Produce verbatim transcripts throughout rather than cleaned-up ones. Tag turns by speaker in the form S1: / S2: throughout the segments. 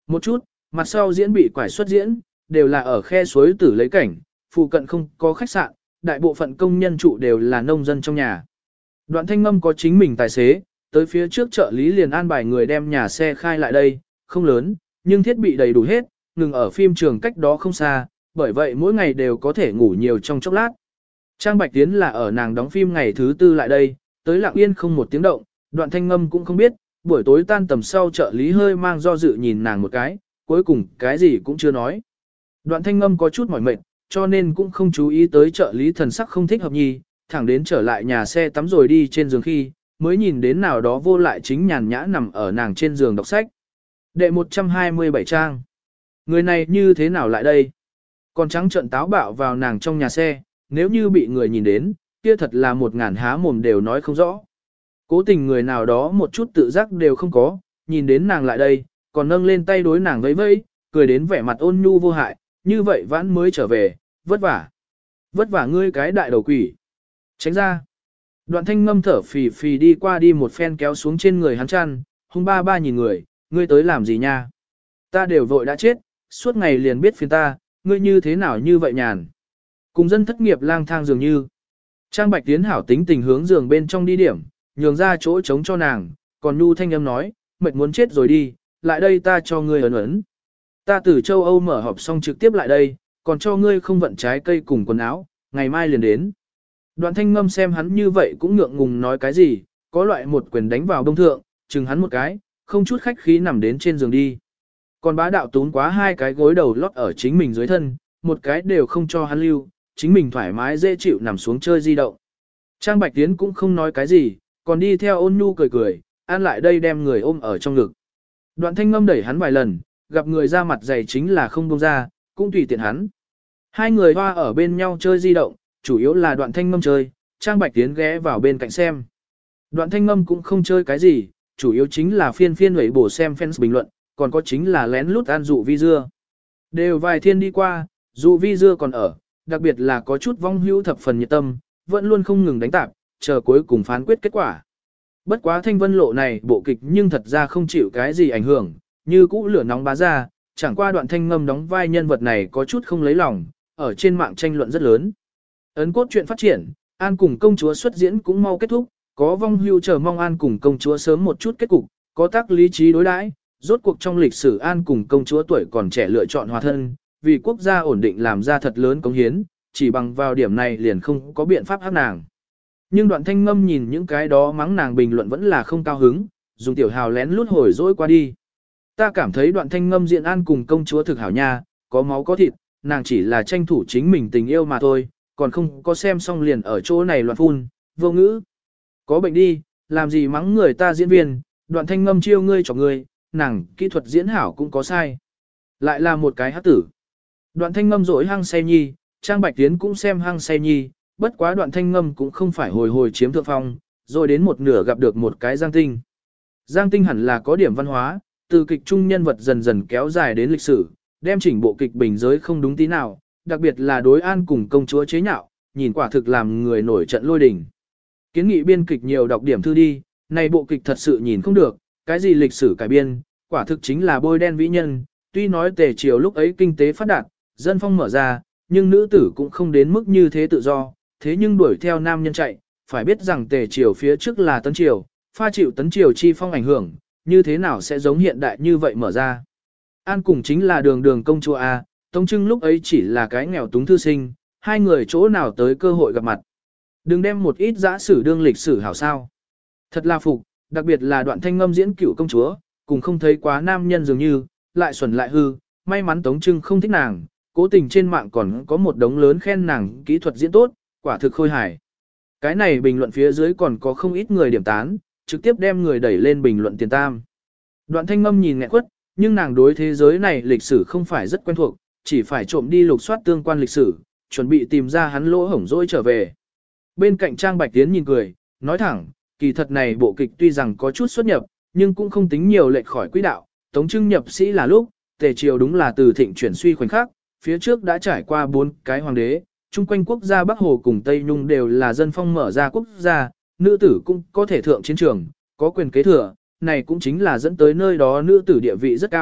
S1: Một chút, mặt sau diễn bị quải xuất diễn, đều là ở khe suối tử lấy cảnh, phụ cận không có khách sạn, đại bộ phận công nhân trụ đều là nông dân trong nhà. Đoạn Thanh Ngâm có chính mình tài xế, tới phía trước trợ lý liền an bài người đem nhà xe khai lại đây, không lớn, nhưng thiết bị đầy đủ hết, ngừng ở phim trường cách đó không xa, bởi vậy mỗi ngày đều có thể ngủ nhiều trong chốc lát. Trang Bạch Tiến là ở nàng đóng phim ngày thứ tư lại đây, tới lặng yên không một tiếng động, Đoạn Thanh Ngâm cũng không biết, buổi tối tan tầm sau trợ lý hơi mang do dự nhìn nàng một cái, cuối cùng cái gì cũng chưa nói. Đoạn Thanh Ngâm có chút mỏi mệt, cho nên cũng không chú ý tới trợ lý thần sắc không thích hợp nhi, thẳng đến trở lại nhà xe tắm rồi đi trên giường khi, mới nhìn đến nào đó vô lại chính nhàn nhã nằm ở nàng trên giường đọc sách. Đệ một trăm hai mươi bảy trang. Người này như thế nào lại đây? Còn trắng trợn táo bạo vào nàng trong nhà xe, nếu như bị người nhìn đến, kia thật là một ngàn há mồm đều nói không rõ. Cố tình người nào đó một chút tự giác đều không có, nhìn đến nàng lại đây, còn nâng lên tay đối nàng vẫy vẫy, cười đến vẻ mặt ôn nhu vô hại, như vậy vãn mới trở về, vất vả. Vất vả ngươi cái đại đầu quỷ. Tránh ra. Đoạn Thanh Ngâm thở phì phì đi qua đi một phen kéo xuống trên người hắn chăn, hung ba ba nhìn người, ngươi tới làm gì nha? Ta đều vội đã chết, suốt ngày liền biết phiền ta, ngươi như thế nào như vậy nhàn. Cùng dân thất nghiệp lang thang dường như. Trang Bạch Tiến hảo tính tình hướng giường bên trong đi điểm, nhường ra chỗ trống cho nàng, còn Nhu Thanh Âm nói, mệt muốn chết rồi đi, lại đây ta cho ngươi ấn ấn. Ta từ châu Âu mở họp xong trực tiếp lại đây, còn cho ngươi không vận trái cây cùng quần áo, ngày mai liền đến. Đoạn Thanh Ngâm xem hắn như vậy cũng ngượng ngùng nói cái gì, có loại một quyền đánh vào đông thượng, chừng hắn một cái, không chút khách khí nằm đến trên giường đi. Còn bá đạo tún quá hai cái gối đầu lót ở chính mình dưới thân, một cái đều không cho hắn lưu, chính mình thoải mái dễ chịu nằm xuống chơi di động. Trang Bạch Tiến cũng không nói cái gì, còn đi theo ôn nhu cười cười, an lại đây đem người ôm ở trong ngực. Đoạn Thanh Ngâm đẩy hắn vài lần, gặp người ra mặt dày chính là không buông ra, cũng tùy tiện hắn. Hai người hoa ở bên nhau chơi di động, chủ yếu là Đoạn Thanh Ngâm chơi, Trang Bạch Tiến ghé vào bên cạnh xem. Đoạn Thanh Ngâm cũng không chơi cái gì, chủ yếu chính là phiên phiên hủy bổ xem fans bình luận, còn có chính là lén lút ăn dụ vi dưa. Đều vài thiên đi qua, dụ vi dưa còn ở, đặc biệt là có chút vong hữu thập phần nhiệt tâm, vẫn luôn không ngừng đánh tạp, chờ cuối cùng phán quyết kết quả. Bất quá Thanh Vân Lộ này bộ kịch nhưng thật ra không chịu cái gì ảnh hưởng, như cũ lửa nóng bá ra, chẳng qua Đoạn Thanh Ngâm đóng vai nhân vật này có chút không lấy lòng, ở trên mạng tranh luận rất lớn. Ấn cốt truyện phát triển, An cùng công chúa xuất diễn cũng mau kết thúc, có vong hưu chờ mong An cùng công chúa sớm một chút kết cục, có tác lý trí đối đãi, rốt cuộc trong lịch sử An cùng công chúa tuổi còn trẻ lựa chọn hòa thân, vì quốc gia ổn định làm ra thật lớn cống hiến, chỉ bằng vào điểm này liền không có biện pháp hắc nàng. Nhưng Đoạn Thanh Ngâm nhìn những cái đó mắng nàng bình luận vẫn là không cao hứng, dùng tiểu hào lén lút hồi dỗi qua đi. Ta cảm thấy Đoạn Thanh Ngâm diện An cùng công chúa thực hảo nha, có máu có thịt, nàng chỉ là tranh thủ chính mình tình yêu mà thôi, còn không có xem xong liền ở chỗ này loạn phun, vô ngữ. Có bệnh đi, làm gì mắng người ta diễn viên, Đoạn Thanh Ngâm chiêu ngươi cho ngươi, nàng kỹ thuật diễn hảo cũng có sai. Lại là một cái hát tử. Đoạn Thanh Ngâm rỗi hăng say nhi, Trang Bạch Tiến cũng xem hăng say nhi, bất quá Đoạn Thanh Ngâm cũng không phải hồi hồi chiếm thượng phong, rồi đến một nửa gặp được một cái Giang Tinh. Giang Tinh hẳn là có điểm văn hóa, từ kịch trung nhân vật dần dần kéo dài đến lịch sử, đem chỉnh bộ kịch bình giới không đúng tí nào, đặc biệt là đối An cùng công chúa chế nhạo, nhìn quả thực làm người nổi trận lôi đình. Kiến nghị biên kịch nhiều đọc điểm thư đi, này bộ kịch thật sự nhìn không được, cái gì lịch sử cải biên, quả thực chính là bôi đen vĩ nhân, tuy nói Tề triều lúc ấy kinh tế phát đạt, dân phong mở ra, nhưng nữ tử cũng không đến mức như thế tự do, thế nhưng đuổi theo nam nhân chạy, phải biết rằng Tề triều phía trước là Tấn triều, pha chịu Tấn triều chi phong ảnh hưởng, như thế nào sẽ giống hiện đại như vậy mở ra. An cùng chính là đường đường công chúa A, Tống Trưng lúc ấy chỉ là cái nghèo túng thư sinh, hai người chỗ nào tới cơ hội gặp mặt. Đừng đem một ít giã sử đương lịch sử hảo sao. Thật là phục, đặc biệt là Đoạn Thanh Ngâm diễn cựu công chúa, cùng không thấy quá nam nhân dường như, lại xuẩn lại hư, may mắn Tống Trưng không thích nàng, cố tình trên mạng còn có một đống lớn khen nàng kỹ thuật diễn tốt, quả thực khôi hài. Cái này bình luận phía dưới còn có không ít người điểm tán, trực tiếp đem người đẩy lên bình luận tiền tam. Đoạn Thanh Ngâm nhìn nghẹn quất, nhưng nàng đối thế giới này lịch sử không phải rất quen thuộc, chỉ phải trộm đi lục soát tương quan lịch sử, chuẩn bị tìm ra hắn lỗ hổng dỗi trở về. Bên cạnh Trang Bạch Tiến nhìn cười, nói thẳng, kỳ thật này bộ kịch tuy rằng có chút xuất nhập, nhưng cũng không tính nhiều lệch khỏi quỹ đạo, Tống Trưng nhập sĩ là lúc, Tề triều đúng là từ thịnh chuyển suy khoảnh khắc, phía trước đã trải qua bốn cái hoàng đế, chung quanh quốc gia Bắc Hồ cùng Tây Nhung đều là dân phong mở ra quốc gia, nữ tử cũng có thể thượng chiến trường, có quyền kế thừa, này cũng chính là dẫn tới nơi đó nữ tử địa vị rất cao,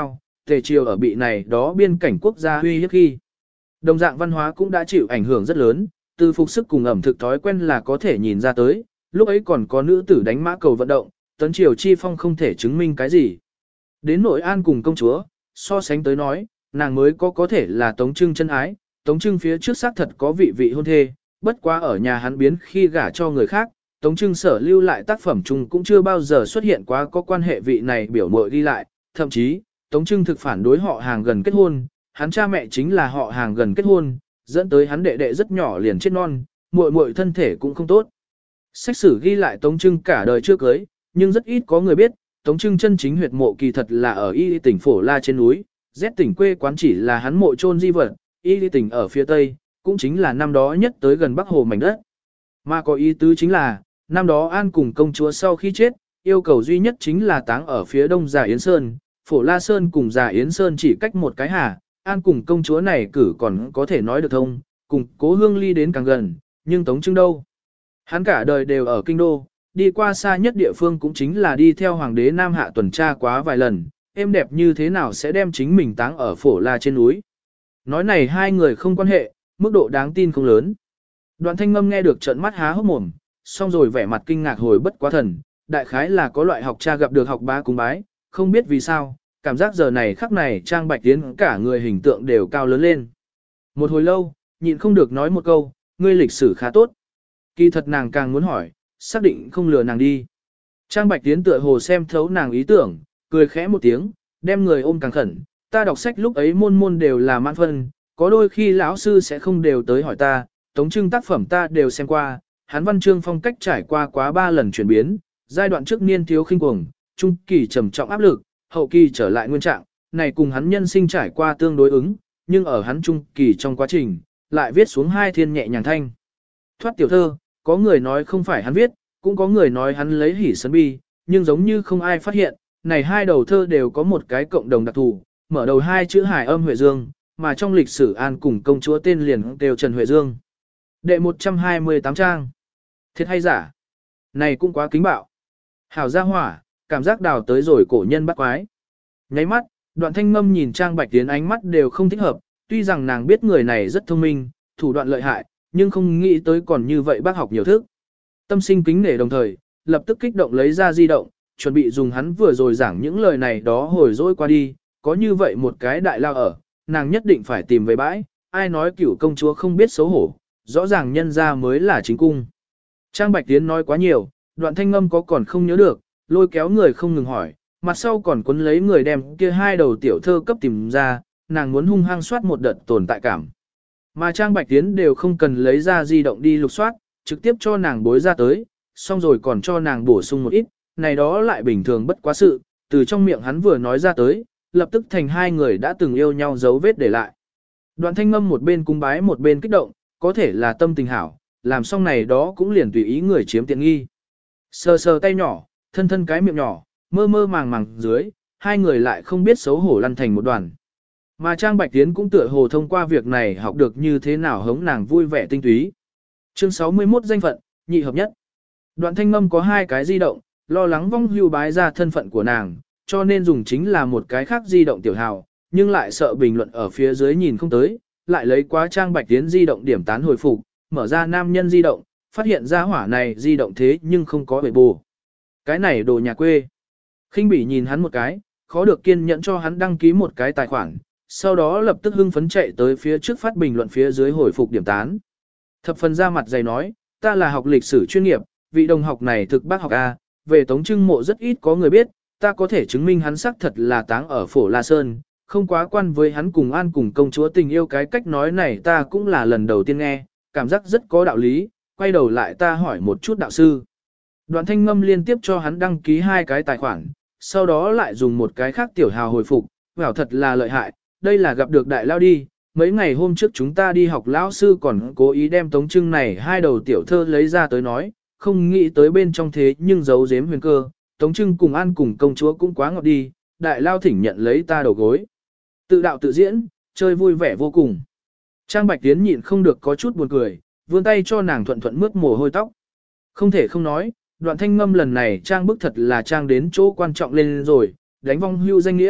S1: Tề triều ở bị này đó biên cảnh quốc gia uy hiếp khi. Đồng dạng văn hóa cũng đã chịu ảnh hưởng rất lớn, từ phục sức cùng ẩm thực thói quen là có thể nhìn ra tới, lúc ấy còn có nữ tử đánh mã cầu vận động, tấn triều chi phong không thể chứng minh cái gì. Đến nội an cùng công chúa, so sánh tới nói, nàng mới có có thể là Tống Trưng chân ái, Tống Trưng phía trước xác thật có vị vị hôn thê, bất quá ở nhà hắn biến khi gả cho người khác, Tống Trưng sở lưu lại tác phẩm chung cũng chưa bao giờ xuất hiện quá có quan hệ vị này biểu muội đi lại, thậm chí, Tống Trưng thực phản đối họ hàng gần kết hôn, hắn cha mẹ chính là họ hàng gần kết hôn, dẫn tới hắn đệ đệ rất nhỏ liền chết non, muội muội thân thể cũng không tốt. Sách sử ghi lại Tống Trưng cả đời chưa cưới, nhưng rất ít có người biết, Tống Trưng chân chính huyệt mộ kỳ thật là ở Y tỉnh Phổ La trên núi, Z tỉnh quê quán chỉ là hắn mộ chôn di vật, Y tỉnh ở phía tây, cũng chính là năm đó nhất tới gần Bắc Hồ mảnh đất. Mà có ý tứ chính là, năm đó An cùng công chúa sau khi chết, yêu cầu duy nhất chính là táng ở phía đông Già Yến Sơn, Phổ La Sơn cùng Già Yến Sơn chỉ cách một cái hà, An cùng công chúa này cử còn có thể nói được thông, cùng Cố Hương Ly đến càng gần, nhưng Tống Trưng đâu? Hắn cả đời đều ở kinh đô, đi qua xa nhất địa phương cũng chính là đi theo hoàng đế Nam Hạ tuần tra quá vài lần, êm đẹp như thế nào sẽ đem chính mình táng ở Phổ La trên núi. Nói này hai người không quan hệ, mức độ đáng tin không lớn. Đoạn Thanh Ngâm nghe được trợn mắt há hốc mồm, xong rồi vẻ mặt kinh ngạc hồi bất quá thần, đại khái là có loại học cha gặp được học bá cung bái, không biết vì sao, cảm giác giờ này khắc này Trang Bạch Tiến cả người hình tượng đều cao lớn lên. Một hồi lâu, nhịn không được nói một câu, ngươi lịch sử khá tốt. Kỳ thật nàng càng muốn hỏi, xác định không lừa nàng đi. Trang Bạch Tiến tựa hồ xem thấu nàng ý tưởng, cười khẽ một tiếng, đem người ôm càng khẩn, ta đọc sách lúc ấy môn môn đều là mãn phân, có đôi khi lão sư sẽ không đều tới hỏi ta, Tống Trưng tác phẩm ta đều xem qua, hắn văn chương phong cách trải qua quá ba lần chuyển biến, giai đoạn trước niên thiếu khinh cuồng, trung kỳ trầm trọng áp lực, hậu kỳ trở lại nguyên trạng, này cùng hắn nhân sinh trải qua tương đối ứng, nhưng ở hắn trung kỳ trong quá trình, lại viết xuống hai thiên nhẹ nhàng thanh. Thoát tiểu thơ, có người nói không phải hắn viết, cũng có người nói hắn lấy hỉ sân bi, nhưng giống như không ai phát hiện, này hai đầu thơ đều có một cái cộng đồng đặc thù, mở đầu hai chữ hải âm Huệ Dương, mà trong lịch sử An cùng công chúa tên liền đều Trần Huệ Dương. Đệ một trăm hai mươi tám trang. Thiệt hay giả? Này cũng quá kính bạo. Hảo gia hỏa, cảm giác đào tới rồi cổ nhân bắt quái. Nháy mắt, Đoạn Thanh Ngâm nhìn Trang Bạch Tiến ánh mắt đều không thích hợp, tuy rằng nàng biết người này rất thông minh, thủ đoạn lợi hại, nhưng không nghĩ tới còn như vậy bác học nhiều thức. Tâm sinh kính nể đồng thời, lập tức kích động lấy ra di động, chuẩn bị dùng hắn vừa rồi giảng những lời này đó hồi dỗi qua đi, có như vậy một cái đại lao ở, nàng nhất định phải tìm về bãi, ai nói cửu công chúa không biết xấu hổ, rõ ràng nhân ra mới là chính cung. Trang Bạch Tiến nói quá nhiều, Đoạn Thanh Ngâm có còn không nhớ được, lôi kéo người không ngừng hỏi, mặt sau còn cuốn lấy người đem kia hai đầu tiểu thơ cấp tìm ra, nàng muốn hung hăng soát một đợt tồn tại cảm. Mà Trang Bạch Tiến đều không cần lấy ra di động đi lục soát, trực tiếp cho nàng bối ra tới, xong rồi còn cho nàng bổ sung một ít, này đó lại bình thường bất quá sự, từ trong miệng hắn vừa nói ra tới, lập tức thành hai người đã từng yêu nhau dấu vết để lại. Đoạn Thanh Ngâm một bên cung bái một bên kích động, có thể là tâm tình hảo, làm xong này đó cũng liền tùy ý người chiếm tiện nghi. Sờ sờ tay nhỏ, thân thân cái miệng nhỏ, mơ mơ màng màng dưới, hai người lại không biết xấu hổ lăn thành một đoàn. Mà Trang Bạch Tiến cũng tựa hồ thông qua việc này học được như thế nào hống nàng vui vẻ tinh túy. Chương sáu mươi mốt danh phận, nhị hợp nhất. Đoạn Thanh Ngâm có hai cái di động, lo lắng vong hưu bái ra thân phận của nàng, cho nên dùng chính là một cái khác di động tiểu hào, nhưng lại sợ bình luận ở phía dưới nhìn không tới, lại lấy quá Trang Bạch Tiến di động điểm tán hồi phục, mở ra nam nhân di động, phát hiện ra hỏa này di động thế nhưng không có bể bù. Cái này đồ nhà quê. Khinh bỉ nhìn hắn một cái, khó được kiên nhẫn cho hắn đăng ký một cái tài khoản, sau đó lập tức hưng phấn chạy tới phía trước phát bình luận phía dưới hồi phục điểm tán. Thập phần ra mặt dày nói, ta là học lịch sử chuyên nghiệp, vị đồng học này thực bác học A, về Tống Trưng mộ rất ít có người biết, ta có thể chứng minh hắn xác thật là táng ở Phổ La Sơn, không quá quan với hắn cùng An cùng công chúa tình yêu, cái cách nói này ta cũng là lần đầu tiên nghe, cảm giác rất có đạo lý, quay đầu lại ta hỏi một chút đạo sư. Đoạn Thanh Ngâm liên tiếp cho hắn đăng ký hai cái tài khoản, sau đó lại dùng một cái khác tiểu hào hồi phục, vào thật là lợi hại, đây là gặp được đại lao đi, mấy ngày hôm trước chúng ta đi học lão sư còn cố ý đem Tống Trưng này hai đầu tiểu thơ lấy ra tới nói, không nghĩ tới bên trong thế nhưng giấu giếm huyền cơ, Tống Trưng cùng An cùng công chúa cũng quá ngọt đi, đại lao thỉnh nhận lấy ta đầu gối. Tự đạo tự diễn, chơi vui vẻ vô cùng. Trang Bạch Tiến nhịn không được có chút buồn cười, vươn tay cho nàng thuận thuận mướt mồ hôi tóc. Không thể không nói, Đoạn Thanh Ngâm lần này trang bức thật là trang đến chỗ quan trọng lên rồi, đánh vong hưu danh nghĩa,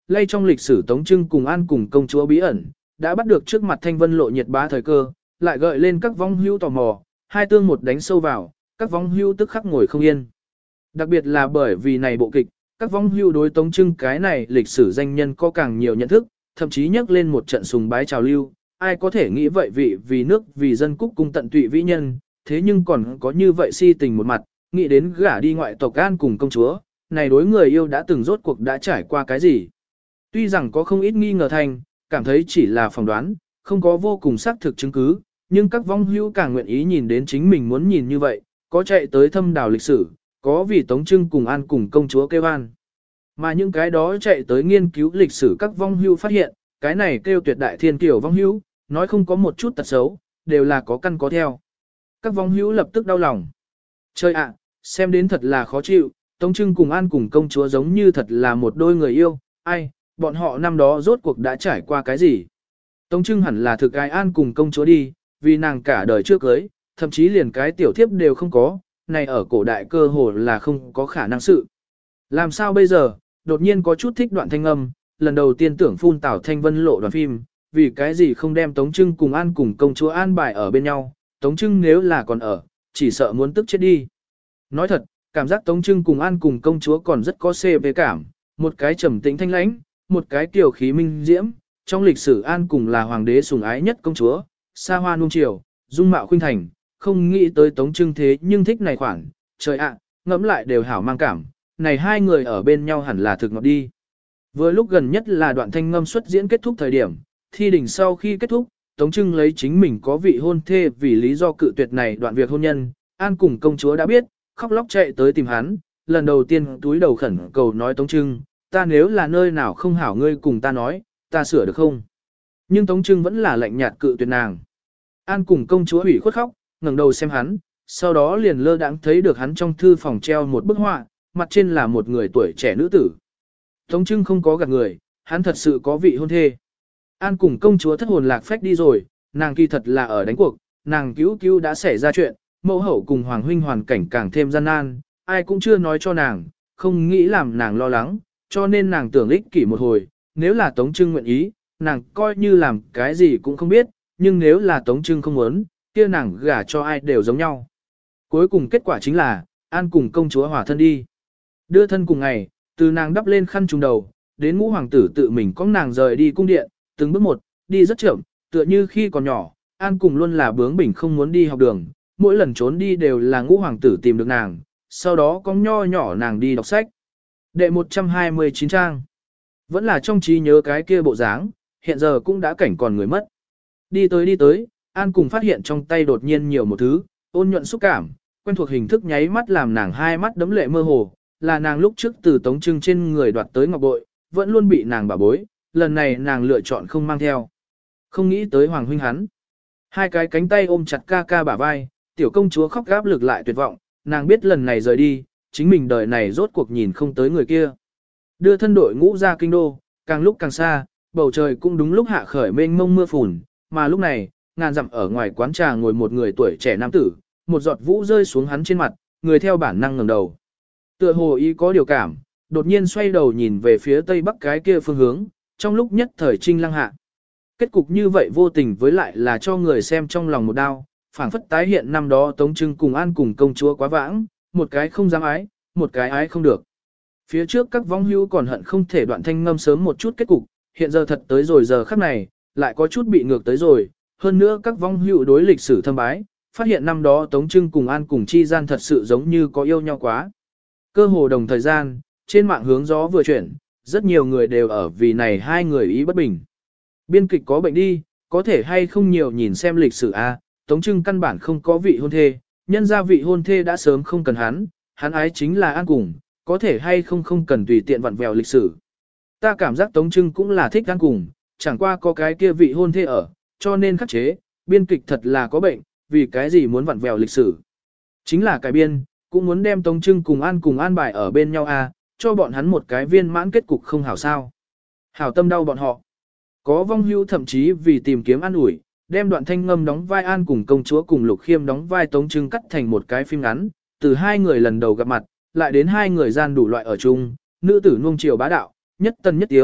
S1: lay trong lịch sử Tống Trưng cùng An cùng công chúa bí ẩn, đã bắt được trước mặt Thanh Vân Lộ nhiệt bá thời cơ, lại gợi lên các vong hưu tò mò, hai tương một đánh sâu vào, các vong hưu tức khắc ngồi không yên. Đặc biệt là bởi vì này bộ kịch, các vong hưu đối Tống Trưng cái này lịch sử danh nhân có càng nhiều nhận thức, thậm chí nhắc lên một trận sùng bái trào lưu, ai có thể nghĩ vậy vị vì nước vì dân cúc cung tận tụy vĩ nhân, thế nhưng còn có như vậy si tình một mặt, nghĩ đến gả đi ngoại tộc An cùng công chúa, này đối người yêu đã từng rốt cuộc đã trải qua cái gì. Tuy rằng có không ít nghi ngờ thành, cảm thấy chỉ là phỏng đoán, không có vô cùng xác thực chứng cứ, nhưng các vong hữu càng nguyện ý nhìn đến chính mình muốn nhìn như vậy, có chạy tới thâm đào lịch sử, có vì Tống Trưng cùng An cùng công chúa kêu an. Mà những cái đó chạy tới nghiên cứu lịch sử các vong hữu phát hiện, cái này kêu tuyệt đại thiên kiểu vong hữu, nói không có một chút tật xấu, đều là có căn có theo. Các vong hữu lập tức đau lòng. Trời ạ, xem đến thật là khó chịu, Tống Trưng cùng An cùng công chúa giống như thật là một đôi người yêu, ai, bọn họ năm đó rốt cuộc đã trải qua cái gì. Tống Trưng hẳn là thực ai An cùng công chúa đi, vì nàng cả đời trước cưới, thậm chí liền cái tiểu thiếp đều không có, này ở cổ đại cơ hồ là không có khả năng sự. Làm sao bây giờ, đột nhiên có chút thích đoạn thanh âm, lần đầu tiên tưởng phun tảo Thanh Vân Lộ đoàn phim, vì cái gì không đem Tống Trưng cùng An cùng công chúa an bài ở bên nhau, Tống Trưng nếu là còn ở, chỉ sợ muốn tức chết đi. Nói thật, cảm giác Tống Trưng cùng An cùng công chúa còn rất có xê về cảm, một cái trầm tĩnh thanh lãnh, một cái tiểu khí minh diễm, trong lịch sử An cùng là hoàng đế sủng ái nhất công chúa, xa hoa nuông chiều, dung mạo khuynh thành, không nghĩ tới Tống Trưng thế nhưng thích này khoản, trời ạ, ngẫm lại đều hảo mang cảm, này hai người ở bên nhau hẳn là thực ngọt đi. Vừa lúc gần nhất là đoạn thanh ngâm xuất diễn kết thúc thời điểm, thi đình sau khi kết thúc, Tống Trưng lấy chính mình có vị hôn thê vì lý do cự tuyệt này đoạn việc hôn nhân, An cùng công chúa đã biết, khóc lóc chạy tới tìm hắn, lần đầu tiên túi đầu khẩn cầu nói Tống Trưng, ta nếu là nơi nào không hảo ngươi cùng ta nói, ta sửa được không? Nhưng Tống Trưng vẫn là lạnh nhạt cự tuyệt nàng. An cùng công chúa hủy khuất khóc, ngẩng đầu xem hắn, sau đó liền lơ đãng thấy được hắn trong thư phòng treo một bức họa, mặt trên là một người tuổi trẻ nữ tử. Tống Trưng không có gạt người, hắn thật sự có vị hôn thê. An cùng công chúa thất hồn lạc phách đi rồi, nàng kỳ thật là ở đánh cuộc, nàng cứu cứu đã xảy ra chuyện, mẫu hậu cùng hoàng huynh hoàn cảnh càng thêm gian nan, ai cũng chưa nói cho nàng, không nghĩ làm nàng lo lắng, cho nên nàng tưởng ích kỷ một hồi, nếu là Tống Trưng nguyện ý, nàng coi như làm cái gì cũng không biết, nhưng nếu là Tống Trưng không muốn, kia nàng gả cho ai đều giống nhau. Cuối cùng kết quả chính là, An cùng công chúa hòa thân đi. Đưa thân cùng ngày, từ nàng đắp lên khăn trùng đầu, đến ngũ hoàng tử tự mình có nàng rời đi cung điện, từng bước một, đi rất chậm, tựa như khi còn nhỏ, An cùng luôn là bướng bỉnh không muốn đi học đường, mỗi lần trốn đi đều là ngũ hoàng tử tìm được nàng, sau đó có nho nhỏ nàng đi đọc sách. Đệ một trăm hai mươi chín trang. Vẫn là trong trí nhớ cái kia bộ dáng, hiện giờ cũng đã cảnh còn người mất. Đi tới đi tới, An cùng phát hiện trong tay đột nhiên nhiều một thứ, ôn nhuận xúc cảm, quen thuộc hình thức nháy mắt làm nàng hai mắt đấm lệ mơ hồ, là nàng lúc trước từ Tống Trưng trên người đoạt tới ngọc bội, vẫn luôn bị nàng bảo bối, lần này nàng lựa chọn không mang theo. Không nghĩ tới hoàng huynh hắn. Hai cái cánh tay ôm chặt ca ca bả vai, tiểu công chúa khóc gáp lực lại tuyệt vọng, nàng biết lần này rời đi, chính mình đời này rốt cuộc nhìn không tới người kia. Đưa thân đội ngũ ra kinh đô, càng lúc càng xa, bầu trời cũng đúng lúc hạ khởi mênh mông mưa phùn, mà lúc này, ngàn dặm ở ngoài quán trà ngồi một người tuổi trẻ nam tử, một giọt vũ rơi xuống hắn trên mặt, người theo bản năng ngẩng đầu. Tựa hồ ý có điều cảm, đột nhiên xoay đầu nhìn về phía tây bắc cái kia phương hướng, trong lúc nhất thời trinh lăng hạ. Kết cục như vậy vô tình với lại là cho người xem trong lòng một đau, phảng phất tái hiện năm đó Tống Trưng cùng An cùng công chúa quá vãng, một cái không dám ái, một cái ái không được. Phía trước các vong hữu còn hận không thể đoạn thanh ngâm sớm một chút kết cục, hiện giờ thật tới rồi giờ khắc này, lại có chút bị ngược tới rồi, hơn nữa các vong hữu đối lịch sử thâm bái, phát hiện năm đó Tống Trưng cùng An cùng chi gian thật sự giống như có yêu nhau quá. Cơ hồ đồng thời gian, trên mạng hướng gió vừa chuyển, rất nhiều người đều ở vì này hai người ý bất bình. Biên kịch có bệnh đi, có thể hay không nhiều nhìn xem lịch sử a, Tống Trưng căn bản không có vị hôn thê, nhân ra vị hôn thê đã sớm không cần hắn, hắn ái chính là An cùng, có thể hay không không cần tùy tiện vặn vẹo lịch sử. Ta cảm giác Tống Trưng cũng là thích An cùng, chẳng qua có cái kia vị hôn thê ở, cho nên khắc chế, biên kịch thật là có bệnh, vì cái gì muốn vặn vẹo lịch sử. Chính là cái biên, cũng muốn đem Tống Trưng cùng An cùng an bài ở bên nhau a, cho bọn hắn một cái viên mãn kết cục không hảo sao. Hảo tâm đau bọn họ. Có vong hưu thậm chí vì tìm kiếm an ủi, đem đoạn thanh ngâm đóng vai An cùng công chúa cùng Lục Khiêm đóng vai Tống Trưng cắt thành một cái phim ngắn, từ hai người lần đầu gặp mặt, lại đến hai người gian đủ loại ở chung, nữ tử nuông chiều bá đạo, nhất tân nhất tiếu,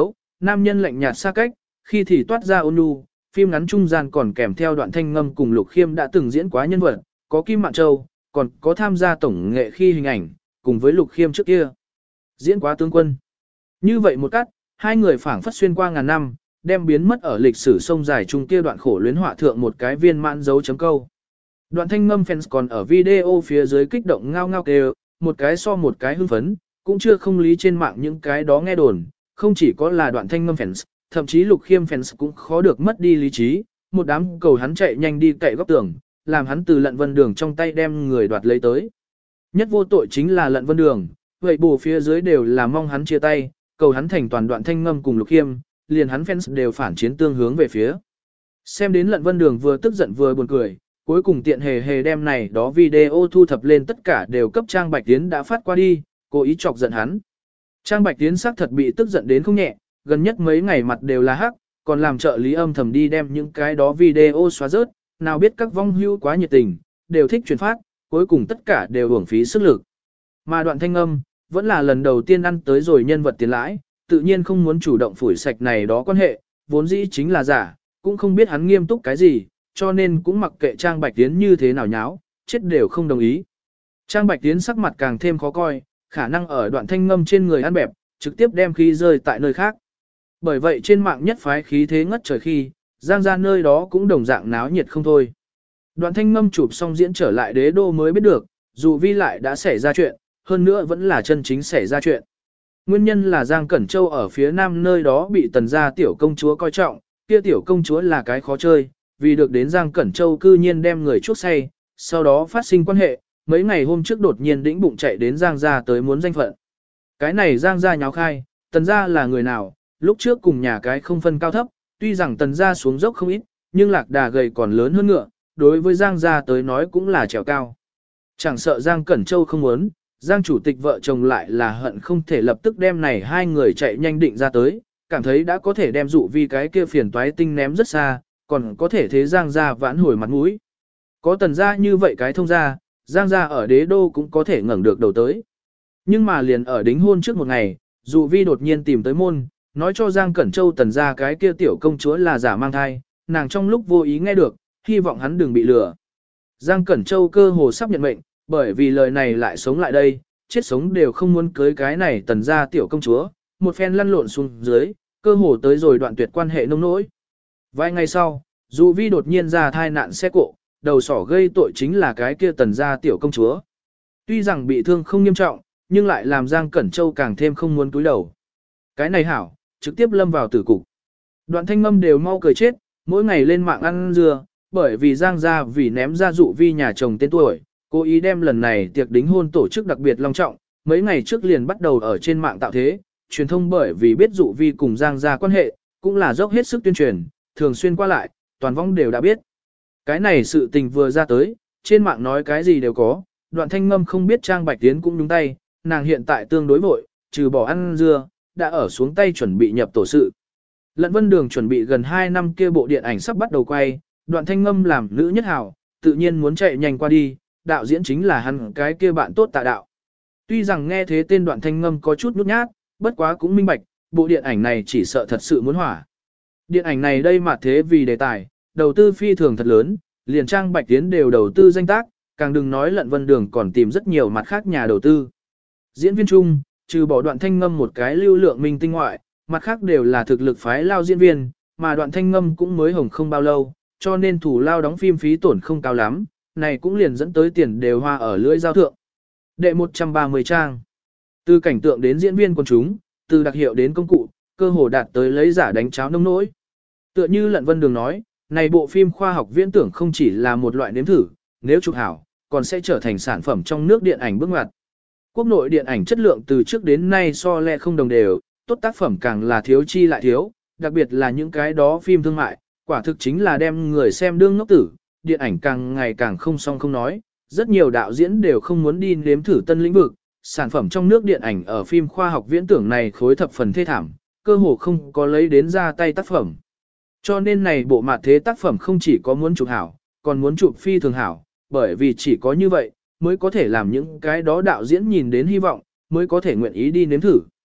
S1: nam nhân lạnh nhạt xa cách, khi thì toát ra ôn nhu, phim ngắn trung gian còn kèm theo đoạn thanh ngâm cùng Lục Khiêm đã từng diễn quá nhân vật, có Kim Mạn Châu, còn có tham gia tổng nghệ khi hình ảnh, cùng với Lục Khiêm trước kia. Diễn quá tướng quân. Như vậy một cắt, hai người phảng phất xuyên qua ngàn năm, đem biến mất ở lịch sử sông dài chung kia đoạn khổ luyến họa thượng một cái viên mãn dấu chấm câu. Đoạn thanh ngâm fans còn ở video phía dưới kích động ngao ngao kêu, một cái so một cái hưng phấn, cũng chưa không lý trên mạng những cái đó nghe đồn, không chỉ có là đoạn thanh ngâm fans, thậm chí Lục Khiêm fans cũng khó được mất đi lý trí, một đám cầu hắn chạy nhanh đi cậy góc tường, làm hắn từ Lận Vân Đường trong tay đem người đoạt lấy tới. Nhất vô tội chính là Lận Vân Đường, vậy bù phía dưới đều là mong hắn chia tay, cầu hắn thành toàn đoạn thanh ngâm cùng Lục Khiêm, liền hắn fans đều phản chiến tương hướng về phía. Xem đến Lận Vân Đường vừa tức giận vừa buồn cười, cuối cùng tiện hề hề đem này đó video thu thập lên tất cả đều cấp Trang Bạch Tiến đã phát qua đi, cố ý chọc giận hắn. Trang Bạch Tiến xác thật bị tức giận đến không nhẹ, gần nhất mấy ngày mặt đều là hắc, còn làm trợ lý âm thầm đi đem những cái đó video xóa rớt, nào biết các vong hưu quá nhiệt tình, đều thích truyền phát, cuối cùng tất cả đều uổng phí sức lực. Mà đoạn thanh âm, vẫn là lần đầu tiên ăn tới rồi nhân vật tiền lãi, tự nhiên không muốn chủ động phủi sạch này đó quan hệ, vốn dĩ chính là giả, cũng không biết hắn nghiêm túc cái gì, cho nên cũng mặc kệ Trang Bạch Tiến như thế nào nháo, chết đều không đồng ý. Trang Bạch Tiến sắc mặt càng thêm khó coi, khả năng ở đoạn thanh ngâm trên người ăn bẹp, trực tiếp đem khí rơi tại nơi khác. Bởi vậy trên mạng nhất phái khí thế ngất trời khi, Giang ra nơi đó cũng đồng dạng náo nhiệt không thôi. Đoạn thanh ngâm chụp xong diễn trở lại đế đô mới biết được, dù vi lại đã xảy ra chuyện, hơn nữa vẫn là chân chính xảy ra chuyện. Nguyên nhân là Giang Cẩn Châu ở phía nam nơi đó bị tần gia tiểu công chúa coi trọng, kia tiểu công chúa là cái khó chơi, vì được đến Giang Cẩn Châu cư nhiên đem người chuốc say, sau đó phát sinh quan hệ, mấy ngày hôm trước đột nhiên đĩnh bụng chạy đến Giang gia tới muốn danh phận. Cái này Giang gia nháo khai, tần gia là người nào, lúc trước cùng nhà cái không phân cao thấp, tuy rằng tần gia xuống dốc không ít, nhưng lạc đà gầy còn lớn hơn ngựa, đối với Giang gia tới nói cũng là trèo cao. Chẳng sợ Giang Cẩn Châu không muốn, Giang chủ tịch vợ chồng lại là hận không thể lập tức đem này hai người chạy nhanh định ra tới, cảm thấy đã có thể đem dụ vi cái kia phiền toái tinh ném rất xa, còn có thể thế Giang gia vãn hồi mặt mũi. Có tần gia như vậy cái thông gia, Giang gia ở đế đô cũng có thể ngẩng được đầu tới. Nhưng mà liền ở đính hôn trước một ngày, dụ vi đột nhiên tìm tới môn, nói cho Giang Cẩn Châu tần gia cái kia tiểu công chúa là giả mang thai, nàng trong lúc vô ý nghe được, hy vọng hắn đừng bị lừa. Giang Cẩn Châu cơ hồ sắp nhận mệnh, bởi vì lời này lại sống lại đây, chết sống đều không muốn cưới cái này tần gia tiểu công chúa, một phen lăn lộn xuống dưới, cơ hồ tới rồi đoạn tuyệt quan hệ nông nỗi. Vài ngày sau, Dụ Vi đột nhiên ra thai nạn xe cộ, đầu sỏ gây tội chính là cái kia tần gia tiểu công chúa. Tuy rằng bị thương không nghiêm trọng, nhưng lại làm Giang Cẩn Châu càng thêm không muốn túi đầu. Cái này hảo, trực tiếp lâm vào tử cục. Đoạn thanh ngâm đều mau cười chết, mỗi ngày lên mạng ăn dưa, bởi vì Giang gia vì ném ra Dụ Vi nhà chồng tên tuổi, cố ý đem lần này tiệc đính hôn tổ chức đặc biệt long trọng, mấy ngày trước liền bắt đầu ở trên mạng tạo thế, truyền thông bởi vì biết Dụ Vi cùng Giang gia quan hệ, cũng là dốc hết sức tuyên truyền, thường xuyên qua lại, toàn vong đều đã biết. Cái này sự tình vừa ra tới, trên mạng nói cái gì đều có, đoạn thanh ngâm không biết Trang Bạch Tiến cũng nhúng tay, nàng hiện tại tương đối vội, trừ bỏ ăn dưa, đã ở xuống tay chuẩn bị nhập tổ sự. Lận Vân Đường chuẩn bị gần hai năm kia bộ điện ảnh sắp bắt đầu quay, đoạn thanh ngâm làm nữ nhất hảo, tự nhiên muốn chạy nhanh qua đi, đạo diễn chính là hắn cái kia bạn tốt Tạ Đạo. Tuy rằng nghe thế tên đoạn thanh ngâm có chút nhút nhát, bất quá cũng minh bạch, bộ điện ảnh này chỉ sợ thật sự muốn hỏa. Điện ảnh này đây mà thế vì đề tài, đầu tư phi thường thật lớn, liền Trang Bạch Tiến đều đầu tư danh tác, càng đừng nói Lận Vân Đường còn tìm rất nhiều mặt khác nhà đầu tư. Diễn viên chung, trừ bỏ đoạn thanh ngâm một cái lưu lượng minh tinh ngoại, mặt khác đều là thực lực phái lao diễn viên, mà đoạn thanh ngâm cũng mới hồng không bao lâu, cho nên thủ lao đóng phim phí tổn không cao lắm, này cũng liền dẫn tới tiền đều hoa ở lưỡi giao thượng. Đệ một trăm ba mươi trang. Từ cảnh tượng đến diễn viên quần chúng, từ đặc hiệu đến công cụ, cơ hồ đạt tới lấy giả đánh cháo nông nỗi. Tựa như Lận Vân Đường nói, này bộ phim khoa học viễn tưởng không chỉ là một loại nếm thử, nếu chụp hảo, còn sẽ trở thành sản phẩm trong nước điện ảnh bước ngoặt. Quốc nội điện ảnh chất lượng từ trước đến nay so le không đồng đều, tốt tác phẩm càng là thiếu chi lại thiếu, đặc biệt là những cái đó phim thương mại, quả thực chính là đem người xem đương ngốc tử, điện ảnh càng ngày càng không song không nói, rất nhiều đạo diễn đều không muốn đi nếm thử tân lĩnh vực, sản phẩm trong nước điện ảnh ở phim khoa học viễn tưởng này khối thập phần thê thảm, cơ hồ không có lấy đến ra tay tác phẩm. Cho nên này bộ mặt thế tác phẩm không chỉ có muốn chụp hảo, còn muốn chụp phi thường hảo, bởi vì chỉ có như vậy, mới có thể làm những cái đó đạo diễn nhìn đến hy vọng, mới có thể nguyện ý đi nếm thử.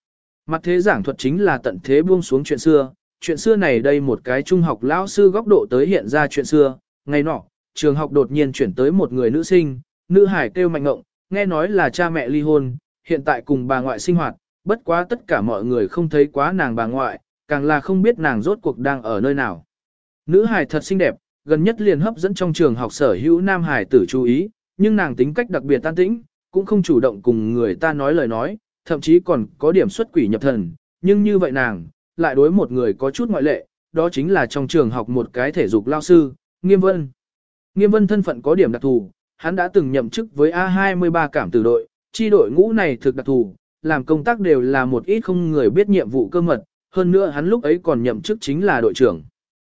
S1: Mặt thế giảng thuật chính là tận thế buông xuống chuyện xưa, chuyện xưa này đây một cái trung học lão sư góc độ tới hiện ra chuyện xưa, ngày nọ, trường học đột nhiên chuyển tới một người nữ sinh, nữ hải kêu Mạnh Ngộng, nghe nói là cha mẹ ly hôn, hiện tại cùng bà ngoại sinh hoạt, bất quá tất cả mọi người không thấy quá nàng bà ngoại, càng là không biết nàng rốt cuộc đang ở nơi nào. Nữ hải thật xinh đẹp, gần nhất liền hấp dẫn trong trường học sở hữu nam hải tử chú ý, nhưng nàng tính cách đặc biệt tan tĩnh, cũng không chủ động cùng người ta nói lời nói, thậm chí còn có điểm xuất quỷ nhập thần, nhưng như vậy nàng, lại đối một người có chút ngoại lệ, đó chính là trong trường học một cái thể dục lao sư, Nghiêm Vân. Nghiêm Vân thân phận có điểm đặc thù, hắn đã từng nhậm chức với A hai mươi ba cảm tử đội, chi đội ngũ này thực đặc thù, làm công tác đều là một ít không người biết nhiệm vụ cơ mật, hơn nữa hắn lúc ấy còn nhậm chức chính là đội trưởng.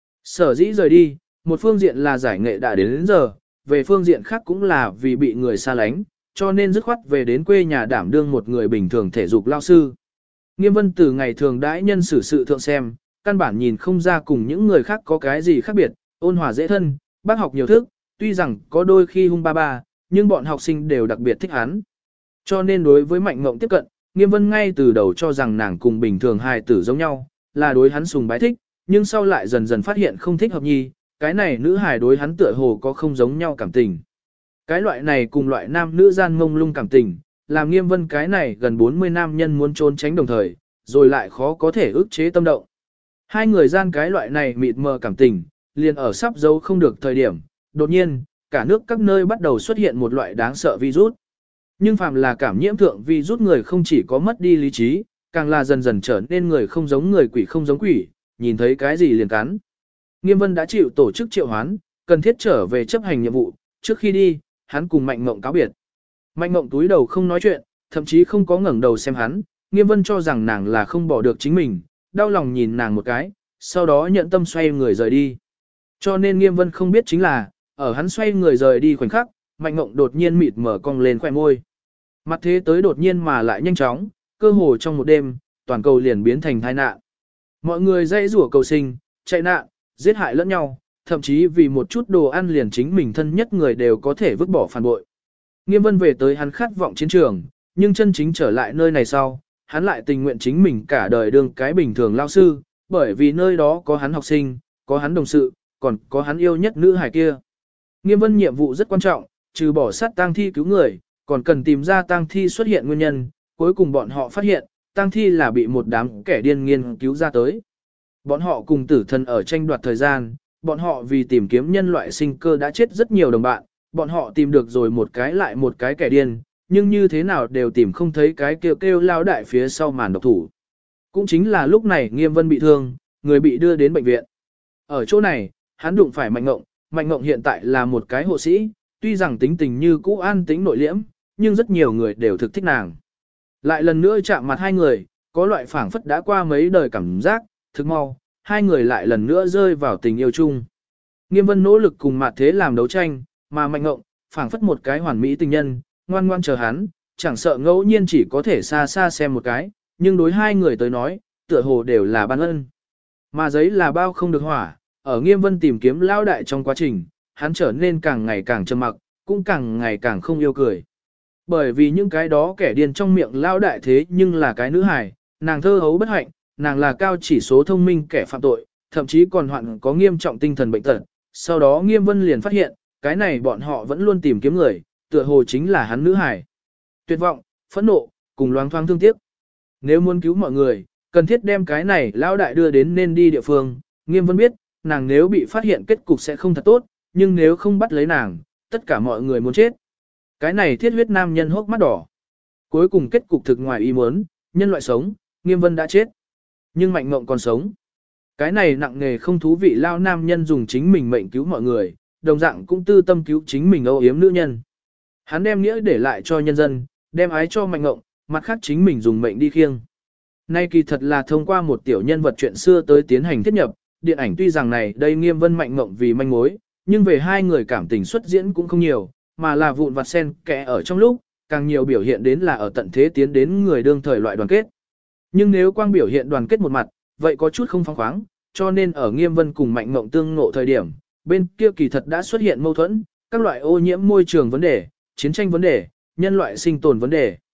S1: Sở dĩ rời đi, một phương diện là giải nghệ đã đến, đến giờ, về phương diện khác cũng là vì bị người xa lánh, cho nên dứt khoát về đến quê nhà đảm đương một người bình thường thể dục lao sư. Nghiêm Vân từ ngày thường đãi nhân xử sự thượng xem, căn bản nhìn không ra cùng những người khác có cái gì khác biệt, ôn hòa dễ thân, bác học nhiều thức, tuy rằng có đôi khi hung ba ba, nhưng bọn học sinh đều đặc biệt thích hắn. Cho nên đối với Mạnh Ngộng tiếp cận, Nghiêm Vân ngay từ đầu cho rằng nàng cùng bình thường hài tử giống nhau, là đối hắn sùng bái thích, nhưng sau lại dần dần phát hiện không thích hợp nhi, cái này nữ hài đối hắn tựa hồ có không giống nhau cảm tình. Cái loại này cùng loại nam nữ gian ngông lung cảm tình, làm Nghiêm Vân cái này gần bốn mươi nam nhân muốn trốn tránh đồng thời, rồi lại khó có thể ức chế tâm động. Hai người gian cái loại này mịt mờ cảm tình, liền ở sắp giấu không được thời điểm, đột nhiên, cả nước các nơi bắt đầu xuất hiện một loại đáng sợ virus. Nhưng phàm là cảm nhiễm thượng virus người không chỉ có mất đi lý trí, càng là dần dần trở nên người không giống người, quỷ không giống quỷ, nhìn thấy cái gì liền cắn. Nghiêm Vân đã chịu tổ chức triệu hoán, cần thiết trở về chấp hành nhiệm vụ, trước khi đi, hắn cùng Mạnh Ngộng cáo biệt. Mạnh Ngộng túi đầu không nói chuyện, thậm chí không có ngẩng đầu xem hắn, Nghiêm Vân cho rằng nàng là không bỏ được chính mình, đau lòng nhìn nàng một cái, sau đó nhận tâm xoay người rời đi. Cho nên Nghiêm Vân không biết chính là, ở hắn xoay người rời đi khoảnh khắc, Mạnh Ngộng đột nhiên mịt mở cong lên khóe môi. Mặt thế tới đột nhiên mà lại nhanh chóng, cơ hồ trong một đêm, toàn cầu liền biến thành tai nạn. Mọi người dãy rủa cầu sinh, chạy nạn, giết hại lẫn nhau, thậm chí vì một chút đồ ăn liền chính mình thân nhất người đều có thể vứt bỏ phản bội. Nghiêm Vân về tới hắn khát vọng chiến trường, nhưng chân chính trở lại nơi này sau, hắn lại tình nguyện chính mình cả đời đương cái bình thường lao sư, bởi vì nơi đó có hắn học sinh, có hắn đồng sự, còn có hắn yêu nhất nữ hài kia. Nghiêm Vân nhiệm vụ rất quan trọng, trừ bỏ sát tang thi cứu người, còn cần tìm ra tang thi xuất hiện nguyên nhân, cuối cùng bọn họ phát hiện, tang thi là bị một đám kẻ điên nghiên cứu ra tới. Bọn họ cùng tử thần ở tranh đoạt thời gian, bọn họ vì tìm kiếm nhân loại sinh cơ đã chết rất nhiều đồng bạn, bọn họ tìm được rồi một cái lại một cái kẻ điên, nhưng như thế nào đều tìm không thấy cái kêu kêu lao đại phía sau màn độc thủ. Cũng chính là lúc này Nghiêm Vân bị thương, người bị đưa đến bệnh viện. Ở chỗ này, hắn đụng phải Mạnh Ngộng, Mạnh Ngộng hiện tại là một cái hộ sĩ, tuy rằng tính tình như cũ an tính nội liễm, nhưng rất nhiều người đều thực thích nàng. Lại lần nữa chạm mặt hai người, có loại phảng phất đã qua mấy đời cảm giác, thực mau, hai người lại lần nữa rơi vào tình yêu chung. Nghiêm Vân nỗ lực cùng Mạt Thế làm đấu tranh, mà Mạnh Ngộng, phảng phất một cái hoàn mỹ tình nhân, ngoan ngoan chờ hắn, chẳng sợ ngẫu nhiên chỉ có thể xa xa xem một cái, nhưng đối hai người tới nói, tựa hồ đều là ban ân. Mà giấy là bao không được hỏa, ở Nghiêm Vân tìm kiếm lao đại trong quá trình, hắn trở nên càng ngày càng trầm mặc, cũng càng ngày càng không yêu cười. Bởi vì những cái đó kẻ điên trong miệng lao đại thế nhưng là cái nữ hài, nàng thơ hấu bất hạnh, nàng là cao chỉ số thông minh kẻ phạm tội, thậm chí còn hoạn có nghiêm trọng tinh thần bệnh tật. Sau đó Nghiêm Vân liền phát hiện, cái này bọn họ vẫn luôn tìm kiếm người, tựa hồ chính là hắn nữ hài. Tuyệt vọng, phẫn nộ, cùng loáng thoáng thương tiếc. Nếu muốn cứu mọi người, cần thiết đem cái này lao đại đưa đến nên đi địa phương. Nghiêm Vân biết, nàng nếu bị phát hiện kết cục sẽ không thật tốt, nhưng nếu không bắt lấy nàng, tất cả mọi người muốn chết. Cái này thiết huyết nam nhân hốc mắt đỏ. Cuối cùng kết cục thực ngoài ý muốn, nhân loại sống, Nghiêm Vân đã chết. Nhưng Mạnh Ngộng còn sống. Cái này nặng nề không thú vị lao nam nhân dùng chính mình mệnh cứu mọi người, đồng dạng cũng tư tâm cứu chính mình âu yếm nữ nhân. Hắn đem nghĩa để lại cho nhân dân, đem ái cho Mạnh Ngộng, mặt khác chính mình dùng mệnh đi khiêng. Nay kỳ thật là thông qua một tiểu nhân vật chuyện xưa tới tiến hành thiết nhập, điện ảnh tuy rằng này đây Nghiêm Vân Mạnh Ngộng vì manh mối, nhưng về hai người cảm tình xuất diễn cũng không nhiều, mà là vụn vặt xen kẽ ở trong lúc, càng nhiều biểu hiện đến là ở tận thế tiến đến người đương thời loại đoàn kết. Nhưng nếu quang biểu hiện đoàn kết một mặt, vậy có chút không phóng khoáng, cho nên ở Nghiêm Vân cùng Mạnh Ngộng tương ngộ thời điểm, bên kia kỳ thật đã xuất hiện mâu thuẫn, các loại ô nhiễm môi trường vấn đề, chiến tranh vấn đề, nhân loại sinh tồn vấn đề.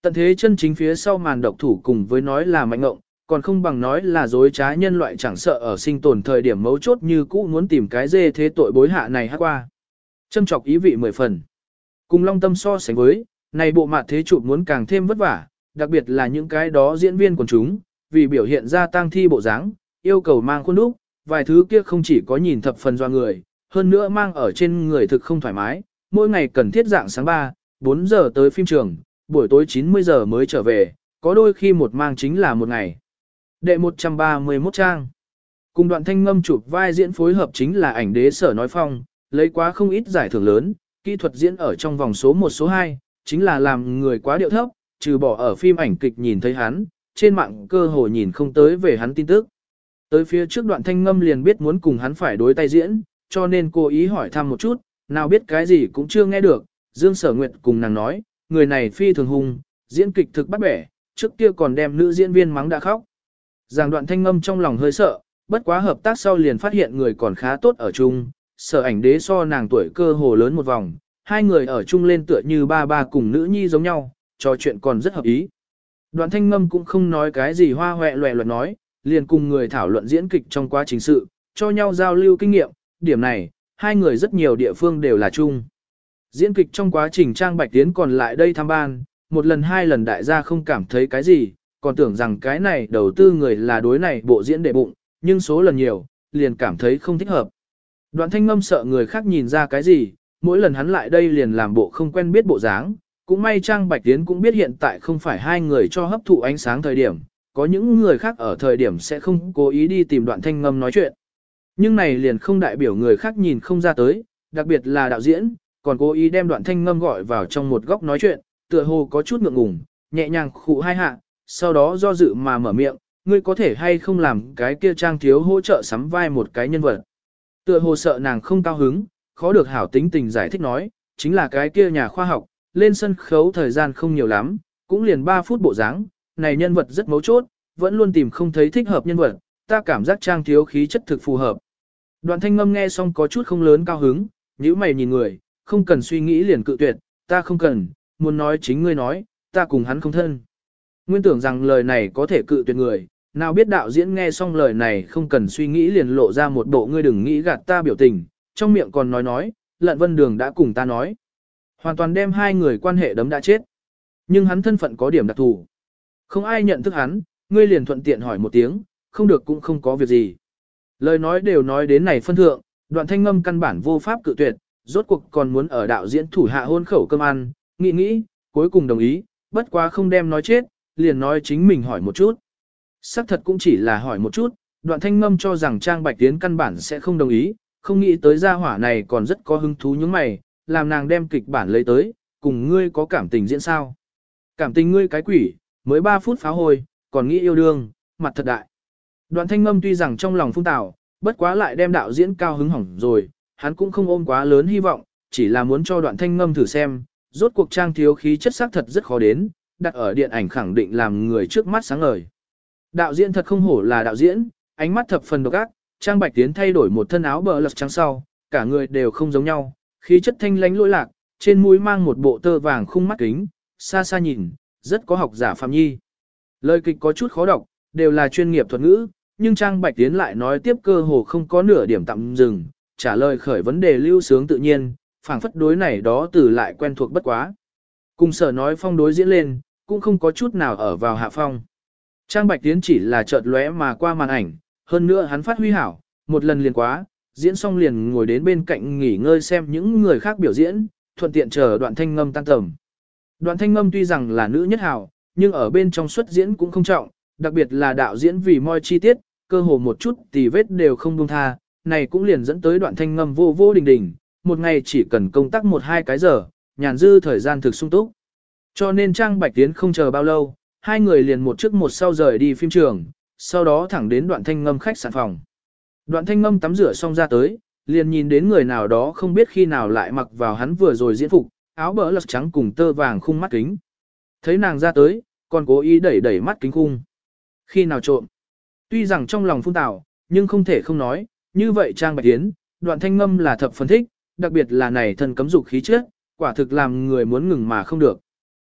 S1: Tận thế chân chính phía sau màn độc thủ cùng với nói là mạnh ngộng, còn không bằng nói là dối trá nhân loại chẳng sợ ở sinh tồn thời điểm mấu chốt như cũ muốn tìm cái dê thế tội bối hạ này hát qua. Châm chọc ý vị mười phần. Cùng Long Tâm so sánh với, này bộ mặt thế chụp muốn càng thêm vất vả, đặc biệt là những cái đó diễn viên quần chúng, vì biểu hiện ra tang thi bộ dáng, yêu cầu mang khuôn đúc, vài thứ kia không chỉ có nhìn thập phần doa người, hơn nữa mang ở trên người thực không thoải mái, mỗi ngày cần thiết dạng sáng ba, bốn giờ tới phim trường, buổi tối chín mươi giờ mới trở về, có đôi khi một mang chính là một ngày. Đệ một trăm ba mươi mốt trang. Cùng Đoạn Thanh Ngâm chụp vai diễn phối hợp chính là ảnh đế Sở Nói Phong, lấy quá không ít giải thưởng lớn, kỹ thuật diễn ở trong vòng số một số hai, chính là làm người quá điệu thấp, trừ bỏ ở phim ảnh kịch nhìn thấy hắn, trên mạng cơ hồ nhìn không tới về hắn tin tức. Tới phía trước Đoạn Thanh Ngâm liền biết muốn cùng hắn phải đối tay diễn, cho nên cố ý hỏi thăm một chút, nào biết cái gì cũng chưa nghe được, Dương Sở Nguyệt cùng nàng nói, người này phi thường hung, diễn kịch thực bắt bẻ, trước kia còn đem nữ diễn viên mắng đã khóc. Giảng Đoạn Thanh Ngâm trong lòng hơi sợ, bất quá hợp tác sau liền phát hiện người còn khá tốt ở chung, Sở ảnh đế so nàng tuổi cơ hồ lớn một vòng, hai người ở chung lên tựa như ba ba cùng nữ nhi giống nhau, trò chuyện còn rất hợp ý. Đoạn Thanh Ngâm cũng không nói cái gì hoa hoẹ loẹ loẹt nói, liền cùng người thảo luận diễn kịch trong quá trình sự, cho nhau giao lưu kinh nghiệm, điểm này, hai người rất nhiều địa phương đều là chung. Diễn kịch trong quá trình Trang Bạch Tiến còn lại đây thăm ban, một lần hai lần đại gia không cảm thấy cái gì, còn tưởng rằng cái này đầu tư người là đối này bộ diễn đệ bụng, nhưng số lần nhiều, liền cảm thấy không thích hợp. Đoạn Thanh Ngâm sợ người khác nhìn ra cái gì, mỗi lần hắn lại đây liền làm bộ không quen biết bộ dáng, cũng may Trang Bạch Tiến cũng biết hiện tại không phải hai người cho hấp thụ ánh sáng thời điểm, có những người khác ở thời điểm sẽ không cố ý đi tìm Đoạn Thanh Ngâm nói chuyện. Nhưng này liền không đại biểu người khác nhìn không ra tới, đặc biệt là đạo diễn, còn cố ý đem Đoạn Thanh Ngâm gọi vào trong một góc nói chuyện, tựa hồ có chút ngượng ngùng, nhẹ nhàng khụ hai hạ, sau đó do dự mà mở miệng, ngươi có thể hay không làm cái kia Trang thiếu hỗ trợ sắm vai một cái nhân vật. Tựa hồ sợ nàng không cao hứng, khó được hảo tính tình giải thích nói, chính là cái kia nhà khoa học, lên sân khấu thời gian không nhiều lắm, cũng liền ba phút bộ dáng, này nhân vật rất mấu chốt, vẫn luôn tìm không thấy thích hợp nhân vật, ta cảm giác Trang thiếu khí chất thực phù hợp. Đoạn Thanh Ngâm nghe xong có chút không lớn cao hứng, nhíu mày nhìn người, không cần suy nghĩ liền cự tuyệt, ta không cần, muốn nói chính ngươi nói, ta cùng hắn không thân. Nguyên tưởng rằng lời này có thể cự tuyệt người, nào biết đạo diễn nghe xong lời này không cần suy nghĩ liền lộ ra một bộ ngươi đừng nghĩ gạt ta biểu tình, trong miệng còn nói nói, Lận Vân Đường đã cùng ta nói. Hoàn toàn đem hai người quan hệ đấm đã chết. Nhưng hắn thân phận có điểm đặc thù. Không ai nhận thức hắn, ngươi liền thuận tiện hỏi một tiếng, không được cũng không có việc gì. Lời nói đều nói đến này phân thượng, Đoạn Thanh Ngâm căn bản vô pháp cự tuyệt, rốt cuộc còn muốn ở đạo diễn thủ hạ hôn khẩu cơm ăn, nghĩ nghĩ, cuối cùng đồng ý, bất quá không đem nói chết, liền nói chính mình hỏi một chút. Sắc thật cũng chỉ là hỏi một chút, Đoạn Thanh Ngâm cho rằng Trang Bạch Tiến căn bản sẽ không đồng ý, không nghĩ tới gia hỏa này còn rất có hứng thú những mày, làm nàng đem kịch bản lấy tới, cùng ngươi có cảm tình diễn sao. Cảm tình ngươi cái quỷ, mới ba phút phá hồi, còn nghĩ yêu đương, mặt thật đại. Đoạn Thanh Ngâm tuy rằng trong lòng phung tảo, bất quá lại đem đạo diễn cao hứng hỏng rồi, hắn cũng không ôm quá lớn hy vọng, chỉ là muốn cho Đoạn Thanh Ngâm thử xem, rốt cuộc Trang thiếu khí chất sắc thật rất khó đến, đặt ở điện ảnh khẳng định làm người trước mắt sáng ngời. Đạo diễn thật không hổ là đạo diễn, ánh mắt thập phần độc ác, Trang Bạch Tiến thay đổi một thân áo bờ lật trắng sau, cả người đều không giống nhau, khí chất thanh lãnh lỗi lạc, trên mũi mang một bộ tơ vàng khung mắt kính, xa xa nhìn, rất có học giả Phạm Nhi. Lời kịch có chút khó đọc, đều là chuyên nghiệp thuật ngữ, nhưng Trang Bạch Tiến lại nói tiếp cơ hồ không có nửa điểm tạm dừng, trả lời khởi vấn đề lưu sướng tự nhiên, phảng phất đối này đó từ lại quen thuộc bất quá. Cùng Sở Nói Phong đối diễn lên, cũng không có chút nào ở vào hạ phong. Trang Bạch Tiến chỉ là chợt lóe mà qua màn ảnh, hơn nữa hắn phát huy hảo, một lần liền quá, diễn xong liền ngồi đến bên cạnh nghỉ ngơi xem những người khác biểu diễn, thuận tiện chờ Đoạn Thanh Ngâm tan tầm. Đoạn Thanh Ngâm tuy rằng là nữ nhất hảo, nhưng ở bên trong xuất diễn cũng không trọng, đặc biệt là đạo diễn vì moi chi tiết, cơ hồ một chút tì vết đều không buông tha, này cũng liền dẫn tới Đoạn Thanh Ngâm vô vô đình đình, một ngày chỉ cần công tác một hai cái giờ, nhàn dư thời gian thực sung túc. Cho nên Trang Bạch Tiến không chờ bao lâu, hai người liền một trước một sau rời đi phim trường, sau đó thẳng đến Đoạn Thanh Ngâm khách sạn phòng. Đoạn Thanh Ngâm tắm rửa xong ra tới, liền nhìn đến người nào đó không biết khi nào lại mặc vào hắn vừa rồi diễn phục, áo bờ lật trắng cùng tơ vàng khung mắt kính. Thấy nàng ra tới, còn cố ý đẩy đẩy mắt kính khung. Khi nào trộm? Tuy rằng trong lòng phun tảo, nhưng không thể không nói, như vậy Trang Bạch Tiến, Đoạn Thanh Ngâm là thập phân thích, đặc biệt là này thân cấm dục khí chất, quả thực làm người muốn ngừng mà không được.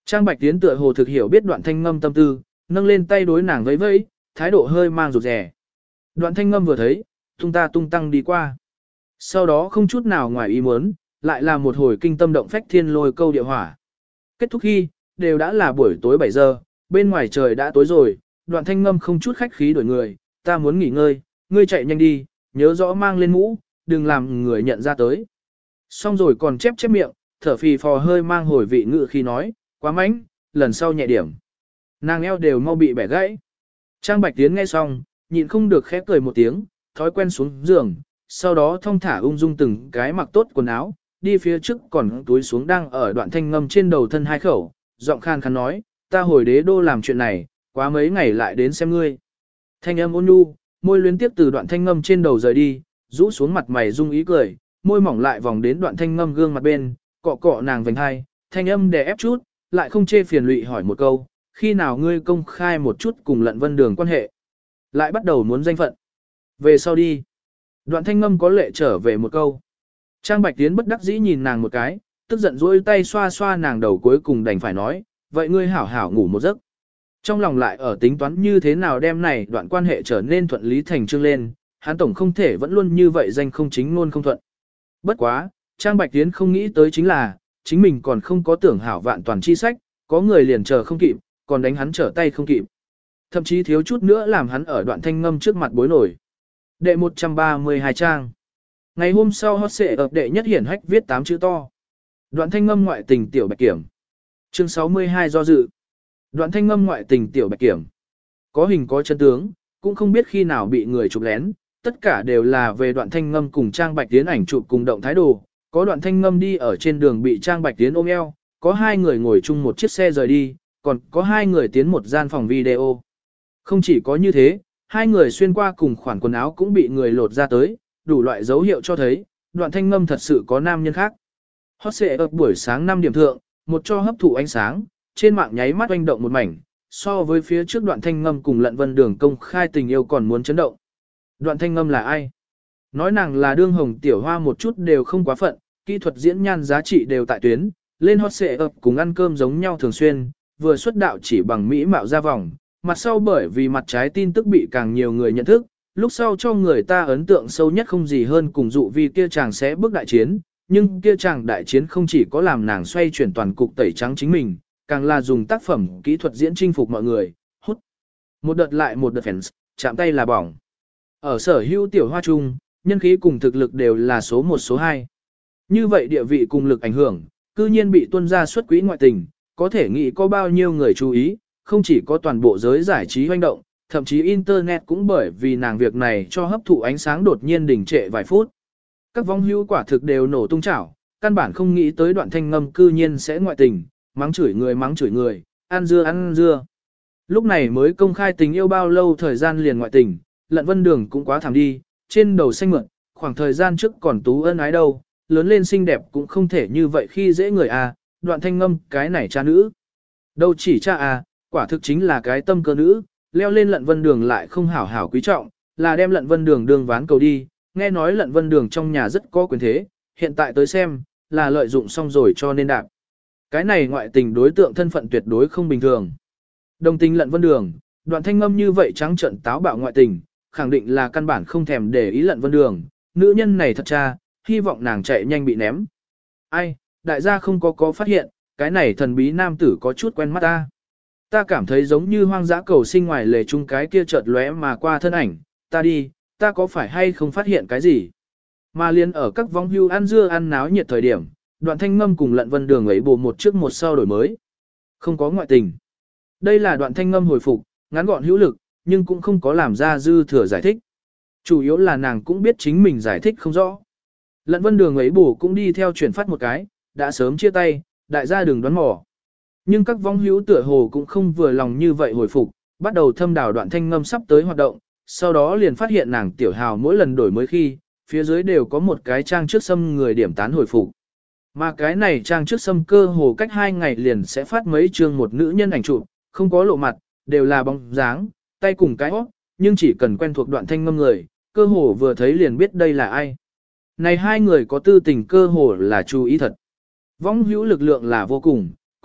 S1: Trang Bạch Tiến tựa hồ thực hiểu biết Đoạn Thanh Ngâm tâm tư, nâng lên tay đối nàng vẫy vẫy, thái độ hơi mang rụt rè. Đoạn Thanh Ngâm vừa thấy, tung ta tung tăng đi qua. Sau đó không chút nào ngoài ý muốn, lại là một hồi kinh tâm động phách thiên lôi câu địa hỏa. Kết thúc khi, đều đã là buổi tối bảy giờ, bên ngoài trời đã tối rồi, Đoạn Thanh Ngâm không chút khách khí đổi người, ta muốn nghỉ ngơi, ngươi chạy nhanh đi, nhớ rõ mang lên mũ, đừng làm người nhận ra tới. Xong rồi còn chép chép miệng, thở phì phò hơi mang hồi vị ngự khi nói, quá mánh, lần sau nhẹ điểm. Nàng eo đều mau bị bẻ gãy. Trang Bạch Tiến nghe xong, nhịn không được khẽ cười một tiếng, thói quen xuống giường, sau đó thong thả ung dung từng cái mặc tốt quần áo, đi phía trước còn túi xuống đang ở Đoạn Thanh Ngâm trên đầu thân hai khẩu, giọng khan khàn nói, ta hồi đế đô làm chuyện này, quá mấy ngày lại đến xem ngươi. Thanh âm ôn nhu, môi luyến tiếp từ Đoạn Thanh Ngâm trên đầu rời đi, rũ xuống mặt mày dung ý cười, môi mỏng lại vòng đến Đoạn Thanh Ngâm gương mặt bên, cọ cọ nàng vành hai, thanh âm đè ép chút, lại không chê phiền lụy hỏi một câu, khi nào ngươi công khai một chút cùng Lận Vân Đường quan hệ. Lại bắt đầu muốn danh phận. Về sau đi. Đoạn Thanh Ngâm có lệ trở về một câu. Trang Bạch Tiến bất đắc dĩ nhìn nàng một cái, tức giận dỗi tay xoa xoa nàng đầu cuối cùng đành phải nói, vậy ngươi hảo hảo ngủ một giấc. Trong lòng lại ở tính toán như thế nào đem này đoạn quan hệ trở nên thuận lý thành trương lên, hắn tổng không thể vẫn luôn như vậy danh không chính luôn không thuận. Bất quá, Trang Bạch Tiến không nghĩ tới chính là, chính mình còn không có tưởng hảo vạn toàn chi sách, có người liền chờ không kịp, còn đánh hắn trở tay không kịp. Thậm chí thiếu chút nữa làm hắn ở Đoạn Thanh Ngâm trước mặt bối nổi. Đệ một trăm ba mươi hai trang. Ngày hôm sau hot xệ ập đệ nhất hiển hách viết tám chữ to. Đoạn Thanh Ngâm ngoại tình tiểu bạch kiểm. Chương sáu mươi hai do dự. Đoạn Thanh Ngâm ngoại tình tiểu bạch kiểm. Có hình có chân tướng, cũng không biết khi nào bị người chụp lén, tất cả đều là về Đoạn Thanh Ngâm cùng Trang Bạch Tiến ảnh chụp cùng động thái đồ. Có Đoạn Thanh Ngâm đi ở trên đường bị Trang Bạch Tiến ôm eo, có hai người ngồi chung một chiếc xe rời đi, còn có hai người tiến một gian phòng video. Không chỉ có như thế, hai người xuyên qua cùng khoản quần áo cũng bị người lột ra tới, đủ loại dấu hiệu cho thấy, Đoạn Thanh Ngâm thật sự có nam nhân khác. Hot xệ ập buổi sáng năm điểm thượng, một cho hấp thụ ánh sáng, trên mạng nháy mắt oanh động một mảnh, so với phía trước Đoạn Thanh Ngâm cùng Lận Vân Đường công khai tình yêu còn muốn chấn động. Đoạn Thanh Ngâm là ai? Nói nàng là đương hồng tiểu hoa một chút đều không quá phận, kỹ thuật diễn nhan giá trị đều tại tuyến, lên hot xệ ập cùng ăn cơm giống nhau thường xuyên, vừa xuất đạo chỉ bằng mỹ mạo ra vòng, mặt sau bởi vì mặt trái tin tức bị càng nhiều người nhận thức, lúc sau cho người ta ấn tượng sâu nhất không gì hơn cùng dụ vì kia chàng sẽ bước đại chiến, nhưng kia chàng đại chiến không chỉ có làm nàng xoay chuyển toàn cục tẩy trắng chính mình, càng là dùng tác phẩm kỹ thuật diễn chinh phục mọi người, hút. Một đợt lại một đợt fans, chạm tay là bỏng. Ở sở hữu tiểu hoa trung, nhân khí cùng thực lực đều là số một số hai. Như vậy địa vị cùng lực ảnh hưởng, cư nhiên bị tuân ra xuất quỹ ngoại tình, có thể nghĩ có bao nhiêu người chú ý, không chỉ có toàn bộ giới giải trí hoành động, thậm chí Internet cũng bởi vì nàng việc này cho hấp thụ ánh sáng đột nhiên đình trệ vài phút. Các vong hữu quả thực đều nổ tung chảo, căn bản không nghĩ tới Đoạn Thanh Ngâm cư nhiên sẽ ngoại tình, mắng chửi người mắng chửi người, ăn dưa ăn dưa. Lúc này mới công khai tình yêu bao lâu thời gian liền ngoại tình, Lận Vân Đường cũng quá thảm đi, trên đầu xanh mượn, khoảng thời gian trước còn tú ân ái đâu, lớn lên xinh đẹp cũng không thể như vậy khi dễ người à, Đoạn Thanh Ngâm cái này cha nữ. Đâu chỉ cha à, quả thực chính là cái tâm cơ nữ, leo lên Lận Vân Đường lại không hảo hảo quý trọng, là đem Lận Vân Đường đường ván cầu đi, nghe nói Lận Vân Đường trong nhà rất có quyền thế, hiện tại tới xem, là lợi dụng xong rồi cho nên đạp. Cái này ngoại tình đối tượng thân phận tuyệt đối không bình thường. Đồng tình Lận Vân Đường, Đoạn Thanh Ngâm như vậy trắng trợn táo bạo ngoại tình, khẳng định là căn bản không thèm để ý Lận Vân Đường, nữ nhân này thật cha, hy vọng nàng chạy nhanh bị ném. Ai, đại gia không có có phát hiện, cái này thần bí nam tử có chút quen mắt ta. Ta cảm thấy giống như hoang dã cầu sinh ngoài lề chung cái kia chợt lóe mà qua thân ảnh, ta đi, ta có phải hay không phát hiện cái gì? Mà liền ở các vong hưu ăn dưa ăn náo nhiệt thời điểm, Đoạn Thanh Ngâm cùng Lận Vân Đường ấy bù một trước một sau đổi mới. Không có ngoại tình. Đây là Đoạn Thanh Ngâm hồi phục, ngắn gọn hữu lực, nhưng cũng không có làm ra dư thừa giải thích. Chủ yếu là nàng cũng biết chính mình giải thích không rõ. Lận Vân Đường ấy bù cũng đi theo chuyển phát một cái, đã sớm chia tay, đại gia đừng đoán mò. Nhưng các vong hữu tựa hồ cũng không vừa lòng như vậy hồi phục, bắt đầu thâm đào Đoạn Thanh Ngâm sắp tới hoạt động, sau đó liền phát hiện nàng tiểu hào mỗi lần đổi mới khi, phía dưới đều có một cái trang trước xâm người điểm tán hồi phục. Mà cái này trang trước xâm cơ hồ cách hai ngày liền sẽ phát mấy chương một nữ nhân ảnh chụp, không có lộ mặt, đều là bóng dáng, tay cùng cái hót, nhưng chỉ cần quen thuộc Đoạn Thanh Ngâm người, cơ hồ vừa thấy liền biết đây là ai. Này hai người có tư tình cơ hồ là chú ý thật. Vong hữu lực lượng là vô cùng,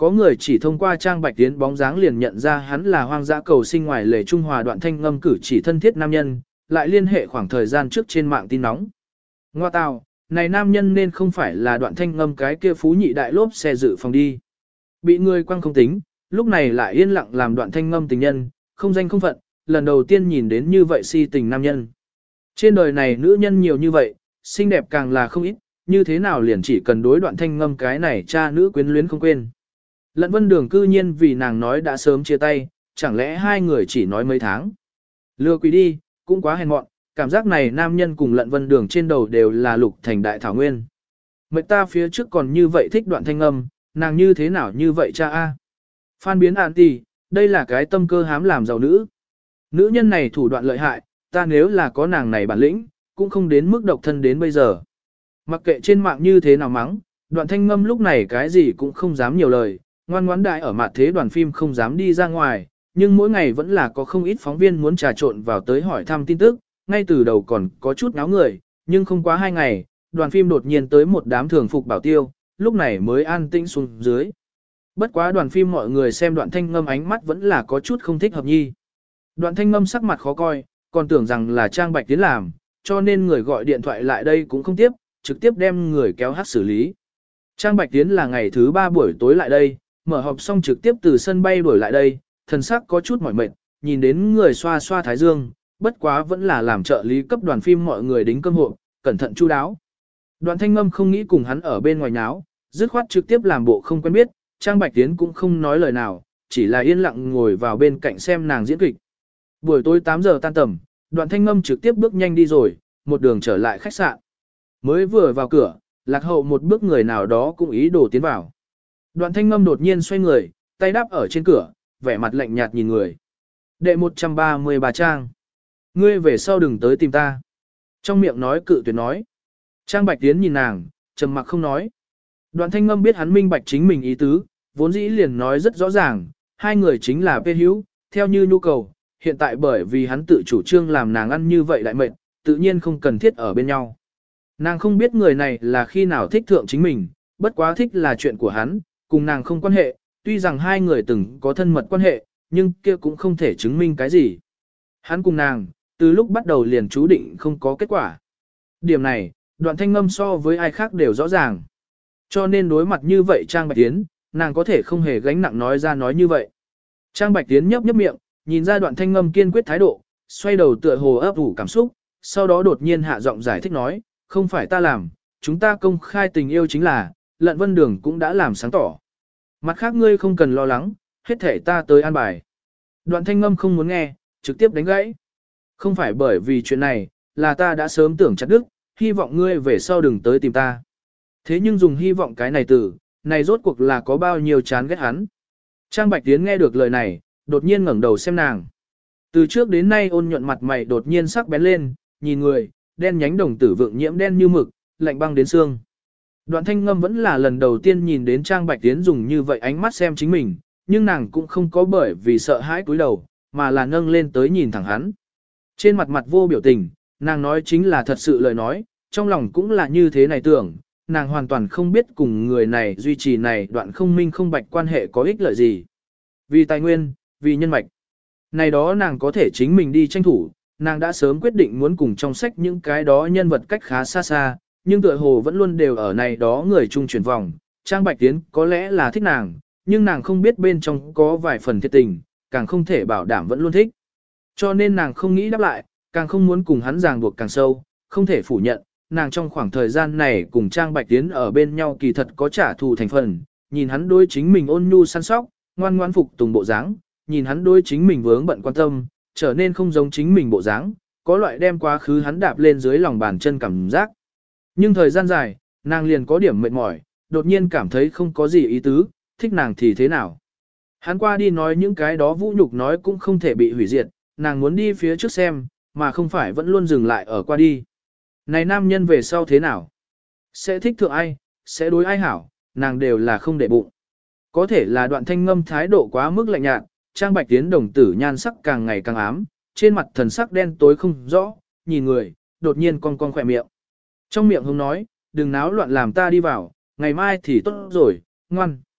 S1: Có người chỉ thông qua Trang Bạch Tiến bóng dáng liền nhận ra hắn là hoang dã cầu sinh ngoài lề Trung Hòa Đoạn Thanh Ngâm cử chỉ thân thiết nam nhân, lại liên hệ khoảng thời gian trước trên mạng tin nóng. Ngoa tào, này nam nhân nên không phải là Đoạn Thanh Ngâm cái kia phú nhị đại lốp xe dự phòng đi. Bị người quăng không tính, lúc này lại yên lặng làm Đoạn Thanh Ngâm tình nhân, không danh không phận, lần đầu tiên nhìn đến như vậy si tình nam nhân. Trên đời này nữ nhân nhiều như vậy, xinh đẹp càng là không ít, như thế nào liền chỉ cần đối Đoạn Thanh Ngâm cái này cha nữ quyến luyến không quên. Lận Vân Đường cư nhiên vì nàng nói đã sớm chia tay, chẳng lẽ hai người chỉ nói mấy tháng. Lừa quỷ đi, cũng quá hèn mọn, cảm giác này nam nhân cùng Lận Vân Đường trên đầu đều là lục thành đại thảo nguyên. Mệnh ta phía trước còn như vậy thích Đoạn Thanh Ngâm, nàng như thế nào như vậy cha a? Phan biến ạn tỷ, đây là cái tâm cơ hám làm giàu nữ. Nữ nhân này thủ đoạn lợi hại, ta nếu là có nàng này bản lĩnh, cũng không đến mức độc thân đến bây giờ. Mặc kệ trên mạng như thế nào mắng, Đoạn Thanh Ngâm lúc này cái gì cũng không dám nhiều lời, ngoan ngoãn đại ở mặt thế đoàn phim không dám đi ra ngoài, nhưng mỗi ngày vẫn là có không ít phóng viên muốn trà trộn vào tới hỏi thăm tin tức, ngay từ đầu còn có chút náo người, nhưng không quá hai ngày, đoàn phim đột nhiên tới một đám thường phục bảo tiêu, lúc này mới an tĩnh xuống dưới. Bất quá đoàn phim mọi người xem Đoạn Thanh Ngâm ánh mắt vẫn là có chút không thích hợp nhi. Đoạn Thanh Ngâm sắc mặt khó coi, còn tưởng rằng là Trang Bạch Tiến làm, cho nên người gọi điện thoại lại đây cũng không tiếp, trực tiếp đem người kéo hát xử lý. Trang Bạch Tiến là ngày thứ ba buổi tối lại đây, mở họp xong trực tiếp từ sân bay đuổi lại đây, thần sắc có chút mỏi mệt, nhìn đến người xoa xoa thái dương, bất quá vẫn là làm trợ lý cấp đoàn phim mọi người đính cơm hộp, cẩn thận chu đáo. Đoạn Thanh Ngâm không nghĩ cùng hắn ở bên ngoài nháo, dứt khoát trực tiếp làm bộ không quen biết, Trang Bạch Tiến cũng không nói lời nào, chỉ là yên lặng ngồi vào bên cạnh xem nàng diễn kịch. Buổi tối tám giờ tan tầm, Đoạn Thanh Ngâm trực tiếp bước nhanh đi rồi, một đường trở lại khách sạn. Mới vừa vào cửa, lạc hậu một bước người nào đó cũng ý đồ tiến vào. Đoạn Thanh Ngâm đột nhiên xoay người, tay đáp ở trên cửa, vẻ mặt lạnh nhạt nhìn người. Đệ một trăm ba mươi ba Trang. Ngươi về sau đừng tới tìm ta. Trong miệng nói cự tuyệt nói. Trang Bạch Tiến nhìn nàng, trầm mặc không nói. Đoạn Thanh Ngâm biết hắn minh bạch chính mình ý tứ, vốn dĩ liền nói rất rõ ràng, hai người chính là phê hữu, theo như nhu cầu, hiện tại bởi vì hắn tự chủ trương làm nàng ăn như vậy lại mệt, tự nhiên không cần thiết ở bên nhau. Nàng không biết người này là khi nào thích thượng chính mình, bất quá thích là chuyện của hắn, cùng nàng không quan hệ, tuy rằng hai người từng có thân mật quan hệ, nhưng kia cũng không thể chứng minh cái gì. Hắn cùng nàng, từ lúc bắt đầu liền chú định không có kết quả. Điểm này, Đoạn Thanh Ngâm so với ai khác đều rõ ràng. Cho nên đối mặt như vậy Trang Bạch Tiến, nàng có thể không hề gánh nặng nói ra nói như vậy. Trang Bạch Tiến nhấp nhấp miệng, nhìn ra Đoạn Thanh Ngâm kiên quyết thái độ, xoay đầu tựa hồ ấp ủ cảm xúc, sau đó đột nhiên hạ giọng giải thích nói, không phải ta làm, chúng ta công khai tình yêu chính là, Lận Vân Đường cũng đã làm sáng tỏ. Mặt khác ngươi không cần lo lắng, hết thể ta tới an bài. Đoạn Thanh Ngâm không muốn nghe, trực tiếp đánh gãy. Không phải bởi vì chuyện này, là ta đã sớm tưởng chặt đức, hy vọng ngươi về sau đừng tới tìm ta. Thế nhưng dùng hy vọng cái này từ, này rốt cuộc là có bao nhiêu chán ghét hắn. Trang Bạch Tiến nghe được lời này, đột nhiên ngẩng đầu xem nàng. Từ trước đến nay ôn nhuận mặt mày đột nhiên sắc bén lên, nhìn người, đen nhánh đồng tử vượng nhiễm đen như mực, lạnh băng đến xương. Đoạn Thanh Ngâm vẫn là lần đầu tiên nhìn đến Trang Bạch Tiến dùng như vậy ánh mắt xem chính mình, nhưng nàng cũng không có bởi vì sợ hãi cúi đầu, mà là nâng lên tới nhìn thẳng hắn. Trên mặt mặt vô biểu tình, nàng nói chính là thật sự lời nói, trong lòng cũng là như thế này tưởng, nàng hoàn toàn không biết cùng người này duy trì này đoạn không minh không bạch quan hệ có ích lợi gì. Vì tài nguyên, vì nhân mạch. Này đó nàng có thể chính mình đi tranh thủ, nàng đã sớm quyết định muốn cùng trong sách những cái đó nhân vật cách khá xa xa, nhưng tựa hồ vẫn luôn đều ở này đó người chung chuyển vòng. Trang Bạch Tiến có lẽ là thích nàng, nhưng nàng không biết bên trong có vài phần thiệt tình, càng không thể bảo đảm vẫn luôn thích. Cho nên nàng không nghĩ đáp lại, càng không muốn cùng hắn ràng buộc càng sâu, không thể phủ nhận, nàng trong khoảng thời gian này cùng Trang Bạch Tiến ở bên nhau kỳ thật có trả thù thành phần, nhìn hắn đối chính mình ôn nhu săn sóc, ngoan ngoan phục tùng bộ dáng, nhìn hắn đối chính mình vướng bận quan tâm, trở nên không giống chính mình bộ dáng, có loại đem quá khứ hắn đạp lên dưới lòng bàn chân cảm giác. Nhưng thời gian dài, nàng liền có điểm mệt mỏi, đột nhiên cảm thấy không có gì ý tứ, thích nàng thì thế nào. Hắn qua đi nói những cái đó vũ nhục nói cũng không thể bị hủy diệt, nàng muốn đi phía trước xem, mà không phải vẫn luôn dừng lại ở qua đi. Này nam nhân về sau thế nào? Sẽ thích thượng ai, sẽ đối ai hảo, nàng đều là không để bụng. Có thể là Đoạn Thanh Ngâm thái độ quá mức lạnh nhạt, Trang Bạch Tiến đồng tử nhan sắc càng ngày càng ám, trên mặt thần sắc đen tối không rõ, nhìn người, đột nhiên cong cong khỏe miệng. Trong miệng hông nói, đừng náo loạn làm ta đi vào, ngày mai thì tốt rồi, ngoan.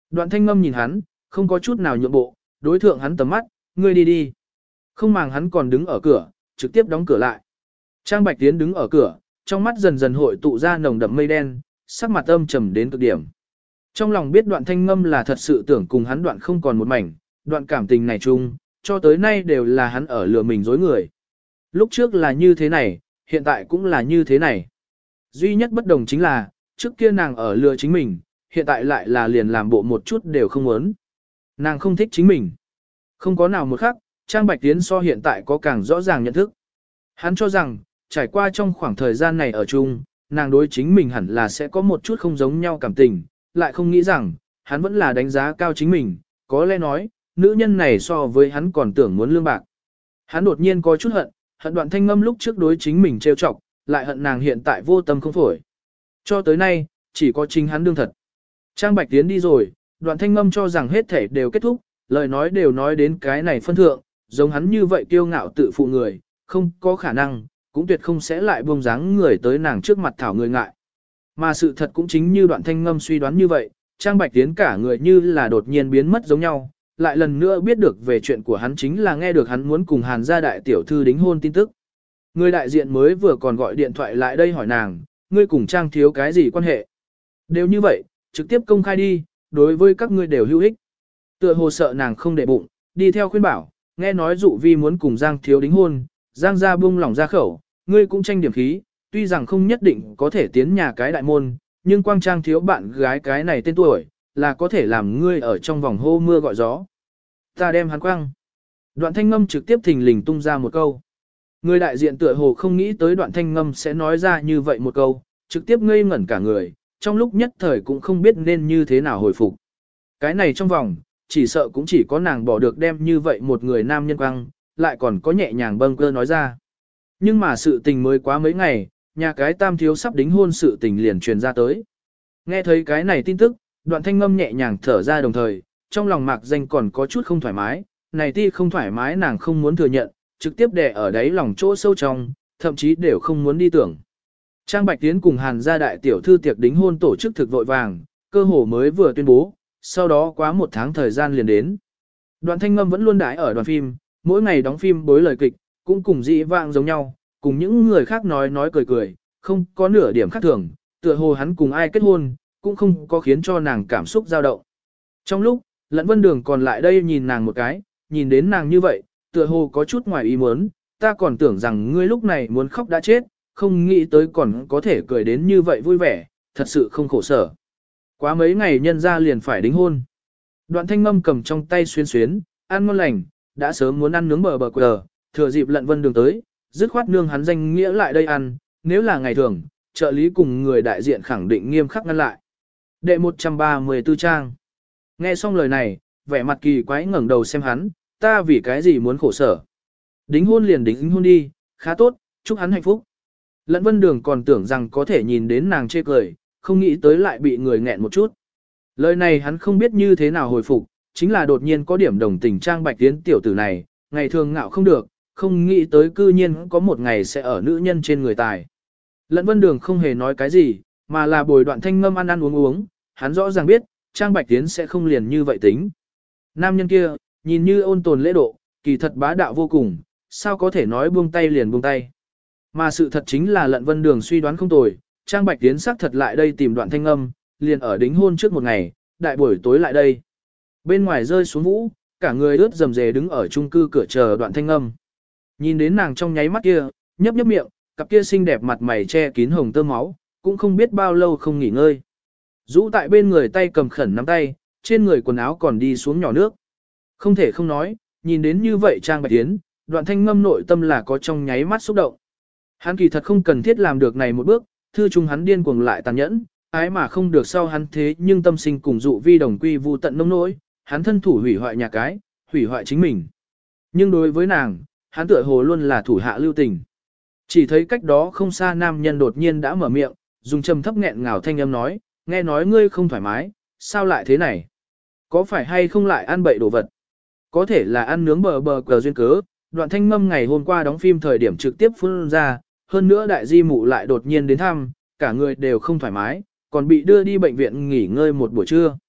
S1: Đoạn thanh ngâm nhìn hắn, không có chút nào nhượng bộ, đối thượng hắn tầm mắt, ngươi đi đi. Không màng hắn còn đứng ở cửa, trực tiếp đóng cửa lại. Trang Bạch Tiến đứng ở cửa, trong mắt dần dần hội tụ ra nồng đậm mây đen, sắc mặt âm trầm đến cực điểm. Trong lòng biết đoạn thanh ngâm là thật sự tưởng cùng hắn đoạn không còn một mảnh, đoạn cảm tình này chung, cho tới nay đều là hắn ở lừa mình dối người. Lúc trước là như thế này, hiện tại cũng là như thế này. Duy nhất bất đồng chính là, trước kia nàng ở lừa chính mình, hiện tại lại là liền làm bộ một chút đều không muốn. Nàng không thích chính mình. Không có nào một khắc, Trang Bạch Tiến so hiện tại có càng rõ ràng nhận thức. Hắn cho rằng, trải qua trong khoảng thời gian này ở chung, nàng đối chính mình hẳn là sẽ có một chút không giống nhau cảm tình, lại không nghĩ rằng, hắn vẫn là đánh giá cao chính mình, có lẽ nói, nữ nhân này so với hắn còn tưởng muốn lương bạc. Hắn đột nhiên có chút hận, hận đoạn thanh ngâm lúc trước đối chính mình trêu chọc, lại hận nàng hiện tại vô tâm không phổi. Cho tới nay, chỉ có chính hắn đương thật. Trang Bạch Tiến đi rồi, đoạn thanh ngâm cho rằng hết thể đều kết thúc, lời nói đều nói đến cái này phân thượng, giống hắn như vậy kiêu ngạo tự phụ người, không có khả năng, cũng tuyệt không sẽ lại buông dáng người tới nàng trước mặt thảo người ngại. Mà sự thật cũng chính như đoạn thanh ngâm suy đoán như vậy, Trang Bạch Tiến cả người như là đột nhiên biến mất giống nhau, lại lần nữa biết được về chuyện của hắn chính là nghe được hắn muốn cùng Hàn gia đại tiểu thư đính hôn tin tức. Người đại diện mới vừa còn gọi điện thoại lại đây hỏi nàng, ngươi cùng Trang thiếu cái gì quan hệ? Đều như vậy, trực tiếp công khai đi, đối với các ngươi đều hữu ích. Tựa hồ sợ nàng không để bụng, đi theo khuyên bảo, nghe nói dụ vi muốn cùng Giang thiếu đính hôn, Giang gia buông lỏng ra khẩu, ngươi cũng tranh điểm khí, tuy rằng không nhất định có thể tiến nhà cái đại môn, nhưng quang Trang thiếu bạn gái cái này tên tuổi, là có thể làm ngươi ở trong vòng hô mưa gọi gió. Ta đem hắn quăng. Đoạn thanh ngâm trực tiếp thình lình tung ra một câu. Người đại diện tựa hồ không nghĩ tới đoạn thanh ngâm sẽ nói ra như vậy một câu, trực tiếp ngây ngẩn cả người, trong lúc nhất thời cũng không biết nên như thế nào hồi phục. Cái này trong vòng, chỉ sợ cũng chỉ có nàng bỏ được đem như vậy một người nam nhân quăng, lại còn có nhẹ nhàng bâng cơ nói ra. Nhưng mà sự tình mới quá mấy ngày, nhà cái tam thiếu sắp đính hôn sự tình liền truyền ra tới. Nghe thấy cái này tin tức, đoạn thanh ngâm nhẹ nhàng thở ra đồng thời, trong lòng mạc danh còn có chút không thoải mái, này ti không thoải mái nàng không muốn thừa nhận, trực tiếp đè ở đáy lòng chỗ sâu trong, thậm chí đều không muốn đi tưởng. Trang Bạch Tiến cùng Hàn gia đại tiểu thư tiệc đính hôn tổ chức thực vội vàng, cơ hồ mới vừa tuyên bố, sau đó quá một tháng thời gian liền đến. Đoạn thanh ngâm vẫn luôn đãi ở đoàn phim, mỗi ngày đóng phim bối lời kịch, cũng cùng dị vãng giống nhau, cùng những người khác nói nói cười cười, không có nửa điểm khác thường, tựa hồ hắn cùng ai kết hôn, cũng không có khiến cho nàng cảm xúc dao động. Trong lúc, Lẫn Vân Đường còn lại đây nhìn nàng một cái, nhìn đến nàng như vậy, tựa hồ có chút ngoài ý muốn, ta còn tưởng rằng ngươi lúc này muốn khóc đã chết, không nghĩ tới còn có thể cười đến như vậy vui vẻ, thật sự không khổ sở. Quá mấy ngày nhân ra liền phải đính hôn. Đoạn thanh ngâm cầm trong tay xuyên xuyến, ăn ngon lành, đã sớm muốn ăn nướng bờ bờ quờ, thừa dịp Lận Vân Đường tới, dứt khoát nương hắn danh nghĩa lại đây ăn, nếu là ngày thường, trợ lý cùng người đại diện khẳng định nghiêm khắc ngăn lại. Đệ một trăm ba mươi tư trang. Nghe xong lời này, vẻ mặt kỳ quái ngẩng đầu xem hắn, ta vì cái gì muốn khổ sở. Đính hôn liền đính hôn đi, khá tốt, chúc hắn hạnh phúc. Lận Vân Đường còn tưởng rằng có thể nhìn đến nàng chê cười, không nghĩ tới lại bị người nghẹn một chút. Lời này hắn không biết như thế nào hồi phục, chính là đột nhiên có điểm đồng tình Trang Bạch Tiến tiểu tử này, ngày thường ngạo không được, không nghĩ tới cư nhiên có một ngày sẽ ở nữ nhân trên người tài. Lận Vân Đường không hề nói cái gì, mà là bồi đoạn thanh ngâm ăn ăn uống uống, hắn rõ ràng biết, Trang Bạch Tiến sẽ không liền như vậy tính. Nam nhân kia, nhìn như ôn tồn lễ độ, kỳ thật bá đạo vô cùng, sao có thể nói buông tay liền buông tay. Mà sự thật chính là Lận Vân Đường suy đoán không tồi, Trang Bạch Tiến xác thật lại đây tìm đoạn thanh âm, liền ở đính hôn trước một ngày, đại buổi tối lại đây. Bên ngoài rơi xuống vũ, cả người ướt rầm rề đứng ở chung cư cửa chờ đoạn thanh âm. Nhìn đến nàng trong nháy mắt kia, nhấp nhấp miệng, cặp kia xinh đẹp mặt mày che kín hồng tơ máu, cũng không biết bao lâu không nghỉ ngơi. Rũ tại bên người tay cầm khẩn nắm tay, trên người quần áo còn đi xuống nhỏ nước. Không thể không nói, nhìn đến như vậy Trang Bạch Tiến, đoạn thanh ngâm nội tâm là có trong nháy mắt xúc động. Hắn kỳ thật không cần thiết làm được này một bước, thư chung hắn điên cuồng lại tàn nhẫn, ái mà không được sau hắn thế nhưng tâm sinh cùng dụ vi đồng quy vu tận nông nỗi, hắn thân thủ hủy hoại nhà cái, hủy hoại chính mình. Nhưng đối với nàng, hắn tựa hồ luôn là thủ hạ lưu tình. Chỉ thấy cách đó không xa nam nhân đột nhiên đã mở miệng, dùng trầm thấp nghẹn ngào thanh âm nói, nghe nói ngươi không thoải mái, sao lại thế này? Có phải hay không lại ăn bậy đồ vật? Có thể là ăn nướng bờ bờ cờ duyên cớ, đoạn thanh ngâm ngày hôm qua đóng phim thời điểm trực tiếp phun ra, hơn nữa đại di mụ lại đột nhiên đến thăm, cả người đều không thoải mái, còn bị đưa đi bệnh viện nghỉ ngơi một buổi trưa.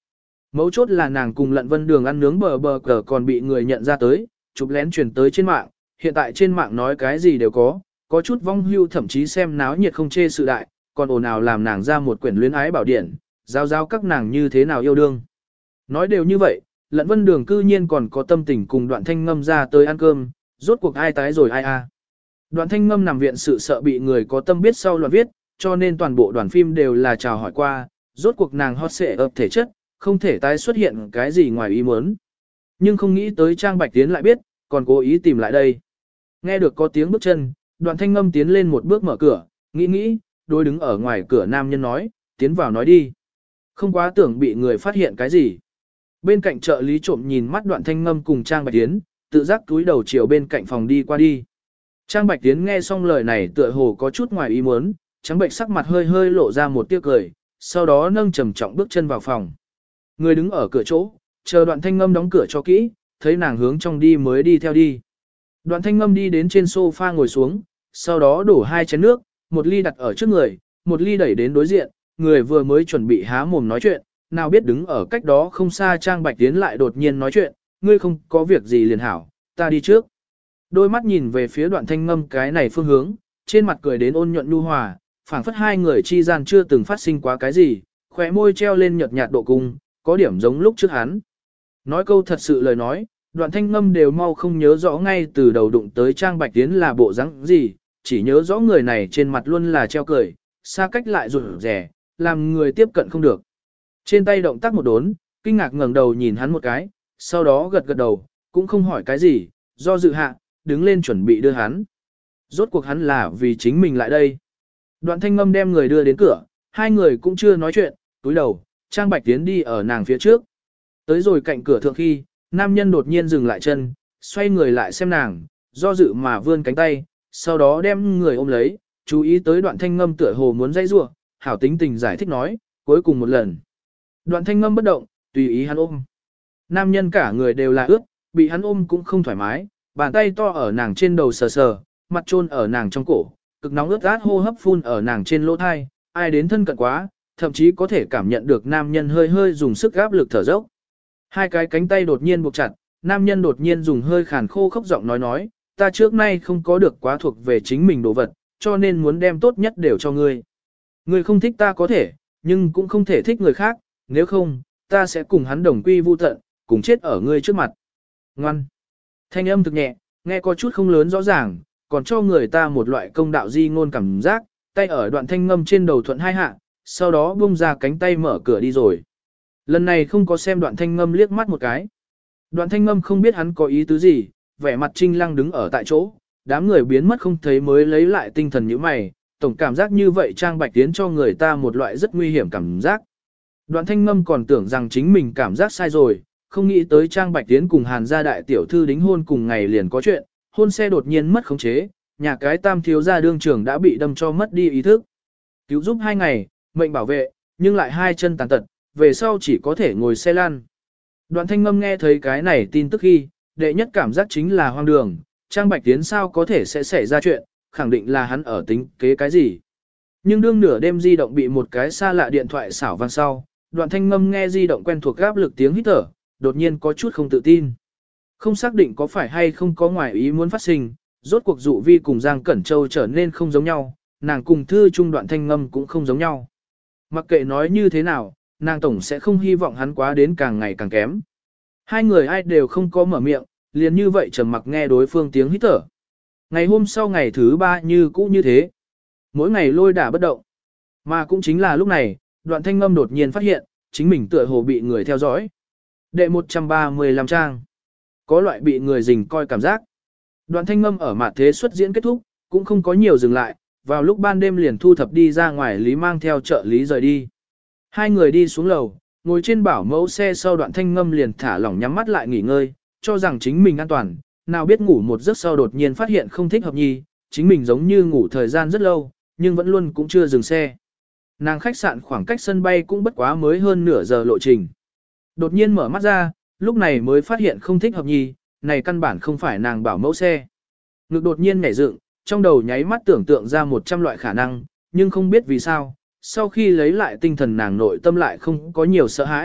S1: Mấu chốt là nàng cùng Lận Vân Đường ăn nướng bờ bờ cờ còn bị người nhận ra tới, chụp lén truyền tới trên mạng, hiện tại trên mạng nói cái gì đều có, có chút vong hưu thậm chí xem náo nhiệt không chê sự đại, còn ồn ào làm nàng ra một quyển luyến ái bảo điển, giao giao các nàng như thế nào yêu đương. Nói đều như vậy, Lận Vân Đường cư nhiên còn có tâm tình cùng Đoạn Thanh Ngâm ra tới ăn cơm, rốt cuộc ai tái rồi ai a. Đoạn Thanh Ngâm nằm viện sự sợ bị người có tâm biết sau loạn viết, cho nên toàn bộ đoàn phim đều là chào hỏi qua, rốt cuộc nàng hot xệ ập thể chất, không thể tái xuất hiện cái gì ngoài ý muốn. Nhưng không nghĩ tới Trang Bạch Tiến lại biết, còn cố ý tìm lại đây. Nghe được có tiếng bước chân, Đoạn Thanh Ngâm tiến lên một bước mở cửa, nghĩ nghĩ, đối đứng ở ngoài cửa nam nhân nói, tiến vào nói đi. Không quá tưởng bị người phát hiện cái gì. Bên cạnh trợ lý trộm nhìn mắt Đoạn Thanh Ngâm cùng Trang Bạch Tiến, tự giác túi đầu chiều bên cạnh phòng đi qua đi. Trang Bạch Tiến nghe xong lời này tựa hồ có chút ngoài ý muốn, trắng bệnh sắc mặt hơi hơi lộ ra một tia cười, sau đó nâng trầm trọng bước chân vào phòng. Người đứng ở cửa chỗ, chờ Đoạn Thanh Ngâm đóng cửa cho kỹ, thấy nàng hướng trong đi mới đi theo đi. Đoạn Thanh Ngâm đi đến trên sofa ngồi xuống, sau đó đổ hai chén nước, một ly đặt ở trước người, một ly đẩy đến đối diện, người vừa mới chuẩn bị há mồm nói chuyện, nào biết đứng ở cách đó không xa Trang Bạch Tiến lại đột nhiên nói chuyện, ngươi không có việc gì liền hảo, ta đi trước. Đôi mắt nhìn về phía Đoạn Thanh Ngâm cái này phương hướng, trên mặt cười đến ôn nhuận nhu hòa, phảng phất hai người chi gian chưa từng phát sinh quá cái gì, khóe môi treo lên nhợt nhạt độ cung, có điểm giống lúc trước hắn. Nói câu thật sự lời nói, Đoạn Thanh Ngâm đều mau không nhớ rõ ngay từ đầu đụng tới Trang Bạch Tiến là bộ dáng gì, chỉ nhớ rõ người này trên mặt luôn là treo cười, xa cách lại rụt rẻ, làm người tiếp cận không được. Trên tay động tác một đốn, kinh ngạc ngẩng đầu nhìn hắn một cái, sau đó gật gật đầu, cũng không hỏi cái gì, do dự hạ, đứng lên chuẩn bị đưa hắn. Rốt cuộc hắn là vì chính mình lại đây. Đoạn Thanh Ngâm đem người đưa đến cửa, hai người cũng chưa nói chuyện, túi đầu, Trang Bạch Tiến đi ở nàng phía trước. Tới rồi cạnh cửa thượng khi, nam nhân đột nhiên dừng lại chân, xoay người lại xem nàng, do dự mà vươn cánh tay, sau đó đem người ôm lấy, chú ý tới Đoạn Thanh Ngâm tựa hồ muốn dây rủa, hảo tính tình giải thích nói, cuối cùng một lần. Đoạn Thanh Ngâm bất động, tùy ý hắn ôm. Nam nhân cả người đều là ướt, bị hắn ôm cũng không thoải mái, bàn tay to ở nàng trên đầu sờ sờ, mặt chôn ở nàng trong cổ, cực nóng ướt át hô hấp phun ở nàng trên lỗ thai, ai đến thân cận quá, thậm chí có thể cảm nhận được nam nhân hơi hơi dùng sức áp lực thở dốc. Hai cái cánh tay đột nhiên buộc chặt, nam nhân đột nhiên dùng hơi khàn khô khốc giọng nói nói, ta trước nay không có được quá thuộc về chính mình đồ vật, cho nên muốn đem tốt nhất đều cho ngươi. Ngươi không thích ta có thể, nhưng cũng không thể thích người khác, nếu không, ta sẽ cùng hắn đồng quy vu tận, cùng chết ở ngươi trước mặt. Ngoan. Thanh âm thực nhẹ, nghe có chút không lớn rõ ràng, còn cho người ta một loại công đạo di ngôn cảm giác, tay ở Đoạn Thanh Ngâm trên đầu thuận hai hạ, sau đó buông ra cánh tay mở cửa đi rồi. Lần này không có xem Đoạn Thanh Ngâm liếc mắt một cái. Đoạn Thanh Ngâm không biết hắn có ý tứ gì, vẻ mặt trinh lăng đứng ở tại chỗ, đám người biến mất không thấy mới lấy lại tinh thần như mày, tổng cảm giác như vậy Trang Bạch Tiến cho người ta một loại rất nguy hiểm cảm giác. Đoạn Thanh Ngâm còn tưởng rằng chính mình cảm giác sai rồi, không nghĩ tới Trang Bạch Tiến cùng Hàn gia đại tiểu thư đính hôn cùng ngày liền có chuyện, hôn xe đột nhiên mất khống chế, nhà cái tam thiếu gia đương trưởng đã bị đâm cho mất đi ý thức. Cứu giúp hai ngày, mệnh bảo vệ, nhưng lại hai chân tàn tật, về sau chỉ có thể ngồi xe lăn. Đoạn Thanh Ngâm nghe thấy cái này tin tức khi, đệ nhất cảm giác chính là hoang đường, Trang Bạch Tiến sao có thể sẽ xảy ra chuyện, khẳng định là hắn ở tính kế cái gì. Nhưng đương nửa đêm di động bị một cái xa lạ điện thoại xảo vang sau, Đoạn Thanh Ngâm nghe di động quen thuộc áp lực tiếng hít thở, đột nhiên có chút không tự tin. Không xác định có phải hay không có ngoài ý muốn phát sinh, rốt cuộc dụ vi cùng Giang Cẩn Châu trở nên không giống nhau, nàng cùng thư trung Đoạn Thanh Ngâm cũng không giống nhau. Mặc kệ nói như thế nào, nàng tổng sẽ không hy vọng hắn quá đến càng ngày càng kém. Hai người ai đều không có mở miệng, liền như vậy trầm mặc nghe đối phương tiếng hít thở. Ngày hôm sau ngày thứ ba như cũ như thế. Mỗi ngày lôi đả bất động. Mà cũng chính là lúc này, Đoạn Thanh Ngâm đột nhiên phát hiện, chính mình tựa hồ bị người theo dõi. Đệ một trăm ba mươi lăm trang. Có loại bị người rình coi cảm giác. Đoạn Thanh Ngâm ở mặt thế xuất diễn kết thúc, cũng không có nhiều dừng lại, vào lúc ban đêm liền thu thập đi ra ngoài Lý mang theo trợ lý rời đi. Hai người đi xuống lầu, ngồi trên bảo mẫu xe sau Đoạn Thanh Ngâm liền thả lỏng nhắm mắt lại nghỉ ngơi, cho rằng chính mình an toàn, nào biết ngủ một giấc sau đột nhiên phát hiện không thích hợp nhi, chính mình giống như ngủ thời gian rất lâu, nhưng vẫn luôn cũng chưa dừng xe. Nàng khách sạn khoảng cách sân bay cũng bất quá mới hơn nửa giờ lộ trình. Đột nhiên mở mắt ra, lúc này mới phát hiện không thích hợp nhi, này căn bản không phải nàng bảo mẫu xe. Ngực đột nhiên nhảy dựng, trong đầu nháy mắt tưởng tượng ra một trăm loại khả năng, nhưng không biết vì sao, sau khi lấy lại tinh thần nàng nội tâm lại không có nhiều sợ hãi,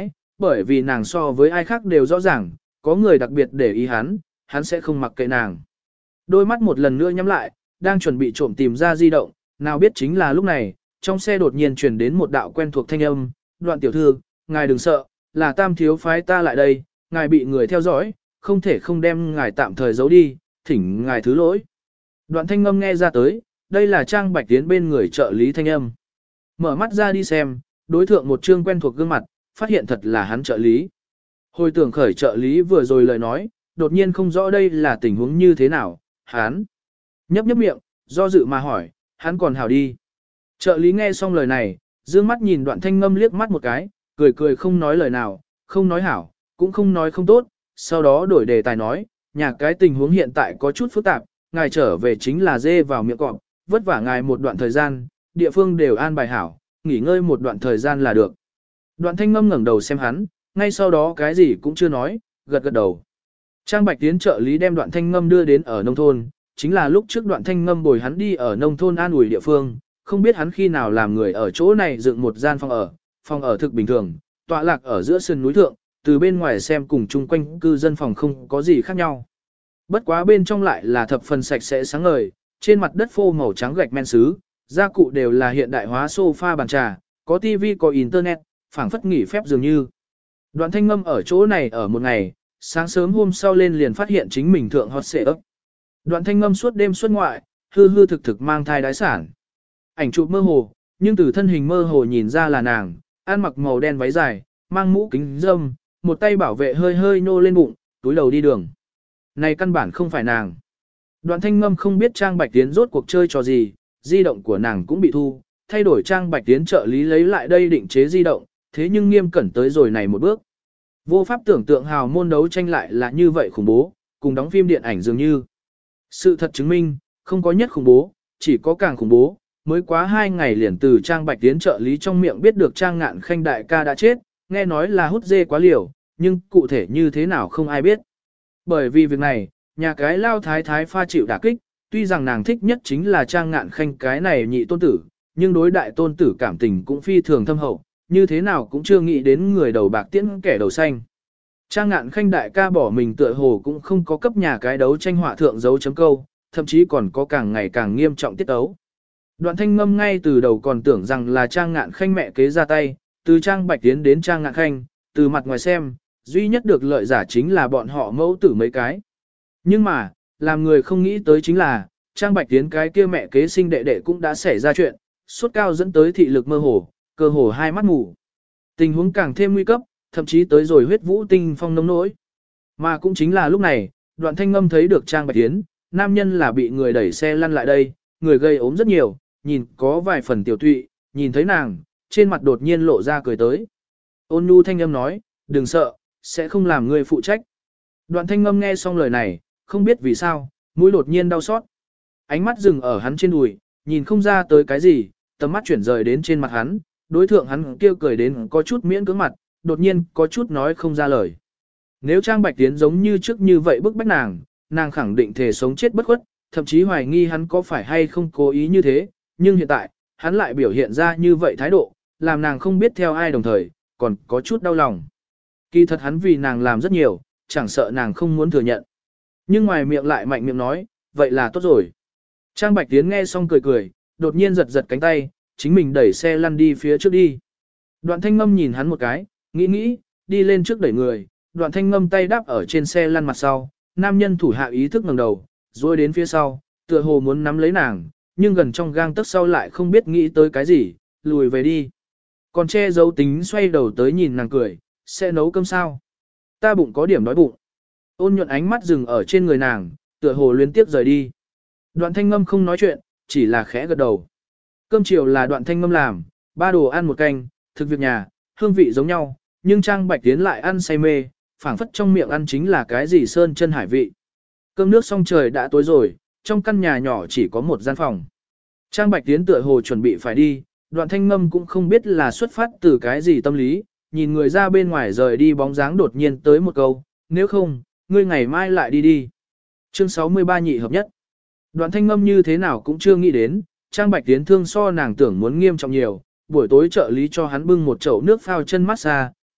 S1: bởi vì nàng so với ai khác đều rõ ràng, có người đặc biệt để ý hắn, hắn sẽ không mặc kệ nàng. Đôi mắt một lần nữa nhắm lại, đang chuẩn bị trộm tìm ra di động, nào biết chính là lúc này, trong xe đột nhiên truyền đến một đạo quen thuộc thanh âm, Đoạn tiểu thư, ngài đừng sợ, là Tam thiếu phái ta lại đây, ngài bị người theo dõi, không thể không đem ngài tạm thời giấu đi, thỉnh ngài thứ lỗi. Đoạn thanh âm nghe ra tới, đây là Trang Bạch Tiến bên người trợ lý thanh âm. Mở mắt ra đi xem, đối thượng một trương quen thuộc gương mặt, phát hiện thật là hắn trợ lý. Hồi tưởng khởi trợ lý vừa rồi lời nói, đột nhiên không rõ đây là tình huống như thế nào, hắn. Nhấp nhấp miệng, do dự mà hỏi, hắn còn hảo đi. Trợ lý nghe xong lời này, dương mắt nhìn Đoạn thanh ngâm liếc mắt một cái, cười cười không nói lời nào, không nói hảo, cũng không nói không tốt, sau đó đổi đề tài nói, nhà cái tình huống hiện tại có chút phức tạp, ngài trở về chính là dê vào miệng cọp, vất vả ngài một đoạn thời gian, địa phương đều an bài hảo, nghỉ ngơi một đoạn thời gian là được. Đoạn thanh ngâm ngẩng đầu xem hắn, ngay sau đó cái gì cũng chưa nói, gật gật đầu. Trang Bạch Tiến trợ lý đem Đoạn thanh ngâm đưa đến ở nông thôn, chính là lúc trước Đoạn thanh ngâm bồi hắn đi ở nông thôn an ủi địa phương, không biết hắn khi nào làm người ở chỗ này dựng một gian phòng ở, phòng ở thực bình thường, tọa lạc ở giữa sườn núi thượng, từ bên ngoài xem cùng chung quanh cư dân phòng không có gì khác nhau. Bất quá bên trong lại là thập phần sạch sẽ sáng ngời, trên mặt đất phô màu trắng gạch men sứ, gia cụ đều là hiện đại hóa sofa bàn trà, có tivi có internet, phảng phất nghỉ phép dường như. Đoạn thanh ngâm ở chỗ này ở một ngày, sáng sớm hôm sau lên liền phát hiện chính mình thượng hot xệ ấp. Đoạn thanh ngâm suốt đêm xuất ngoại, hư hư thực thực mang thai đái sản. Ảnh chụp mơ hồ, nhưng từ thân hình mơ hồ nhìn ra là nàng, ăn mặc màu đen váy dài, mang mũ kính râm, một tay bảo vệ hơi hơi nô lên bụng, túi đầu đi đường. Này căn bản không phải nàng. Đoạn thanh ngâm không biết Trang Bạch Tiến rốt cuộc chơi trò gì, di động của nàng cũng bị thu, thay đổi Trang Bạch Tiến trợ lý lấy lại đây định chế di động, thế nhưng nghiêm cẩn tới rồi này một bước. Vô pháp tưởng tượng hào môn đấu tranh lại là như vậy khủng bố, cùng đóng phim điện ảnh dường như. Sự thật chứng minh, không có nhất khủng bố, chỉ có càng khủng bố. Mới quá hai ngày liền từ Trang Bạch Tiến trợ lý trong miệng biết được Trang Ngạn Khanh đại ca đã chết, nghe nói là hút dê quá liều, nhưng cụ thể như thế nào không ai biết. Bởi vì việc này, nhà cái lao thái thái pha chịu đả kích, tuy rằng nàng thích nhất chính là Trang Ngạn Khanh cái này nhị tôn tử, nhưng đối đại tôn tử cảm tình cũng phi thường thâm hậu, như thế nào cũng chưa nghĩ đến người đầu bạc tiễn kẻ đầu xanh. Trang Ngạn Khanh đại ca bỏ mình tựa hồ cũng không có cấp nhà cái đấu tranh họa thượng dấu chấm câu, thậm chí còn có càng ngày càng nghiêm trọng tiết tấu. Đoạn thanh ngâm ngay từ đầu còn tưởng rằng là Trang Ngạn Khanh mẹ kế ra tay, từ Trang Bạch Tiến đến Trang Ngạn Khanh, từ mặt ngoài xem, duy nhất được lợi giả chính là bọn họ mẫu tử mấy cái. Nhưng mà, làm người không nghĩ tới chính là, Trang Bạch Tiến cái kia mẹ kế sinh đệ đệ cũng đã xảy ra chuyện, sốt cao dẫn tới thị lực mơ hồ, cơ hồ hai mắt mù. Tình huống càng thêm nguy cấp, thậm chí tới rồi huyết vũ tinh phong nông nỗi. Mà cũng chính là lúc này, Đoạn thanh ngâm thấy được Trang Bạch Tiến, nam nhân là bị người đẩy xe lăn lại đây, người gây ốm rất nhiều, nhìn có vài phần tiểu tụy, nhìn thấy nàng, trên mặt đột nhiên lộ ra cười tới. Ôn nhu thanh âm nói, đừng sợ, sẽ không làm ngươi phụ trách. Đoạn thanh ngâm nghe xong lời này, không biết vì sao, mũi đột nhiên đau xót. Ánh mắt dừng ở hắn trên đùi, nhìn không ra tới cái gì, tầm mắt chuyển rời đến trên mặt hắn, đối thượng hắn kêu cười đến có chút miễn cưỡng mặt, đột nhiên có chút nói không ra lời. Nếu Trang Bạch Tiến giống như trước như vậy bức bách nàng, nàng khẳng định thể sống chết bất khuất, thậm chí hoài nghi hắn có phải hay không cố ý như thế, nhưng hiện tại, hắn lại biểu hiện ra như vậy thái độ, làm nàng không biết theo ai đồng thời, còn có chút đau lòng. Kỳ thật hắn vì nàng làm rất nhiều, chẳng sợ nàng không muốn thừa nhận. Nhưng ngoài miệng lại mạnh miệng nói, vậy là tốt rồi. Trang Bạch Tiến nghe xong cười cười, đột nhiên giật giật cánh tay, chính mình đẩy xe lăn đi phía trước đi. Đoạn thanh ngâm nhìn hắn một cái, nghĩ nghĩ, đi lên trước đẩy người, đoạn thanh ngâm tay đáp ở trên xe lăn mặt sau, nam nhân thủ hạ ý thức ngẩng đầu, rồi đến phía sau, tựa hồ muốn nắm lấy nàng, nhưng gần trong gang tấc sau lại không biết nghĩ tới cái gì, lùi về đi. Còn che giấu tính xoay đầu tới nhìn nàng cười, sẽ nấu cơm sao? Ta bụng có điểm đói bụng. Ôn nhuận ánh mắt dừng ở trên người nàng, tựa hồ luyến tiếp rời đi. Đoạn thanh ngâm không nói chuyện, chỉ là khẽ gật đầu. Cơm chiều là đoạn thanh ngâm làm, ba đồ ăn một canh, thực việc nhà, hương vị giống nhau, nhưng Trang Bạch Tiến lại ăn say mê, phảng phất trong miệng ăn chính là cái gì sơn chân hải vị. Cơm nước xong trời đã tối rồi, trong căn nhà nhỏ chỉ có một gian phòng. Trang Bạch Tiến tựa hồ chuẩn bị phải đi, đoạn thanh ngâm cũng không biết là xuất phát từ cái gì tâm lý, nhìn người ra bên ngoài rời đi bóng dáng đột nhiên tới một câu, nếu không, ngươi ngày mai lại đi đi. Chương sáu mươi ba nhị hợp nhất. Đoạn thanh ngâm như thế nào cũng chưa nghĩ đến, Trang Bạch Tiến thương so nàng tưởng muốn nghiêm trọng nhiều, buổi tối trợ lý cho hắn bưng một chậu nước phao chân massage,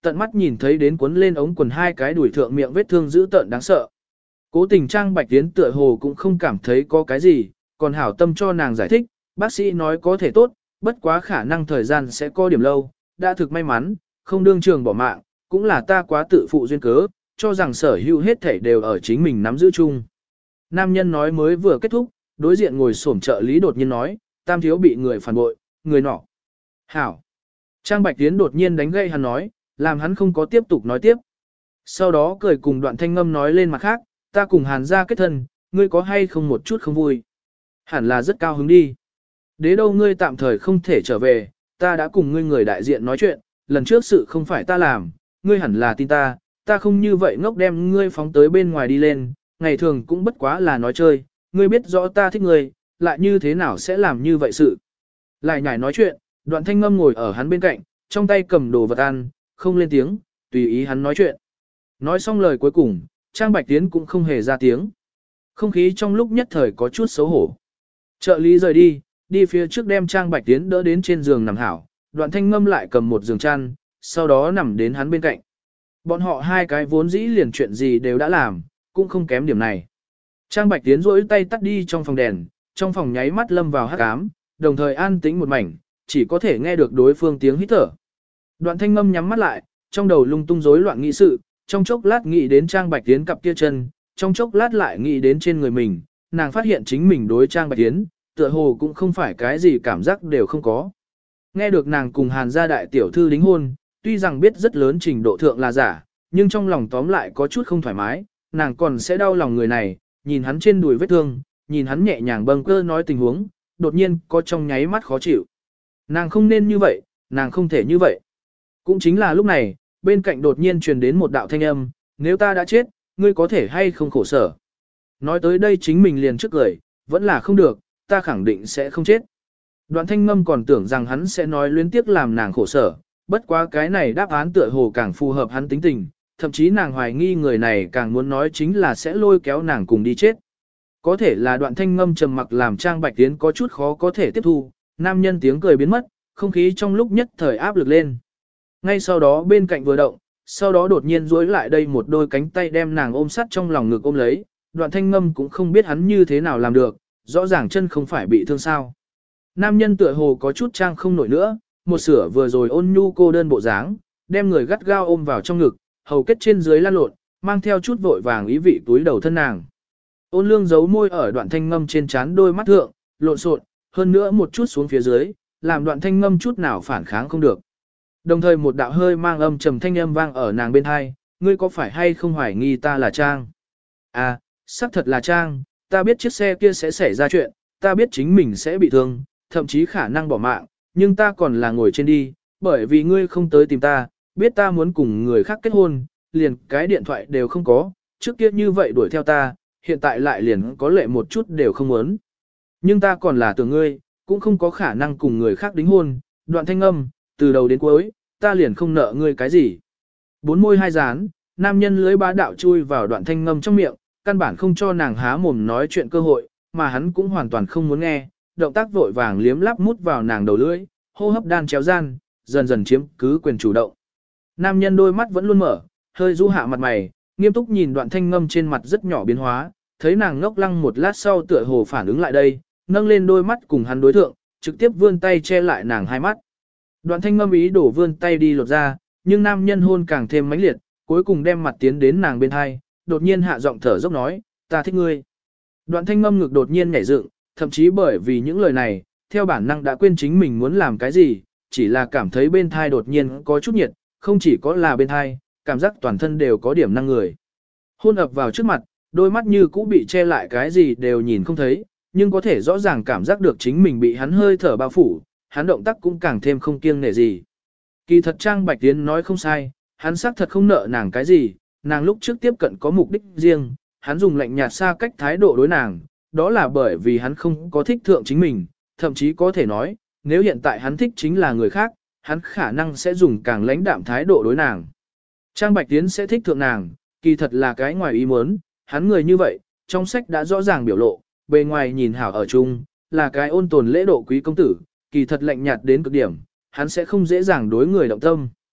S1: tận mắt nhìn thấy đến cuốn lên ống quần hai cái đuổi thượng miệng vết thương dữ tợn đáng sợ. Cố tình Trang Bạch Tiến tựa hồ cũng không cảm thấy có cái gì, còn hảo tâm cho nàng giải thích, bác sĩ nói có thể tốt, bất quá khả năng thời gian sẽ có điểm lâu, đã thực may mắn, không đương trường bỏ mạng, cũng là ta quá tự phụ duyên cớ, cho rằng sở hữu hết thảy đều ở chính mình nắm giữ chung. Nam nhân nói mới vừa kết thúc, đối diện ngồi xổm trợ lý đột nhiên nói, Tam thiếu bị người phản bội, người nọ. Hảo. Trang Bạch Tiến đột nhiên đánh gây hắn nói, làm hắn không có tiếp tục nói tiếp. Sau đó cười cùng Đoạn Thanh Ngâm nói lên mặt khác, ta cùng Hàn gia kết thân, ngươi có hay không một chút không vui? Hẳn là rất cao hứng đi. Đế đâu ngươi tạm thời không thể trở về, ta đã cùng ngươi người đại diện nói chuyện, lần trước sự không phải ta làm, ngươi hẳn là tin ta, ta không như vậy ngốc đem ngươi phóng tới bên ngoài đi lên, ngày thường cũng bất quá là nói chơi, ngươi biết rõ ta thích ngươi, lại như thế nào sẽ làm như vậy sự. Lại nhảy nói chuyện, Đoạn Thanh Ngâm ngồi ở hắn bên cạnh, trong tay cầm đồ vật ăn, không lên tiếng, tùy ý hắn nói chuyện. Nói xong lời cuối cùng, Trang Bạch Tiến cũng không hề ra tiếng. Không khí trong lúc nhất thời có chút xấu hổ. Trợ lý rời đi, đi phía trước đem Trang Bạch Tiến đỡ đến trên giường nằm hảo, Đoạn Thanh Ngâm lại cầm một giường chăn, sau đó nằm đến hắn bên cạnh. Bọn họ hai cái vốn dĩ liền chuyện gì đều đã làm, cũng không kém điểm này. Trang Bạch Tiến rỗi tay tắt đi trong phòng đèn, trong phòng nháy mắt lâm vào hắc ám, đồng thời an tĩnh một mảnh, chỉ có thể nghe được đối phương tiếng hít thở. Đoạn Thanh Ngâm nhắm mắt lại, trong đầu lung tung rối loạn nghĩ sự, trong chốc lát nghĩ đến Trang Bạch Tiến cặp kia chân, trong chốc lát lại nghĩ đến trên người mình, nàng phát hiện chính mình đối Trang Bạch Tiến, tựa hồ cũng không phải cái gì cảm giác đều không có. Nghe được nàng cùng Hàn gia đại tiểu thư đính hôn, tuy rằng biết rất lớn trình độ thượng là giả, nhưng trong lòng tóm lại có chút không thoải mái, nàng còn sẽ đau lòng người này, nhìn hắn trên đùi vết thương, nhìn hắn nhẹ nhàng bâng cơ nói tình huống, đột nhiên có trong nháy mắt khó chịu. Nàng không nên như vậy, nàng không thể như vậy. Cũng chính là lúc này, bên cạnh đột nhiên truyền đến một đạo thanh âm, nếu ta đã chết, ngươi có thể hay không khổ sở. Nói tới đây chính mình liền trước cười, vẫn là không được, ta khẳng định sẽ không chết. Đoạn Thanh Ngâm còn tưởng rằng hắn sẽ nói luyến tiếc làm nàng khổ sở, bất quá cái này đáp án tựa hồ càng phù hợp hắn tính tình, thậm chí nàng hoài nghi người này càng muốn nói chính là sẽ lôi kéo nàng cùng đi chết. Có thể là Đoạn Thanh Ngâm trầm mặc làm Trang Bạch Tiến có chút khó có thể tiếp thu, nam nhân tiếng cười biến mất, không khí trong lúc nhất thời áp lực lên. Ngay sau đó bên cạnh vừa động, sau đó đột nhiên duỗi lại đây một đôi cánh tay đem nàng ôm sát trong lòng ngực ôm lấy, Đoạn Thanh Ngâm cũng không biết hắn như thế nào làm được, rõ ràng chân không phải bị thương sao. Nam nhân tựa hồ có chút trang không nổi nữa, một sửa vừa rồi ôn nhu cô đơn bộ dáng, đem người gắt gao ôm vào trong ngực, hầu kết trên dưới lan lộn, mang theo chút vội vàng ý vị túi đầu thân nàng. Ôn lương giấu môi ở Đoạn Thanh Ngâm trên trán đôi mắt thượng, lộn xộn, hơn nữa một chút xuống phía dưới, làm Đoạn Thanh Ngâm chút nào phản kháng không được. Đồng thời một đạo hơi mang âm trầm thanh âm vang ở nàng bên hai, ngươi có phải hay không hoài nghi ta là Trang? À, xác thật là Trang, ta biết chiếc xe kia sẽ xảy ra chuyện, ta biết chính mình sẽ bị thương, thậm chí khả năng bỏ mạng, nhưng ta còn là ngồi trên đi, bởi vì ngươi không tới tìm ta, biết ta muốn cùng người khác kết hôn, liền cái điện thoại đều không có, trước kia như vậy đuổi theo ta, hiện tại lại liền có lệ một chút đều không muốn. Nhưng ta còn là tưởng ngươi, cũng không có khả năng cùng người khác đính hôn, Đoạn Thanh Âm, từ đầu đến cuối, ta liền không nợ ngươi cái gì. Bốn môi hai dán, nam nhân lưới bá đạo chui vào Đoạn Thanh Ngâm trong miệng, căn bản không cho nàng há mồm nói chuyện cơ hội, mà hắn cũng hoàn toàn không muốn nghe, động tác vội vàng liếm lắp mút vào nàng đầu lưỡi, hô hấp đan chéo gian, dần dần chiếm cứ quyền chủ động. Nam nhân đôi mắt vẫn luôn mở, hơi du hạ mặt mày, nghiêm túc nhìn Đoạn Thanh Ngâm trên mặt rất nhỏ biến hóa, thấy nàng ngốc lăng một lát sau tựa hồ phản ứng lại đây, nâng lên đôi mắt cùng hắn đối thượng, trực tiếp vươn tay che lại nàng hai mắt. Đoạn Thanh Ngâm ý đổ vươn tay đi lột ra, nhưng nam nhân hôn càng thêm mãnh liệt, cuối cùng đem mặt tiến đến nàng bên hai, đột nhiên hạ giọng thở dốc nói, ta thích ngươi. Đoạn Thanh Ngâm ngực đột nhiên nhảy dựng, thậm chí bởi vì những lời này, theo bản năng đã quên chính mình muốn làm cái gì, chỉ là cảm thấy bên thai đột nhiên có chút nhiệt, không chỉ có là bên thai, cảm giác toàn thân đều có điểm năng người. Hôn ập vào trước mặt, đôi mắt như cũ bị che lại cái gì đều nhìn không thấy, nhưng có thể rõ ràng cảm giác được chính mình bị hắn hơi thở bao phủ, hắn động tác cũng càng thêm không kiêng nể gì. Kỳ thật Trang Bạch Tiến nói không sai, hắn xác thật không nợ nàng cái gì, nàng lúc trước tiếp cận có mục đích riêng, hắn dùng lạnh nhạt xa cách thái độ đối nàng, đó là bởi vì hắn không có thích thượng chính mình, thậm chí có thể nói, nếu hiện tại hắn thích chính là người khác, hắn khả năng sẽ dùng càng lãnh đạm thái độ đối nàng. Trang Bạch Tiến sẽ thích thượng nàng, kỳ thật là cái ngoài ý muốn, hắn người như vậy, trong sách đã rõ ràng biểu lộ, bề ngoài nhìn hảo ở chung, là cái ôn tồn lễ độ quý công tử, kỳ thật lạnh nhạt đến cực điểm, hắn sẽ không dễ dàng đối người động tâm.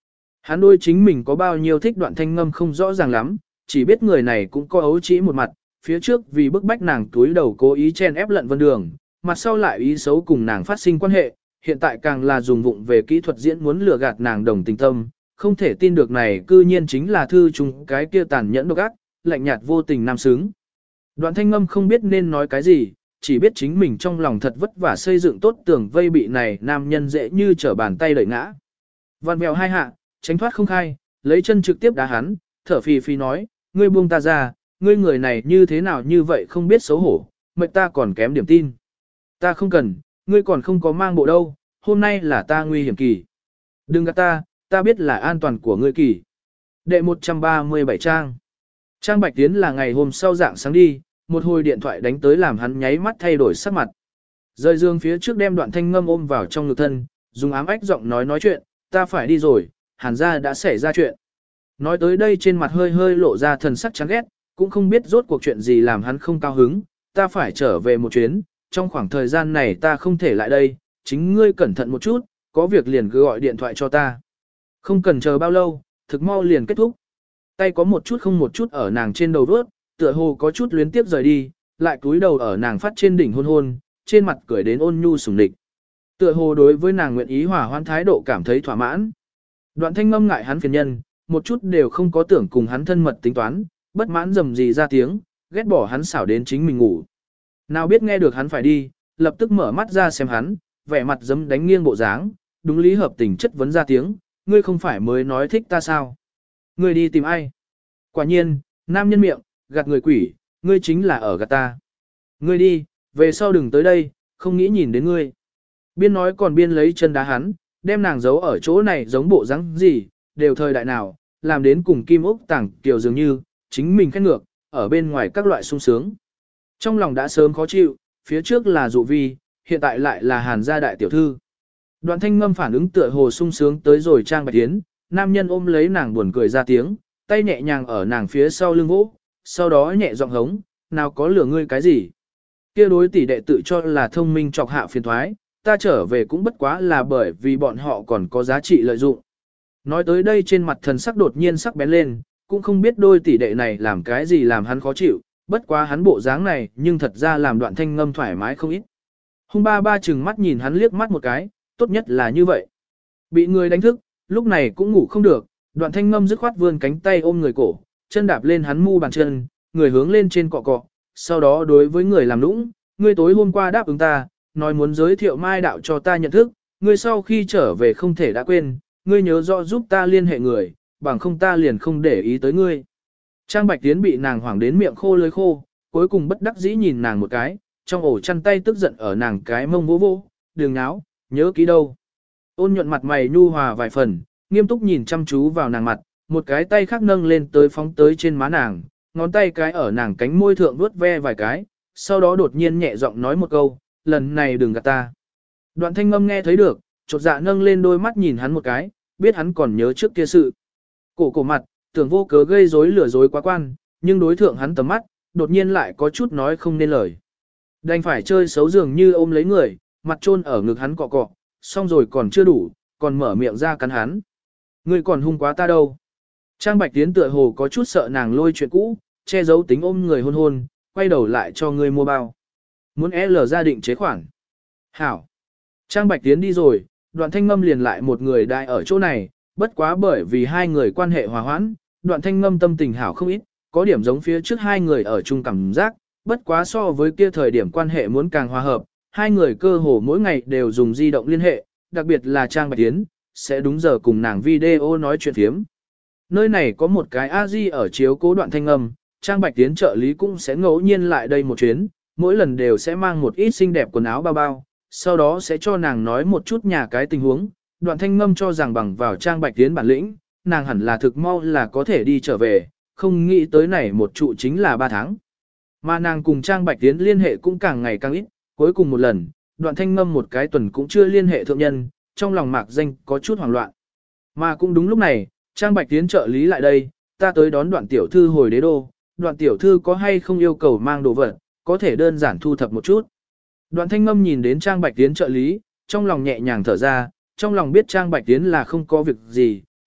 S1: Hắn đôi chính mình có bao nhiêu thích Đoạn Thanh Ngâm không rõ ràng lắm, chỉ biết người này cũng có ấu trĩ một mặt, phía trước vì bức bách nàng túi đầu cố ý chen ép Lận Vân Đường, mặt sau lại ý xấu cùng nàng phát sinh quan hệ, hiện tại càng là dùng vụng về kỹ thuật diễn muốn lừa gạt nàng đồng tình tâm, không thể tin được này cư nhiên chính là thư chúng cái kia tàn nhẫn độc ác, lạnh nhạt vô tình nam xứng. Đoạn Thanh Ngâm không biết nên nói cái gì, chỉ biết chính mình trong lòng thật vất vả xây dựng tốt tường vây bị này nam nhân dễ như trở bàn tay đẩy ngã. Vạn mèo hai hạ, tránh thoát không khai, lấy chân trực tiếp đá hắn, thở phì phì nói, ngươi buông ta ra, ngươi người này như thế nào như vậy không biết xấu hổ, mệt ta còn kém điểm tin. Ta không cần, ngươi còn không có mang bộ đâu, hôm nay là ta nguy hiểm kỳ. Đừng gạt ta, ta biết là an toàn của ngươi kỳ. Đệ một trăm ba mươi bảy trang. Trang Bạch Tiến là ngày hôm sau dạng sáng đi, một hồi điện thoại đánh tới làm hắn nháy mắt thay đổi sắc mặt. Rời giường phía trước đem Đoạn Thanh Ngâm ôm vào trong ngực thân, dùng ám ách giọng nói nói chuyện, ta phải đi rồi, Hàn gia đã xảy ra chuyện. Nói tới đây trên mặt hơi hơi lộ ra thần sắc chán ghét, cũng không biết rốt cuộc chuyện gì làm hắn không cao hứng, ta phải trở về một chuyến, trong khoảng thời gian này ta không thể lại đây, chính ngươi cẩn thận một chút, có việc liền cứ gọi điện thoại cho ta. Không cần chờ bao lâu, thực mau liền kết thúc. Tay có một chút không một chút ở nàng trên đầu vuốt, tựa hồ có chút luyến tiếp rời đi, lại cúi đầu ở nàng phát trên đỉnh hôn hôn, trên mặt cười đến ôn nhu sủng địch. Tựa hồ đối với nàng nguyện ý hòa hoãn thái độ cảm thấy thỏa mãn. Đoạn Thanh Ngâm ngại hắn phiền nhân, một chút đều không có tưởng cùng hắn thân mật tính toán, bất mãn rầm gì ra tiếng, ghét bỏ hắn xảo đến chính mình ngủ. Nào biết nghe được hắn phải đi, lập tức mở mắt ra xem hắn, vẻ mặt giấm đánh nghiêng bộ dáng, đúng lý hợp tình chất vấn ra tiếng, ngươi không phải mới nói thích ta sao? Ngươi đi tìm ai? Quả nhiên, nam nhân miệng, gạt người quỷ, ngươi chính là ở gạt ta. Ngươi đi, về sau đừng tới đây, không nghĩ nhìn đến ngươi. Biên nói còn biên lấy chân đá hắn, đem nàng giấu ở chỗ này giống bộ dáng gì, đều thời đại nào, làm đến cùng Kim Úc Tảng Kiều dường như, chính mình khét ngược, ở bên ngoài các loại sung sướng. Trong lòng đã sớm khó chịu, phía trước là dụ vi, hiện tại lại là Hàn gia đại tiểu thư. Đoạn Thanh Ngâm phản ứng tựa hồ sung sướng tới rồi Trang Bạch Tiến, nam nhân ôm lấy nàng buồn cười ra tiếng, tay nhẹ nhàng ở nàng phía sau lưng vỗ, sau đó nhẹ giọng hống, nào có lửa ngươi cái gì. Kia đối tỷ đệ tự cho là thông minh chọc hạ phiền thoái, ta trở về cũng bất quá là bởi vì bọn họ còn có giá trị lợi dụng. Nói tới đây trên mặt thần sắc đột nhiên sắc bén lên, cũng không biết đôi tỷ đệ này làm cái gì làm hắn khó chịu, bất quá hắn bộ dáng này nhưng thật ra làm Đoạn Thanh Ngâm thoải mái không ít. Hung ba ba chừng mắt nhìn hắn liếc mắt một cái, tốt nhất là như vậy. Bị người đánh thức, lúc này cũng ngủ không được, Đoạn Thanh Ngâm dứt khoát vươn cánh tay ôm người cổ, chân đạp lên hắn mu bàn chân, người hướng lên trên cọ cọ, sau đó đối với người làm nũng, ngươi tối hôm qua đáp ứng ta, nói muốn giới thiệu Mai đạo cho ta nhận thức, ngươi sau khi trở về không thể đã quên, ngươi nhớ rõ giúp ta liên hệ người, bằng không ta liền không để ý tới ngươi. Trang Bạch Tiến bị nàng hoảng đến miệng khô lưỡi khô, cuối cùng bất đắc dĩ nhìn nàng một cái, trong ổ chăn tay tức giận ở nàng cái mông vỗ vỗ, đường náo, nhớ kỹ đâu. Ôn nhuận mặt mày nhu hòa vài phần, nghiêm túc nhìn chăm chú vào nàng mặt, một cái tay khác nâng lên tới phóng tới trên má nàng, ngón tay cái ở nàng cánh môi thượng vuốt ve vài cái, sau đó đột nhiên nhẹ giọng nói một câu, lần này đừng gạt ta. Đoạn Thanh Ngâm nghe thấy được, chột dạ nâng lên đôi mắt nhìn hắn một cái, biết hắn còn nhớ trước kia sự. Cổ cổ mặt, tưởng vô cớ gây rối lừa dối quá quan, nhưng đối thượng hắn tầm mắt, đột nhiên lại có chút nói không nên lời. Đành phải chơi xấu dường như ôm lấy người, mặt chôn ở ngực hắn cọ cọ, xong rồi còn chưa đủ, còn mở miệng ra cắn hắn. Ngươi còn hung quá ta đâu. Trang Bạch Tiến tựa hồ có chút sợ nàng lôi chuyện cũ, che giấu tính ôm người hôn hôn, quay đầu lại cho ngươi mua bao. Muốn L gia định chế khoản. Hảo. Trang Bạch Tiến đi rồi, Đoạn Thanh Ngâm liền lại một người đại ở chỗ này, bất quá bởi vì hai người quan hệ hòa hoãn, Đoạn Thanh Ngâm tâm tình hảo không ít, có điểm giống phía trước hai người ở chung cảm giác, bất quá so với kia thời điểm quan hệ muốn càng hòa hợp, hai người cơ hồ mỗi ngày đều dùng di động liên hệ, đặc biệt là Trang Bạch Tiến, sẽ đúng giờ cùng nàng video nói chuyện phiếm. Nơi này có một cái A-di ở chiếu cố Đoạn Thanh Ngâm, Trang Bạch Tiến trợ lý cũng sẽ ngẫu nhiên lại đây một chuyến, mỗi lần đều sẽ mang một ít xinh đẹp quần áo bao bao, sau đó sẽ cho nàng nói một chút nhà cái tình huống. Đoạn Thanh Ngâm cho rằng bằng vào Trang Bạch Tiến bản lĩnh, nàng hẳn là thực mau là có thể đi trở về, không nghĩ tới này một trụ chính là ba tháng. Mà nàng cùng Trang Bạch Tiến liên hệ cũng càng ngày càng ít, cuối cùng một lần, Đoạn Thanh Ngâm một cái tuần cũng chưa liên hệ thượng nhân, trong lòng mạc danh có chút hoảng loạn. Mà cũng đúng lúc này, Trang Bạch Tiến trợ lý lại đây, ta tới đón Đoạn tiểu thư hồi đế đô, Đoạn tiểu thư có hay không yêu cầu mang đồ vật, có thể đơn giản thu thập một chút. Đoạn Thanh Ngâm nhìn đến Trang Bạch Tiến trợ lý, trong lòng nhẹ nhàng thở ra, trong lòng biết Trang Bạch Tiến là không có việc gì,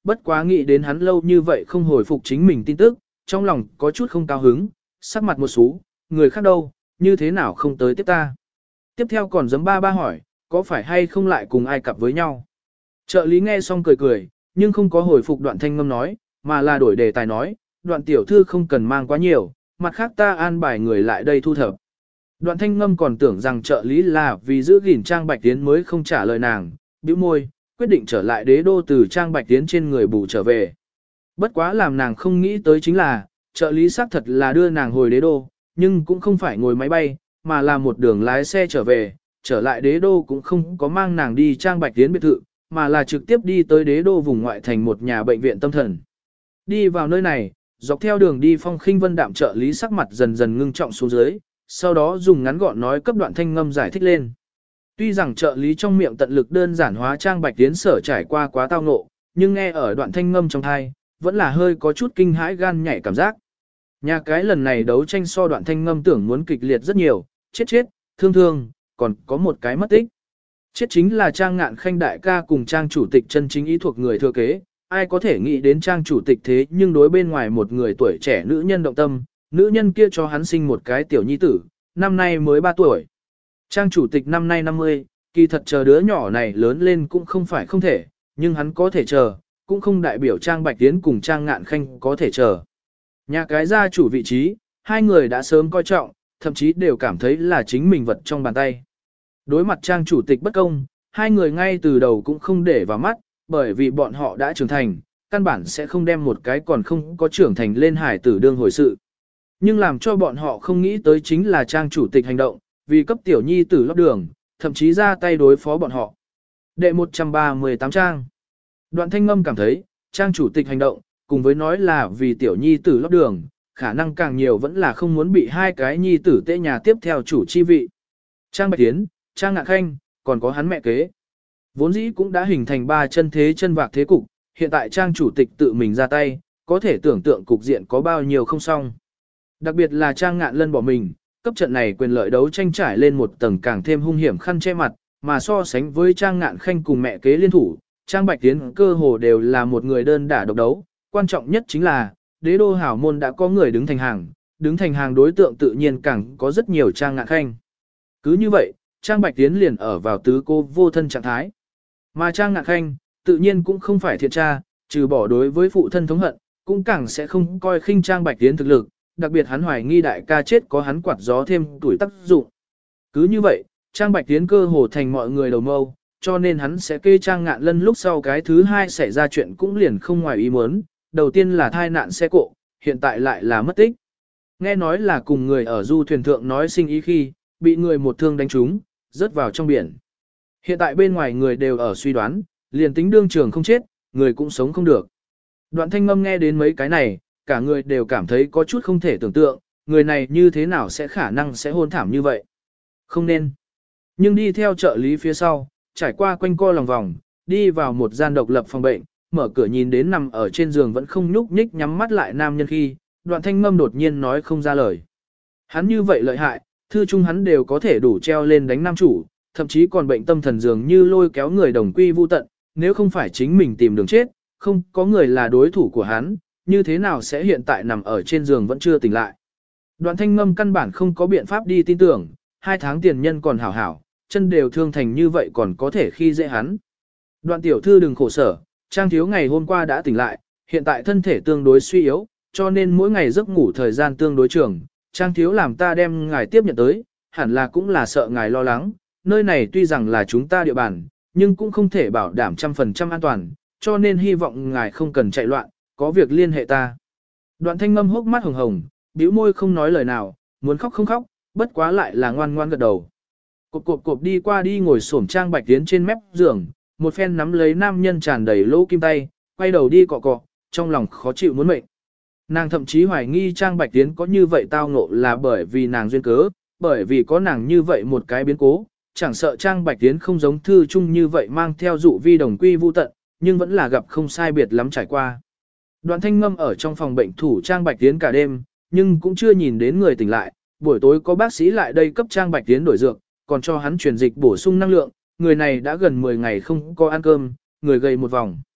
S1: bất quá nghĩ đến hắn lâu như vậy không hồi phục chính mình tin tức, trong lòng có chút không cao hứng, sắc mặt một xú, người khác đâu, như thế nào không tới tiếp ta. Tiếp theo còn giấm ba ba hỏi, có phải hay không lại cùng ai cặp với nhau. Trợ lý nghe xong cười cười, nhưng không có hồi phục Đoạn Thanh Ngâm nói, mà là đổi đề tài nói, Đoạn tiểu thư không cần mang quá nhiều, mặt khác ta an bài người lại đây thu thập. Đoạn Thanh Ngâm còn tưởng rằng trợ lý là vì giữ gìn Trang Bạch Tiến mới không trả lời nàng, bĩu môi, quyết định trở lại đế đô từ Trang Bạch Tiến trên người bù trở về. Bất quá làm nàng không nghĩ tới chính là, trợ lý xác thật là đưa nàng hồi đế đô, nhưng cũng không phải ngồi máy bay, mà là một đường lái xe trở về, trở lại đế đô cũng không có mang nàng đi Trang Bạch Tiến biệt thự, mà là trực tiếp đi tới đế đô vùng ngoại thành một nhà bệnh viện tâm thần. Đi vào nơi này, dọc theo đường đi Phong Khinh Vân đạm trợ lý sắc mặt dần dần ngưng trọng xuống dưới, sau đó dùng ngắn gọn nói cấp Đoạn Thanh Ngâm giải thích lên. Tuy rằng trợ lý trong miệng tận lực đơn giản hóa Trang Bạch Tiến sở trải qua quá tao ngộ, nhưng nghe ở Đoạn Thanh Ngâm trong thai, vẫn là hơi có chút kinh hãi gan nhảy cảm giác. Nhà cái lần này đấu tranh so Đoạn Thanh Ngâm tưởng muốn kịch liệt rất nhiều, chết chết, thương thương, còn có một cái mất tích. Chết chính là Trang Ngạn Khanh đại ca cùng Trang chủ tịch chân chính ý thuộc người thừa kế, ai có thể nghĩ đến Trang chủ tịch thế nhưng đối bên ngoài một người tuổi trẻ nữ nhân động tâm, nữ nhân kia cho hắn sinh một cái tiểu nhi tử, năm nay mới ba tuổi. Trang chủ tịch năm nay năm mươi, kỳ thật chờ đứa nhỏ này lớn lên cũng không phải không thể, nhưng hắn có thể chờ, cũng không đại biểu Trang Bạch Tiến cùng Trang Ngạn Khanh có thể chờ. Nhà cái gia chủ vị trí, hai người đã sớm coi trọng, thậm chí đều cảm thấy là chính mình vật trong bàn tay. Đối mặt Trang chủ tịch bất công, hai người ngay từ đầu cũng không để vào mắt, bởi vì bọn họ đã trưởng thành, căn bản sẽ không đem một cái còn không có trưởng thành lên hải tử đương hồi sự. Nhưng làm cho bọn họ không nghĩ tới chính là Trang chủ tịch hành động, vì cấp tiểu nhi tử lót đường, thậm chí ra tay đối phó bọn họ. Đệ một trăm ba mươi tám Trang. Đoạn Thanh Ngâm cảm thấy, Trang chủ tịch hành động, cùng với nói là vì tiểu nhi tử lót đường, khả năng càng nhiều vẫn là không muốn bị hai cái nhi tử tệ nhà tiếp theo chủ chi vị. Trang Bạch Tiến, Trang Ngạn Khanh, còn có hắn mẹ kế. Vốn dĩ cũng đã hình thành ba chân thế chân vạc thế cục, hiện tại Trang chủ tịch tự mình ra tay, có thể tưởng tượng cục diện có bao nhiêu không xong. Đặc biệt là Trang Ngạn Lân bỏ mình, cấp trận này quyền lợi đấu tranh trải lên một tầng càng thêm hung hiểm khăn che mặt, mà so sánh với Trang Ngạn Khanh cùng mẹ kế liên thủ, Trang Bạch Tiến cơ hồ đều là một người đơn đả độc đấu, quan trọng nhất chính là, đế đô hảo môn đã có người đứng thành hàng, đứng thành hàng đối tượng tự nhiên càng có rất nhiều Trang Ngạn Khanh. Cứ như vậy, Trang Bạch Tiến liền ở vào tứ cô vô thân trạng thái. Mà Trang Ngạn Khanh, tự nhiên cũng không phải thiện tra, trừ bỏ đối với phụ thân thống hận, cũng càng sẽ không coi khinh Trang Bạch Tiến thực lực, đặc biệt hắn hoài nghi đại ca chết có hắn quạt gió thêm tuổi tác dụng. Cứ như vậy, Trang Bạch Tiến cơ hồ thành mọi người đầu mâu, cho nên hắn sẽ kê Trang Ngạn Lân lúc sau cái thứ hai xảy ra chuyện cũng liền không ngoài ý muốn, đầu tiên là thai nạn xe cộ, hiện tại lại là mất tích. Nghe nói là cùng người ở du thuyền thượng nói sinh ý khi, bị người một thương đánh trúng, rớt vào trong biển. Hiện tại bên ngoài người đều ở suy đoán, liền tính đương trường không chết, người cũng sống không được. Đoạn Thanh Ngâm nghe đến mấy cái này, cả người đều cảm thấy có chút không thể tưởng tượng, người này như thế nào sẽ khả năng sẽ hôn thảm như vậy. Không nên. Nhưng đi theo trợ lý phía sau, trải qua quanh co lòng vòng, đi vào một gian độc lập phòng bệnh, mở cửa nhìn đến nằm ở trên giường vẫn không nhúc nhích nhắm mắt lại nam nhân khi, Đoạn Thanh Ngâm đột nhiên nói không ra lời. Hắn như vậy lợi hại, thư chung hắn đều có thể đủ treo lên đánh nam chủ, thậm chí còn bệnh tâm thần dường như lôi kéo người đồng quy vu tận, nếu không phải chính mình tìm đường chết, không có người là đối thủ của hắn, như thế nào sẽ hiện tại nằm ở trên giường vẫn chưa tỉnh lại. Đoạn Thanh Ngâm căn bản không có biện pháp đi tin tưởng, hai tháng tiền nhân còn hảo hảo, chân đều thương thành như vậy còn có thể khi dễ hắn. Đoạn tiểu thư đừng khổ sở, Trang thiếu ngày hôm qua đã tỉnh lại, hiện tại thân thể tương đối suy yếu, cho nên mỗi ngày giấc ngủ thời gian tương đối trường. Trang thiếu làm ta đem ngài tiếp nhận tới, hẳn là cũng là sợ ngài lo lắng, nơi này tuy rằng là chúng ta địa bàn, nhưng cũng không thể bảo đảm trăm phần trăm an toàn, cho nên hy vọng ngài không cần chạy loạn, có việc liên hệ ta. Đoạn Thanh Ngâm hốc mắt hồng hồng, bĩu môi không nói lời nào, muốn khóc không khóc, bất quá lại là ngoan ngoan gật đầu. Cộp cộp cộp đi qua đi ngồi xổm Trang Bạch Tiến trên mép giường, một phen nắm lấy nam nhân tràn đầy lỗ kim tay, quay đầu đi cọ cọ, trong lòng khó chịu muốn mệnh. Nàng thậm chí hoài nghi Trang Bạch Tiến có như vậy tao ngộ là bởi vì nàng duyên cớ, bởi vì có nàng như vậy một cái biến cố, chẳng sợ Trang Bạch Tiến không giống thư chung như vậy mang theo dụ vi đồng quy vu tận, nhưng vẫn là gặp không sai biệt lắm trải qua. Đoạn Thanh Ngâm ở trong phòng bệnh thủ Trang Bạch Tiến cả đêm, nhưng cũng chưa nhìn đến người tỉnh lại, buổi tối có bác sĩ lại đây cấp Trang Bạch Tiến đổi dược, còn cho hắn truyền dịch bổ sung năng lượng, người này đã gần mười ngày không có ăn cơm, người gầy một vòng.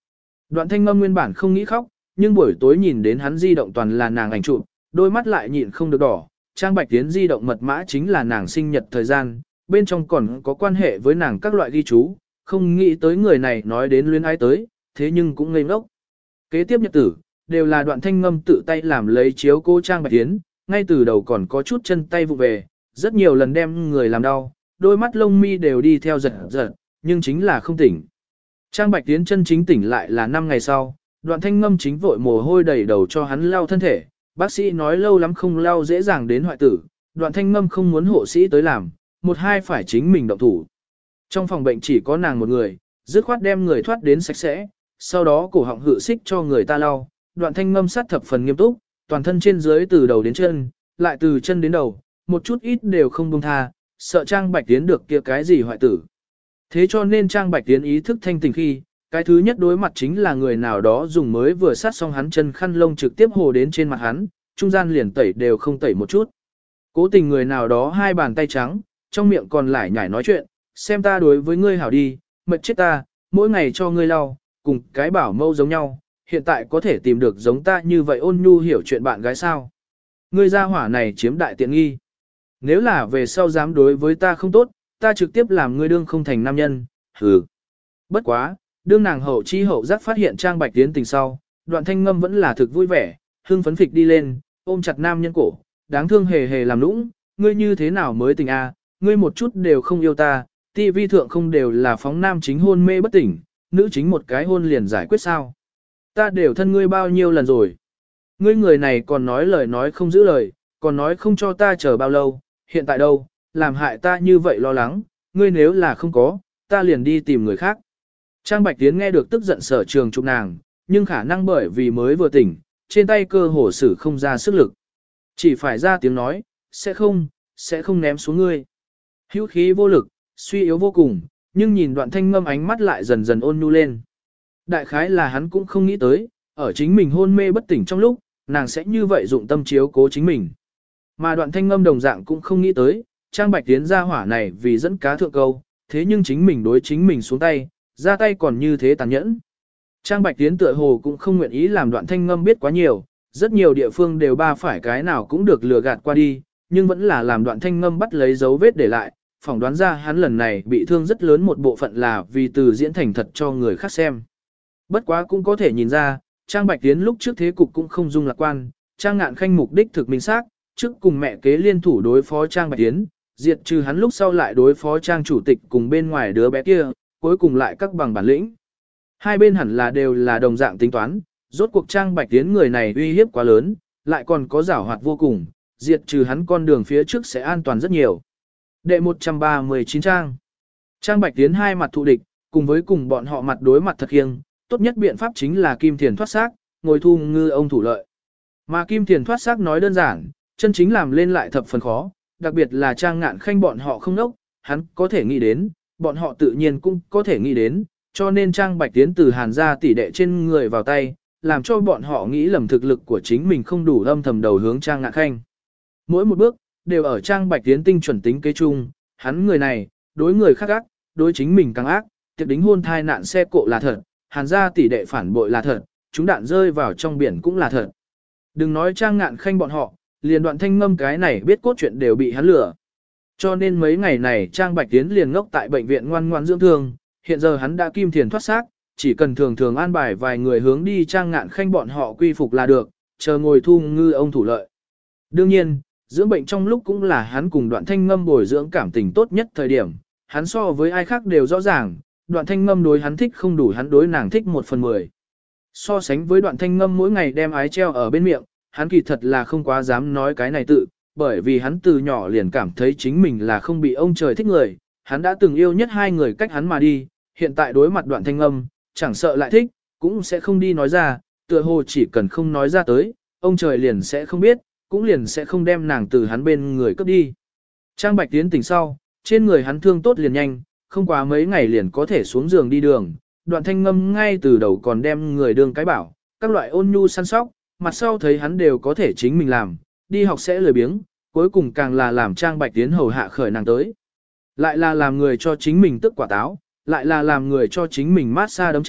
S1: Đoạn Thanh Ngâm nguyên bản không nghĩ khóc, nhưng buổi tối nhìn đến hắn di động toàn là nàng ảnh chụp, đôi mắt lại nhịn không được đỏ. Trang Bạch Tiến di động mật mã chính là nàng sinh nhật thời gian, bên trong còn có quan hệ với nàng các loại ghi chú, không nghĩ tới người này nói đến luyến ái tới, thế nhưng cũng ngây ngốc. Kế tiếp nhật tử, đều là Đoạn Thanh Ngâm tự tay làm lấy chiếu cô Trang Bạch Tiến, ngay từ đầu còn có chút chân tay vụ về, rất nhiều lần đem người làm đau, đôi mắt lông mi đều đi theo giật giật, nhưng chính là không tỉnh. Trang Bạch Tiến chân chính tỉnh lại là năm ngày sau, Đoạn Thanh Ngâm chính vội mồ hôi đầy đầu cho hắn lau thân thể, bác sĩ nói lâu lắm không lau dễ dàng đến hoại tử, Đoạn Thanh Ngâm không muốn hộ sĩ tới làm, một hai phải chính mình động thủ. Trong phòng bệnh chỉ có nàng một người, dứt khoát đem người thoát đến sạch sẽ, sau đó cổ họng hự xích cho người ta lau, Đoạn Thanh Ngâm sát thập phần nghiêm túc, toàn thân trên dưới từ đầu đến chân, lại từ chân đến đầu, một chút ít đều không buông tha, sợ Trang Bạch Tiến được kia cái gì hoại tử. Thế cho nên Trang Bạch Tiến ý thức thanh tỉnh khi, cái thứ nhất đối mặt chính là người nào đó dùng mới vừa sát xong hắn chân khăn lông trực tiếp hồ đến trên mặt hắn, trung gian liền tẩy đều không tẩy một chút. Cố tình người nào đó hai bàn tay trắng, trong miệng còn lại nhải nói chuyện, xem ta đối với ngươi hảo đi, mệt chết ta, mỗi ngày cho ngươi lau, cùng cái bảo mâu giống nhau, hiện tại có thể tìm được giống ta như vậy ôn nhu hiểu chuyện bạn gái sao. Ngươi gia hỏa này chiếm đại tiện nghi. Nếu là về sau dám đối với ta không tốt, ta trực tiếp làm ngươi đương không thành nam nhân, hừ. Bất quá, đương nàng hậu chi hậu giác phát hiện Trang Bạch Tiến tình sau, Đoạn Thanh Ngâm vẫn là thực vui vẻ, hưng phấn phịch đi lên, ôm chặt nam nhân cổ, đáng thương hề hề làm nũng, ngươi như thế nào mới tình a? Ngươi một chút đều không yêu ta, ti vi thượng không đều là phóng nam chính hôn mê bất tỉnh, nữ chính một cái hôn liền giải quyết sao. Ta đều thân ngươi bao nhiêu lần rồi. Ngươi người này còn nói lời nói không giữ lời, còn nói không cho ta chờ bao lâu, hiện tại đâu, làm hại ta như vậy lo lắng, ngươi nếu là không có, ta liền đi tìm người khác. Trang Bạch Tiến nghe được tức giận sở trường chụp nàng, nhưng khả năng bởi vì mới vừa tỉnh, trên tay cơ hồ sử không ra sức lực. Chỉ phải ra tiếng nói, sẽ không, sẽ không ném xuống ngươi. Hữu khí vô lực, suy yếu vô cùng, nhưng nhìn Đoạn Thanh Ngâm ánh mắt lại dần dần ôn nhu lên. Đại khái là hắn cũng không nghĩ tới, ở chính mình hôn mê bất tỉnh trong lúc, nàng sẽ như vậy dụng tâm chiếu cố chính mình. Mà Đoạn Thanh Ngâm đồng dạng cũng không nghĩ tới, Trang Bạch Tiến ra hỏa này vì dẫn cá thượng câu, thế nhưng chính mình đối chính mình xuống tay, ra tay còn như thế tàn nhẫn. Trang Bạch Tiến tựa hồ cũng không nguyện ý làm Đoạn Thanh Ngâm biết quá nhiều, rất nhiều địa phương đều ba phải cái nào cũng được lừa gạt qua đi, nhưng vẫn là làm Đoạn Thanh Ngâm bắt lấy dấu vết để lại, phỏng đoán ra hắn lần này bị thương rất lớn một bộ phận là vì từ diễn thành thật cho người khác xem. Bất quá cũng có thể nhìn ra, Trang Bạch Tiến lúc trước thế cục cũng không dung lạc quan, Trang Ngạn Khanh mục đích thực minh xác, trước cùng mẹ kế liên thủ đối phó Trang Bạch Tiến, diệt trừ hắn lúc sau lại đối phó Trang chủ tịch cùng bên ngoài đứa bé kia, cuối cùng lại các bằng bản lĩnh. Hai bên hẳn là đều là đồng dạng tính toán, rốt cuộc Trang Bạch Tiến người này uy hiếp quá lớn, lại còn có giảo hoạt vô cùng, diệt trừ hắn con đường phía trước sẽ an toàn rất nhiều. Đệ một trăm ba mươi chín trang. Trang Bạch Tiến hai mặt thù địch, cùng với cùng bọn họ mặt đối mặt thật khiêng, tốt nhất biện pháp chính là Kim Thiền thoát xác, ngồi thu ngư ông thủ lợi. Mà Kim Thiền thoát xác nói đơn giản, chân chính làm lên lại thập phần khó, đặc biệt là Trang Ngạn Khanh bọn họ không nốc, hắn có thể nghĩ đến, bọn họ tự nhiên cũng có thể nghĩ đến, cho nên Trang Bạch Tiến từ Hàn gia tỷ đệ trên người vào tay, làm cho bọn họ nghĩ lầm thực lực của chính mình không đủ âm thầm đầu hướng Trang Ngạn Khanh. Mỗi một bước, đều ở Trang Bạch Tiến tinh chuẩn tính kế chung, hắn người này, đối người khác ác, đối chính mình càng ác, tiệc đính hôn thai nạn xe cộ là thật, Hàn gia tỷ đệ phản bội là thật, chúng đạn rơi vào trong biển cũng là thật. Đừng nói Trang Ngạn Khanh bọn họ, liền Đoạn Thanh Ngâm cái này biết cốt truyện đều bị hắn lừa. Cho nên mấy ngày này Trang Bạch Tiến liền ngốc tại bệnh viện ngoan ngoan dưỡng thương, hiện giờ hắn đã kim thiền thoát xác, chỉ cần thường thường an bài vài người hướng đi Trang Ngạn Khanh bọn họ quy phục là được, chờ ngồi thu ngư ông thủ lợi. Đương nhiên, dưỡng bệnh trong lúc cũng là hắn cùng Đoạn Thanh Ngâm bồi dưỡng cảm tình tốt nhất thời điểm, hắn so với ai khác đều rõ ràng, Đoạn Thanh Ngâm đối hắn thích không đủ hắn đối nàng thích một phần mười. So sánh với Đoạn Thanh Ngâm mỗi ngày đem ái treo ở bên miệng, hắn kỳ thật là không quá dám nói cái này tự, bởi vì hắn từ nhỏ liền cảm thấy chính mình là không bị ông trời thích người, hắn đã từng yêu nhất hai người cách hắn mà đi, hiện tại đối mặt Đoạn Thanh Ngâm, chẳng sợ lại thích, cũng sẽ không đi nói ra, tựa hồ chỉ cần không nói ra tới, ông trời liền sẽ không biết, cũng liền sẽ không đem nàng từ hắn bên người cướp đi. Trang Bạch Tiến tỉnh sau, trên người hắn thương tốt liền nhanh, không quá mấy ngày liền có thể xuống giường đi đường, Đoạn Thanh Ngâm ngay từ đầu còn đem người đương cái bảo, các loại ôn nhu săn sóc, mặt sau thấy hắn đều có thể chính mình làm, đi học sẽ lười biếng, cuối cùng càng là làm Trang Bạch Tiến hầu hạ khởi nàng tới. Lại là làm người cho chính mình tức quả táo, lại là làm người cho chính mình mát xa đấm chân,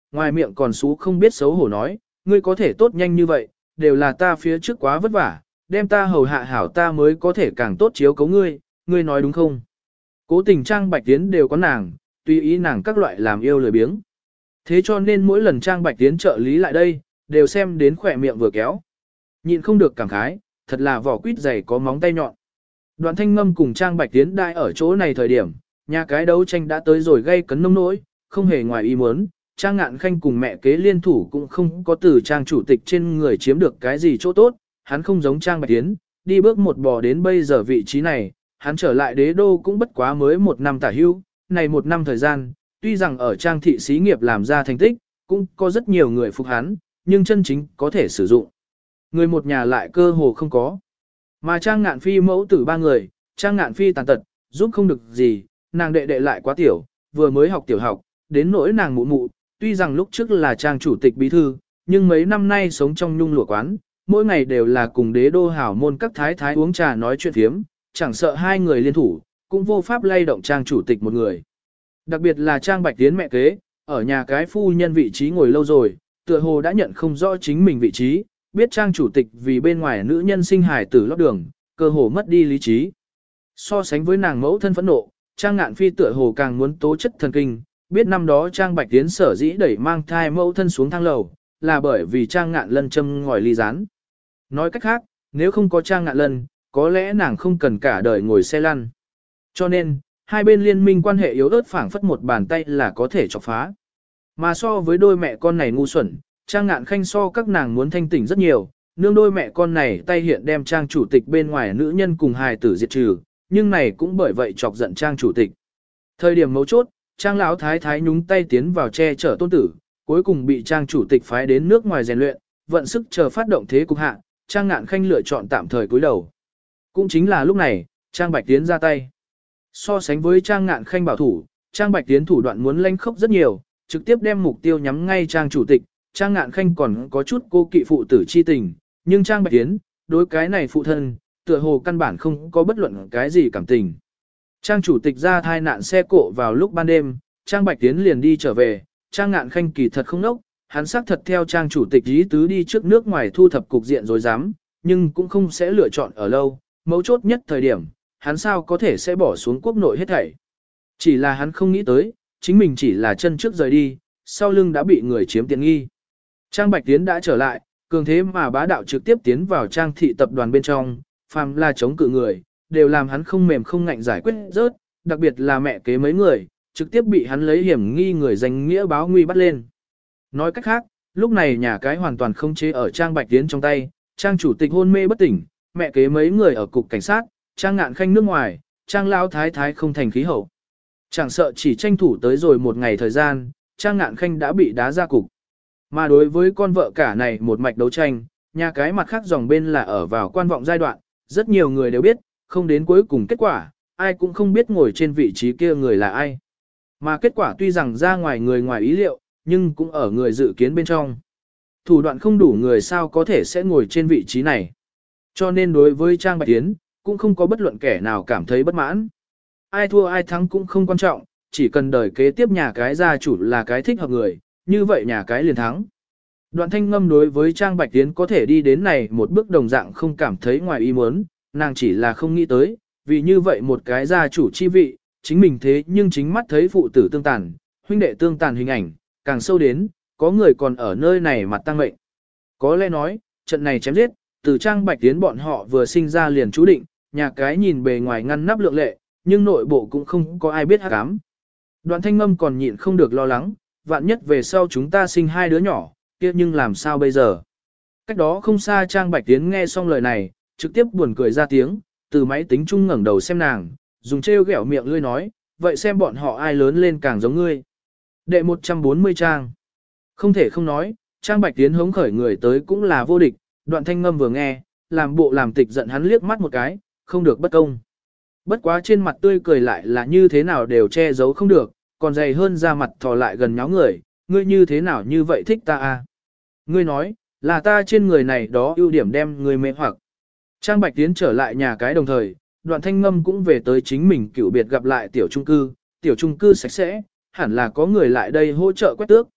S1: ngoài miệng còn xú không biết xấu hổ nói, ngươi có thể tốt nhanh như vậy, đều là ta phía trước quá vất vả, đem ta hầu hạ hảo ta mới có thể càng tốt chiếu cấu ngươi, ngươi nói đúng không? Cố tình Trang Bạch Tiến đều có nàng, tùy ý nàng các loại làm yêu lười biếng. Thế cho nên mỗi lần Trang Bạch Tiến trợ lý lại đây, đều xem đến khỏe miệng vừa kéo. Nhịn không được cảm khái, thật là vỏ quýt dày có móng tay nhọn. Đoạn Thanh Ngâm cùng Trang Bạch Tiến đại ở chỗ này thời điểm, nhà cái đấu tranh đã tới rồi gây cấn nông nỗi, không hề ngoài ý muốn, Trang Ngạn Khanh cùng mẹ kế liên thủ cũng không có từ Trang chủ tịch trên người chiếm được cái gì chỗ tốt, hắn không giống Trang Bạch Tiến, đi bước một bò đến bây giờ vị trí này, hắn trở lại đế đô cũng bất quá mới một năm tả hưu, này một năm thời gian, tuy rằng ở Trang thị xí nghiệp làm ra thành tích, cũng có rất nhiều người phục hắn, nhưng chân chính có thể sử dụng. Người một nhà lại cơ hồ không có. Mà Trang Ngạn Phi mẫu tử ba người, Trang Ngạn Phi tàn tật, giúp không được gì, nàng đệ đệ lại quá tiểu, vừa mới học tiểu học, đến nỗi nàng mụ mụ, tuy rằng lúc trước là Trang chủ tịch bí thư, nhưng mấy năm nay sống trong nhung lụa quán, mỗi ngày đều là cùng đế đô hảo môn các thái thái uống trà nói chuyện phiếm, chẳng sợ hai người liên thủ, cũng vô pháp lay động Trang chủ tịch một người. Đặc biệt là Trang Bạch Tiến mẹ kế, ở nhà cái phu nhân vị trí ngồi lâu rồi, tựa hồ đã nhận không rõ chính mình vị trí, biết Trang chủ tịch vì bên ngoài nữ nhân sinh hài tử lót đường, cơ hồ mất đi lý trí. So sánh với nàng mẫu thân phẫn nộ, Trang Ngạn Phi tựa hồ càng muốn tố chất thần kinh, biết năm đó Trang Bạch Tiến sở dĩ đẩy mang thai mẫu thân xuống thang lầu, là bởi vì Trang Ngạn Lân châm ngòi ly rán. Nói cách khác, nếu không có Trang Ngạn Lân, có lẽ nàng không cần cả đời ngồi xe lăn. Cho nên, hai bên liên minh quan hệ yếu ớt phảng phất một bàn tay là có thể chọc phá. Mà so với đôi mẹ con này ngu xuẩn, Trang Ngạn Khanh so các nàng muốn thanh tỉnh rất nhiều, nương đôi mẹ con này tay hiện đem Trang chủ tịch bên ngoài nữ nhân cùng hài tử diệt trừ, nhưng này cũng bởi vậy chọc giận Trang chủ tịch. Thời điểm mấu chốt, Trang lão thái thái nhúng tay tiến vào che chở tôn tử, cuối cùng bị Trang chủ tịch phái đến nước ngoài rèn luyện, vận sức chờ phát động thế cục hạ, Trang Ngạn Khanh lựa chọn tạm thời cúi đầu. Cũng chính là lúc này, Trang Bạch Tiến ra tay. So sánh với Trang Ngạn Khanh bảo thủ, Trang Bạch Tiến thủ đoạn muốn lanh khốc rất nhiều, trực tiếp đem mục tiêu nhắm ngay Trang chủ tịch, Trang Ngạn Khanh còn có chút cô kỵ phụ tử chi tình, nhưng Trang Bạch Tiến, đối cái này phụ thân, tựa hồ căn bản không có bất luận cái gì cảm tình. Trang chủ tịch ra thai nạn xe cộ vào lúc ban đêm, Trang Bạch Tiến liền đi trở về, Trang Ngạn Khanh kỳ thật không nốc, hắn xác thật theo Trang chủ tịch ý tứ đi trước nước ngoài thu thập cục diện rồi dám, nhưng cũng không sẽ lựa chọn ở lâu, mấu chốt nhất thời điểm, hắn sao có thể sẽ bỏ xuống quốc nội hết thảy. Chỉ là hắn không nghĩ tới, chính mình chỉ là chân trước rời đi, sau lưng đã bị người chiếm tiện nghi. Trang Bạch Tiến đã trở lại, cường thế mà bá đạo trực tiếp tiến vào Trang thị tập đoàn bên trong, phàm là chống cự người, đều làm hắn không mềm không ngạnh giải quyết rớt, đặc biệt là mẹ kế mấy người, trực tiếp bị hắn lấy hiểm nghi người danh nghĩa báo nguy bắt lên. Nói cách khác, lúc này nhà cái hoàn toàn không chế ở Trang Bạch Tiến trong tay, Trang chủ tịch hôn mê bất tỉnh, mẹ kế mấy người ở cục cảnh sát, Trang Ngạn Khanh nước ngoài, Trang lao thái thái không thành khí hậu. Chẳng sợ chỉ tranh thủ tới rồi một ngày thời gian, Trang Ngạn Khanh đã bị đá ra cục. Mà đối với con vợ cả này một mạch đấu tranh, nhà cái mặt khác dòng bên là ở vào quan vọng giai đoạn, rất nhiều người đều biết, không đến cuối cùng kết quả, ai cũng không biết ngồi trên vị trí kia người là ai. Mà kết quả tuy rằng ra ngoài người ngoài ý liệu, nhưng cũng ở người dự kiến bên trong. Thủ đoạn không đủ người sao có thể sẽ ngồi trên vị trí này. Cho nên đối với Trang Bạch Tiến, cũng không có bất luận kẻ nào cảm thấy bất mãn. Ai thua ai thắng cũng không quan trọng, chỉ cần đời kế tiếp nhà cái gia chủ là cái thích hợp người, như vậy nhà cái liền thắng. Đoạn Thanh Ngâm đối với Trang Bạch Tiến có thể đi đến này một bước đồng dạng không cảm thấy ngoài ý muốn, nàng chỉ là không nghĩ tới, vì như vậy một cái gia chủ chi vị, chính mình thế nhưng chính mắt thấy phụ tử tương tàn, huynh đệ tương tàn hình ảnh, càng sâu đến, có người còn ở nơi này mặt tăng mệnh. Có lẽ nói, trận này chém giết, từ Trang Bạch Tiến bọn họ vừa sinh ra liền chú định, nhà cái nhìn bề ngoài ngăn nắp lượng lệ, nhưng nội bộ cũng không có ai biết hắc ám. Đoạn Thanh Ngâm còn nhịn không được lo lắng, vạn nhất về sau chúng ta sinh hai đứa nhỏ, kia nhưng làm sao bây giờ? Cách đó không xa Trang Bạch Tiến nghe xong lời này, trực tiếp buồn cười ra tiếng, từ máy tính chung ngẩng đầu xem nàng, dùng trêu ghẹo miệng lươi nói, vậy xem bọn họ ai lớn lên càng giống ngươi. Đệ một trăm bốn mươi Trang. Không thể không nói, Trang Bạch Tiến hống khởi người tới cũng là vô địch, Đoạn Thanh Ngâm vừa nghe, làm bộ làm tịch giận hắn liếc mắt một cái, không được bất công. Bất quá trên mặt tươi cười lại là như thế nào đều che giấu không được, còn dày hơn ra mặt thò lại gần nháo người, ngươi như thế nào như vậy thích ta à? Ngươi nói, là ta trên người này đó ưu điểm đem ngươi mê hoặc. Trang Bạch Tiến trở lại nhà cái đồng thời, Đoạn Thanh Ngâm cũng về tới chính mình cựu biệt gặp lại tiểu trung cư, tiểu trung cư sạch sẽ, hẳn là có người lại đây hỗ trợ quét tước.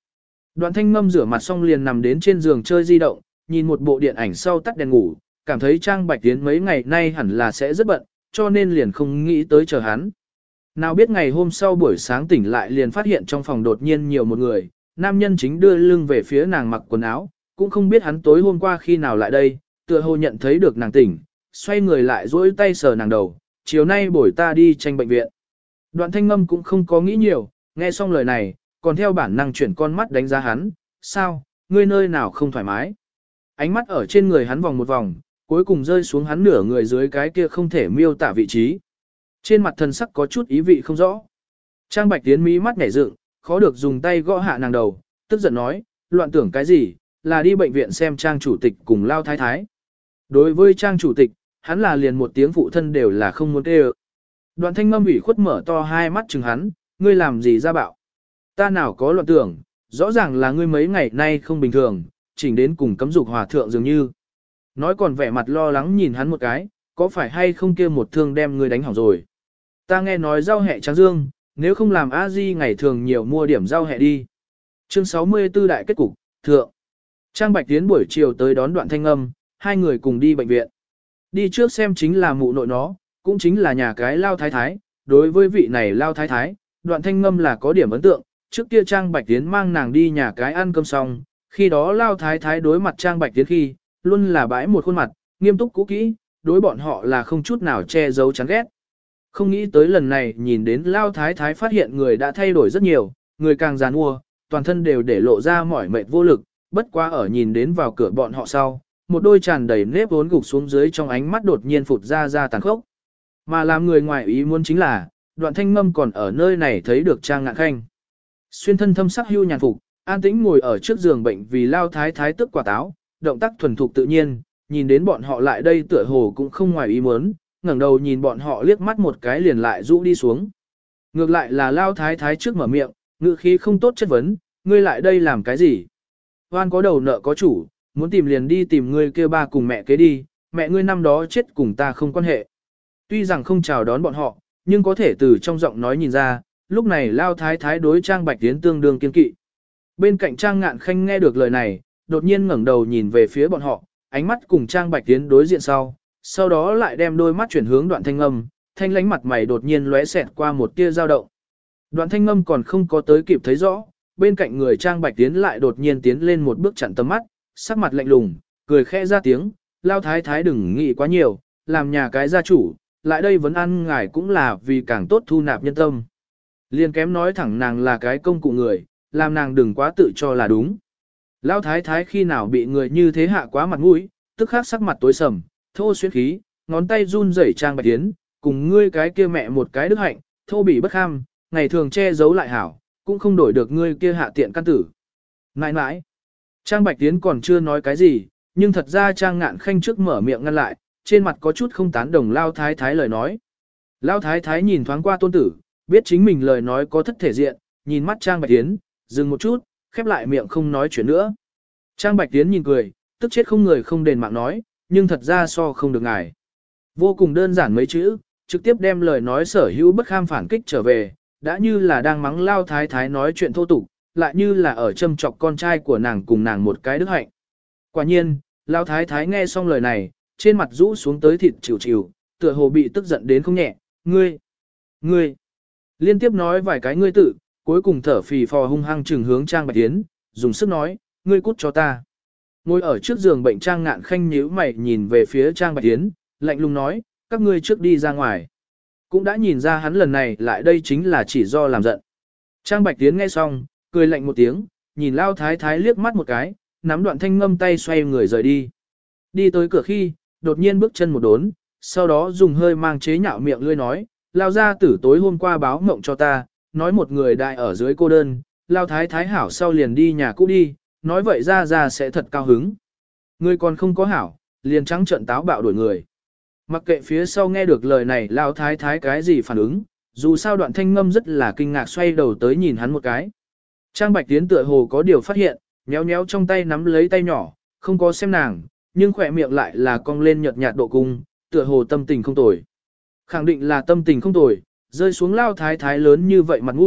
S1: Đoạn Thanh Ngâm rửa mặt xong liền nằm đến trên giường chơi di động, nhìn một bộ điện ảnh sau tắt đèn ngủ, cảm thấy Trang Bạch Tiến mấy ngày nay hẳn là sẽ rất bận, cho nên liền không nghĩ tới chờ hắn. Nào biết ngày hôm sau buổi sáng tỉnh lại liền phát hiện trong phòng đột nhiên nhiều một người, nam nhân chính đưa lưng về phía nàng mặc quần áo, cũng không biết hắn tối hôm qua khi nào lại đây, tựa hồ nhận thấy được nàng tỉnh, xoay người lại duỗi tay sờ nàng đầu, chiều nay buổi ta đi tranh bệnh viện. Đoạn Thanh Ngâm cũng không có nghĩ nhiều, nghe xong lời này, còn theo bản năng chuyển con mắt đánh giá hắn, sao, ngươi nơi nào không thoải mái. Ánh mắt ở trên người hắn vòng một vòng, cuối cùng rơi xuống hắn nửa người dưới cái kia không thể miêu tả vị trí. Trên mặt thần sắc có chút ý vị không rõ. Trang Bạch Tiến mí mắt nhảy dựng, khó được dùng tay gõ hạ nàng đầu, tức giận nói, loạn tưởng cái gì, là đi bệnh viện xem Trang chủ tịch cùng Lao Thái Thái. Đối với Trang chủ tịch, hắn là liền một tiếng phụ thân đều là không muốn kêu. Đoạn Thanh Ngâm ủy khuất mở to hai mắt chừng hắn, ngươi làm gì ra bạo. Ta nào có loạn tưởng, rõ ràng là ngươi mấy ngày nay không bình thường, chỉnh đến cùng cấm dục hòa thượng dường như. Nói còn vẻ mặt lo lắng nhìn hắn một cái, có phải hay không kia một thương đem ngươi đánh hỏng rồi. Ta nghe nói rau hẹ trắng dương, nếu không làm a di ngày thường nhiều mua điểm rau hẹ đi. Chương sáu mươi tư đại kết cục, thượng. Trang Bạch Tiến buổi chiều tới đón Đoạn Thanh Ngâm, hai người cùng đi bệnh viện. Đi trước xem chính là mụ nội nó, cũng chính là nhà cái Lao Thái Thái. Đối với vị này Lao Thái Thái, Đoạn Thanh Ngâm là có điểm ấn tượng, trước kia Trang Bạch Tiến mang nàng đi nhà cái ăn cơm xong, khi đó Lao Thái Thái đối mặt Trang Bạch Tiến khi, luôn là bãi một khuôn mặt, nghiêm túc cũ kỹ, đối bọn họ là không chút nào che giấu chán ghét. Không nghĩ tới lần này nhìn đến Lao Thái Thái phát hiện người đã thay đổi rất nhiều, người càng già nua, toàn thân đều để lộ ra mỏi mệt vô lực, bất quá ở nhìn đến vào cửa bọn họ sau, một đôi tràn đầy nếp vốn gục xuống dưới trong ánh mắt đột nhiên phụt ra ra tàn khốc. Mà làm người ngoài ý muốn chính là, Đoạn Thanh Ngâm còn ở nơi này thấy được Trang Ngạn Khanh. Xuyên thân thâm sắc hưu nhàn phục, an tĩnh ngồi ở trước giường bệnh vì Lao Thái Thái tức quả táo, động tác thuần thục tự nhiên, nhìn đến bọn họ lại đây tựa hồ cũng không ngoài ý muốn, ngẩng đầu nhìn bọn họ liếc mắt một cái liền lại rũ đi xuống. Ngược lại là Lao Thái Thái trước mở miệng, ngữ khí không tốt chất vấn, ngươi lại đây làm cái gì? Hoan có đầu nợ có chủ, muốn tìm liền đi tìm ngươi kêu ba cùng mẹ kế đi, mẹ ngươi năm đó chết cùng ta không quan hệ. Tuy rằng không chào đón bọn họ, nhưng có thể từ trong giọng nói nhìn ra, lúc này Lao Thái Thái đối Trang Bạch Tiến tương đương kiên kỵ. Bên cạnh Trang Ngạn Khanh nghe được lời này, đột nhiên ngẩng đầu nhìn về phía bọn họ, ánh mắt cùng Trang Bạch Tiến đối diện sau, sau đó lại đem đôi mắt chuyển hướng Đoạn Thanh Ngâm, thanh lánh mặt mày đột nhiên lóe xẹt qua một tia dao động. Đoạn Thanh Ngâm còn không có tới kịp thấy rõ, bên cạnh người Trang Bạch Tiến lại đột nhiên tiến lên một bước chặn tầm mắt, sắc mặt lạnh lùng, cười khẽ ra tiếng, Lao Thái Thái đừng nghĩ quá nhiều, làm nhà cái gia chủ, lại đây vẫn ăn ngài cũng là vì càng tốt thu nạp nhân tâm. Liên kém nói thẳng nàng là cái công cụ người, làm nàng đừng quá tự cho là đúng. Lão Thái Thái khi nào bị người như thế hạ quá mặt mũi, tức khắc sắc mặt tối sầm, thô xuyến khí, ngón tay run rẩy Trang Bạch Tiến, cùng ngươi cái kia mẹ một cái đức hạnh, thô bỉ bất kham, ngày thường che giấu lại hảo, cũng không đổi được ngươi kia hạ tiện căn tử. Nãi nãi, Trang Bạch Tiến còn chưa nói cái gì, nhưng thật ra Trang Ngạn Khanh trước mở miệng ngăn lại, trên mặt có chút không tán đồng Lao Thái Thái lời nói. Lao Thái Thái nhìn thoáng qua tôn tử, biết chính mình lời nói có thất thể diện, nhìn mắt Trang Bạch Tiến, dừng một chút, khép lại miệng không nói chuyện nữa. Trang Bạch Tiến nhìn cười, tức chết không người không đền mạng nói, nhưng thật ra so không được ngài. Vô cùng đơn giản mấy chữ, trực tiếp đem lời nói sở hữu bất kham phản kích trở về, đã như là đang mắng Lao Thái Thái nói chuyện thô tục, lại như là ở châm chọc con trai của nàng cùng nàng một cái đức hạnh. Quả nhiên, Lao Thái Thái nghe xong lời này, trên mặt rũ xuống tới thịt chịu chịu, tựa hồ bị tức giận đến không nhẹ, ngươi, ngươi, liên tiếp nói vài cái ngươi tự, cuối cùng thở phì phò hung hăng trừng hướng Trang Bạch Tiến, dùng sức nói, ngươi cút cho ta. Ngồi ở trước giường bệnh Trang Ngạn Khanh nhíu mày nhìn về phía Trang Bạch Tiến, lạnh lùng nói, các ngươi trước đi ra ngoài. Cũng đã nhìn ra hắn lần này lại đây chính là chỉ do làm giận. Trang Bạch Tiến nghe xong, cười lạnh một tiếng, nhìn Lao Thái Thái liếc mắt một cái, nắm Đoạn Thanh Ngâm tay xoay người rời đi. Đi tới cửa khi, đột nhiên bước chân một đốn, sau đó dùng hơi mang chế nhạo miệng lươi nói, Lao gia tử tối hôm qua báo mộng cho ta, nói một người đại ở dưới cô đơn, Lao Thái Thái hảo sau liền đi nhà cũ đi, nói vậy ra ra sẽ thật cao hứng. Người còn không có hảo, liền trắng trợn táo bạo đuổi người. Mặc kệ phía sau nghe được lời này Lao Thái Thái cái gì phản ứng, dù sao Đoạn Thanh Ngâm rất là kinh ngạc xoay đầu tới nhìn hắn một cái. Trang Bạch Tiến tựa hồ có điều phát hiện, nhéo nhéo trong tay nắm lấy tay nhỏ, không có xem nàng, nhưng khỏe miệng lại là cong lên nhợt nhạt độ cung, tựa hồ tâm tình không tồi. Khẳng định là tâm tình không tồi, rơi xuống Lao Thái Thái lớn như vậy mặt mũi,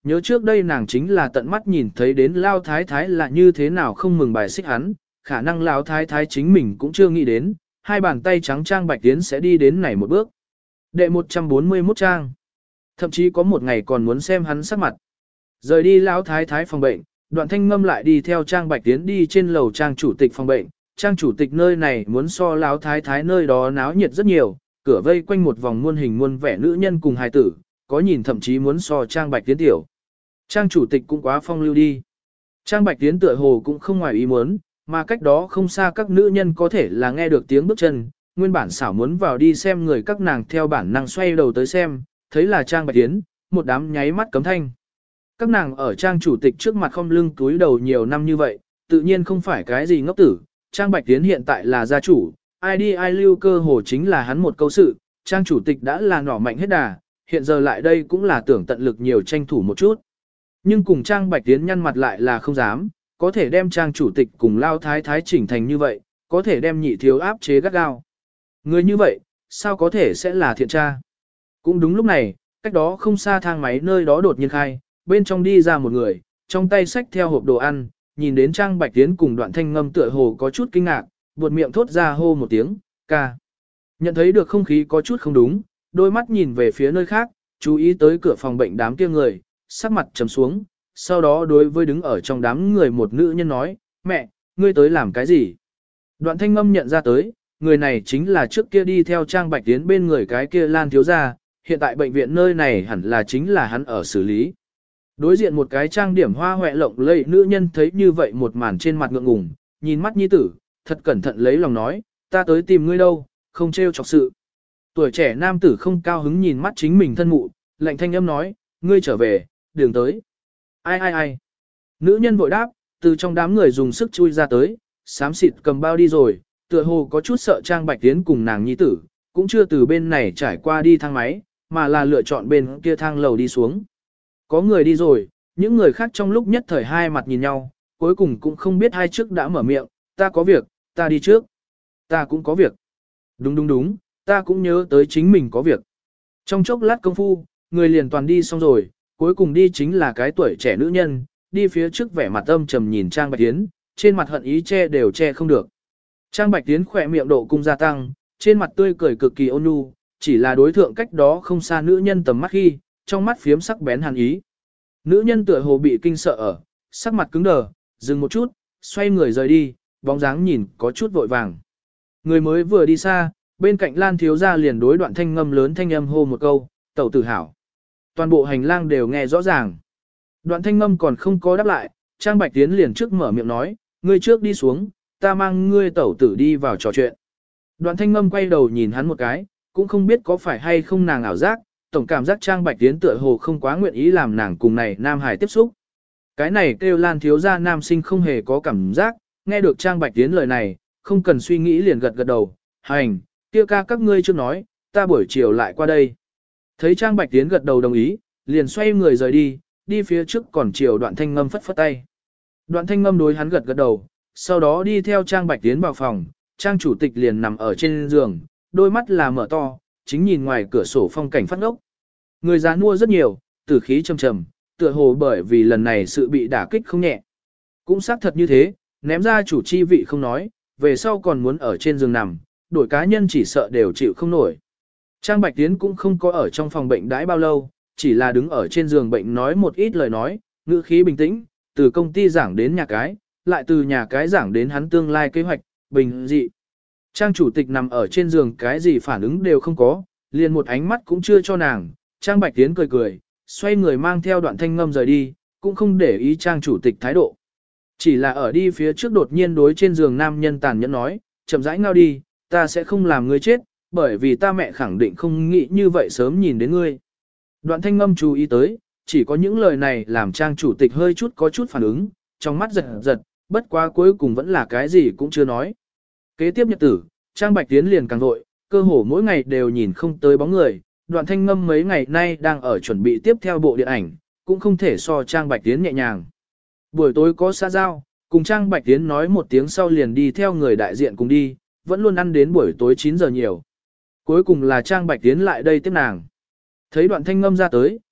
S1: nhớ trước đây nàng chính là tận mắt nhìn thấy đến Lao Thái Thái là như thế nào không mừng bài xích hắn, khả năng Lao Thái Thái chính mình cũng chưa nghĩ đến, hai bàn tay trắng Trang Bạch Tiến sẽ đi đến này một bước. Đệ một trăm bốn mươi mốt trang. Thậm chí có một ngày còn muốn xem hắn sắc mặt. Rời đi Lão Thái Thái phòng bệnh, Đoạn Thanh Ngâm lại đi theo Trang Bạch Tiến đi trên lầu Trang chủ tịch phòng bệnh. Trang chủ tịch nơi này muốn so Lão Thái Thái nơi đó náo nhiệt rất nhiều, cửa vây quanh một vòng muôn hình muôn vẻ nữ nhân cùng hài tử, có nhìn thậm chí muốn so Trang Bạch Tiến tiểu. Trang chủ tịch cũng quá phong lưu đi. Trang Bạch Tiến tựa hồ cũng không ngoài ý muốn, mà cách đó không xa các nữ nhân có thể là nghe được tiếng bước chân, nguyên bản xảo muốn vào đi xem người các nàng theo bản năng xoay đầu tới xem, thấy là Trang Bạch Tiến, một đám nháy mắt cấm thanh. Các nàng ở Trang chủ tịch trước mặt không lưng túi đầu nhiều năm như vậy, tự nhiên không phải cái gì ngốc tử, Trang Bạch Tiến hiện tại là gia chủ, ai đi ai lưu cơ hồ chính là hắn một câu sự, Trang chủ tịch đã là nỏ mạnh hết đà, hiện giờ lại đây cũng là tưởng tận lực nhiều tranh thủ một chút. Nhưng cùng Trang Bạch Tiến nhăn mặt lại là không dám, có thể đem Trang chủ tịch cùng Lao Thái Thái chỉnh thành như vậy, có thể đem nhị thiếu áp chế gắt gao. Người như vậy, sao có thể sẽ là thiện tra? Cũng đúng lúc này, cách đó không xa thang máy nơi đó đột nhiên khai, bên trong đi ra một người, trong tay xách theo hộp đồ ăn, nhìn đến Trang Bạch Tiến cùng Đoạn Thanh Ngâm tựa hồ có chút kinh ngạc, buột miệng thốt ra hô một tiếng, ca. Nhận thấy được không khí có chút không đúng, đôi mắt nhìn về phía nơi khác, chú ý tới cửa phòng bệnh đám kia người, sắc mặt trầm xuống, sau đó đối với đứng ở trong đám người một nữ nhân nói, mẹ, ngươi tới làm cái gì? Đoạn Thanh Ngâm nhận ra tới, người này chính là trước kia đi theo Trang Bạch Tiến bên người cái kia Lan thiếu gia, hiện tại bệnh viện nơi này hẳn là chính là hắn ở xử lý. Đối diện một cái trang điểm hoa hoẹ lộng lẫy nữ nhân thấy như vậy một màn trên mặt ngượng ngùng, nhìn mắt nhi tử, thật cẩn thận lấy lòng nói, ta tới tìm ngươi đâu, không trêu chọc sự. Tuổi trẻ nam tử không cao hứng nhìn mắt chính mình thân mụ, lạnh thanh âm nói, ngươi trở về, đường tới. Ai ai ai. Nữ nhân vội đáp, từ trong đám người dùng sức chui ra tới, xám xịt cầm bao đi rồi, tựa hồ có chút sợ Trang Bạch Tiến cùng nàng nhi tử, cũng chưa từ bên này trải qua đi thang máy, mà là lựa chọn bên kia thang lầu đi xuống. Có người đi rồi, những người khác trong lúc nhất thời hai mặt nhìn nhau, cuối cùng cũng không biết hai trước đã mở miệng, ta có việc, ta đi trước. Ta cũng có việc. Đúng đúng đúng, ta cũng nhớ tới chính mình có việc. Trong chốc lát công phu, người liền toàn đi xong rồi, cuối cùng đi chính là cái tuổi trẻ nữ nhân, đi phía trước vẻ mặt âm trầm nhìn Trang Bạch Tiến, trên mặt hận ý che đều che không được. Trang Bạch Tiến khỏe miệng độ cung gia tăng, trên mặt tươi cười cực kỳ ôn nhu, chỉ là đối thượng cách đó không xa nữ nhân tầm mắt khi, trong mắt phiếm sắc bén hàn ý. Nữ nhân tựa hồ bị kinh sợ ở, sắc mặt cứng đờ, dừng một chút, xoay người rời đi, bóng dáng nhìn có chút vội vàng. Người mới vừa đi xa, bên cạnh Lan thiếu gia liền đối Đoạn Thanh Ngâm lớn thanh âm hô một câu, tẩu tử hảo. Toàn bộ hành lang đều nghe rõ ràng. Đoạn Thanh Ngâm còn không có đáp lại, Trang Bạch Tiến liền trước mở miệng nói, ngươi trước đi xuống, ta mang ngươi tẩu tử đi vào trò chuyện. Đoạn Thanh Ngâm quay đầu nhìn hắn một cái, cũng không biết có phải hay không nàng ảo giác, tổng cảm giác Trang Bạch Tiến tựa hồ không quá nguyện ý làm nàng cùng này Nam Hải tiếp xúc. Cái này kêu Lan thiếu gia nam sinh không hề có cảm giác, nghe được Trang Bạch Tiến lời này, không cần suy nghĩ liền gật gật đầu, hành, kia ca các ngươi chưa nói, ta buổi chiều lại qua đây. Thấy Trang Bạch Tiến gật đầu đồng ý, liền xoay người rời đi, đi phía trước còn chiều Đoạn Thanh Ngâm phất phất tay. Đoạn Thanh Ngâm đối hắn gật gật đầu, sau đó đi theo Trang Bạch Tiến vào phòng, Trang chủ tịch liền nằm ở trên giường, đôi mắt là mở to, chính nhìn ngoài cửa sổ phong cảnh phát ngốc. Người già nua rất nhiều, tử khí trầm trầm, tựa hồ bởi vì lần này sự bị đả kích không nhẹ. Cũng xác thật như thế, ném ra chủ chi vị không nói, về sau còn muốn ở trên giường nằm, đổi cá nhân chỉ sợ đều chịu không nổi. Trang Bạch Tiến cũng không có ở trong phòng bệnh đãi bao lâu, chỉ là đứng ở trên giường bệnh nói một ít lời nói, ngữ khí bình tĩnh, từ công ty giảng đến nhà cái, lại từ nhà cái giảng đến hắn tương lai kế hoạch, bình dị. Trang chủ tịch nằm ở trên giường cái gì phản ứng đều không có, liền một ánh mắt cũng chưa cho nàng, Trang Bạch Tiến cười cười, xoay người mang theo Đoạn Thanh Ngâm rời đi, cũng không để ý Trang chủ tịch thái độ. Chỉ là ở đi phía trước đột nhiên đối trên giường nam nhân tàn nhẫn nói, chậm rãi ngao đi, ta sẽ không làm ngươi chết, bởi vì ta mẹ khẳng định không nghĩ như vậy sớm nhìn đến ngươi. Đoạn Thanh Ngâm chú ý tới, chỉ có những lời này làm Trang chủ tịch hơi chút có chút phản ứng, trong mắt giật giật, bất quá cuối cùng vẫn là cái gì cũng chưa nói. Kế tiếp nhật tử, Trang Bạch Tiến liền càng vội, cơ hồ mỗi ngày đều nhìn không tới bóng người, Đoạn Thanh Ngâm mấy ngày nay đang ở chuẩn bị tiếp theo bộ điện ảnh, cũng không thể so Trang Bạch Tiến nhẹ nhàng. Buổi tối có xã giao, cùng Trang Bạch Tiến nói một tiếng sau liền đi theo người đại diện cùng đi, vẫn luôn ăn đến buổi tối chín giờ nhiều. Cuối cùng là Trang Bạch Tiến lại đây tiếp nàng. Thấy Đoạn Thanh Ngâm ra tới,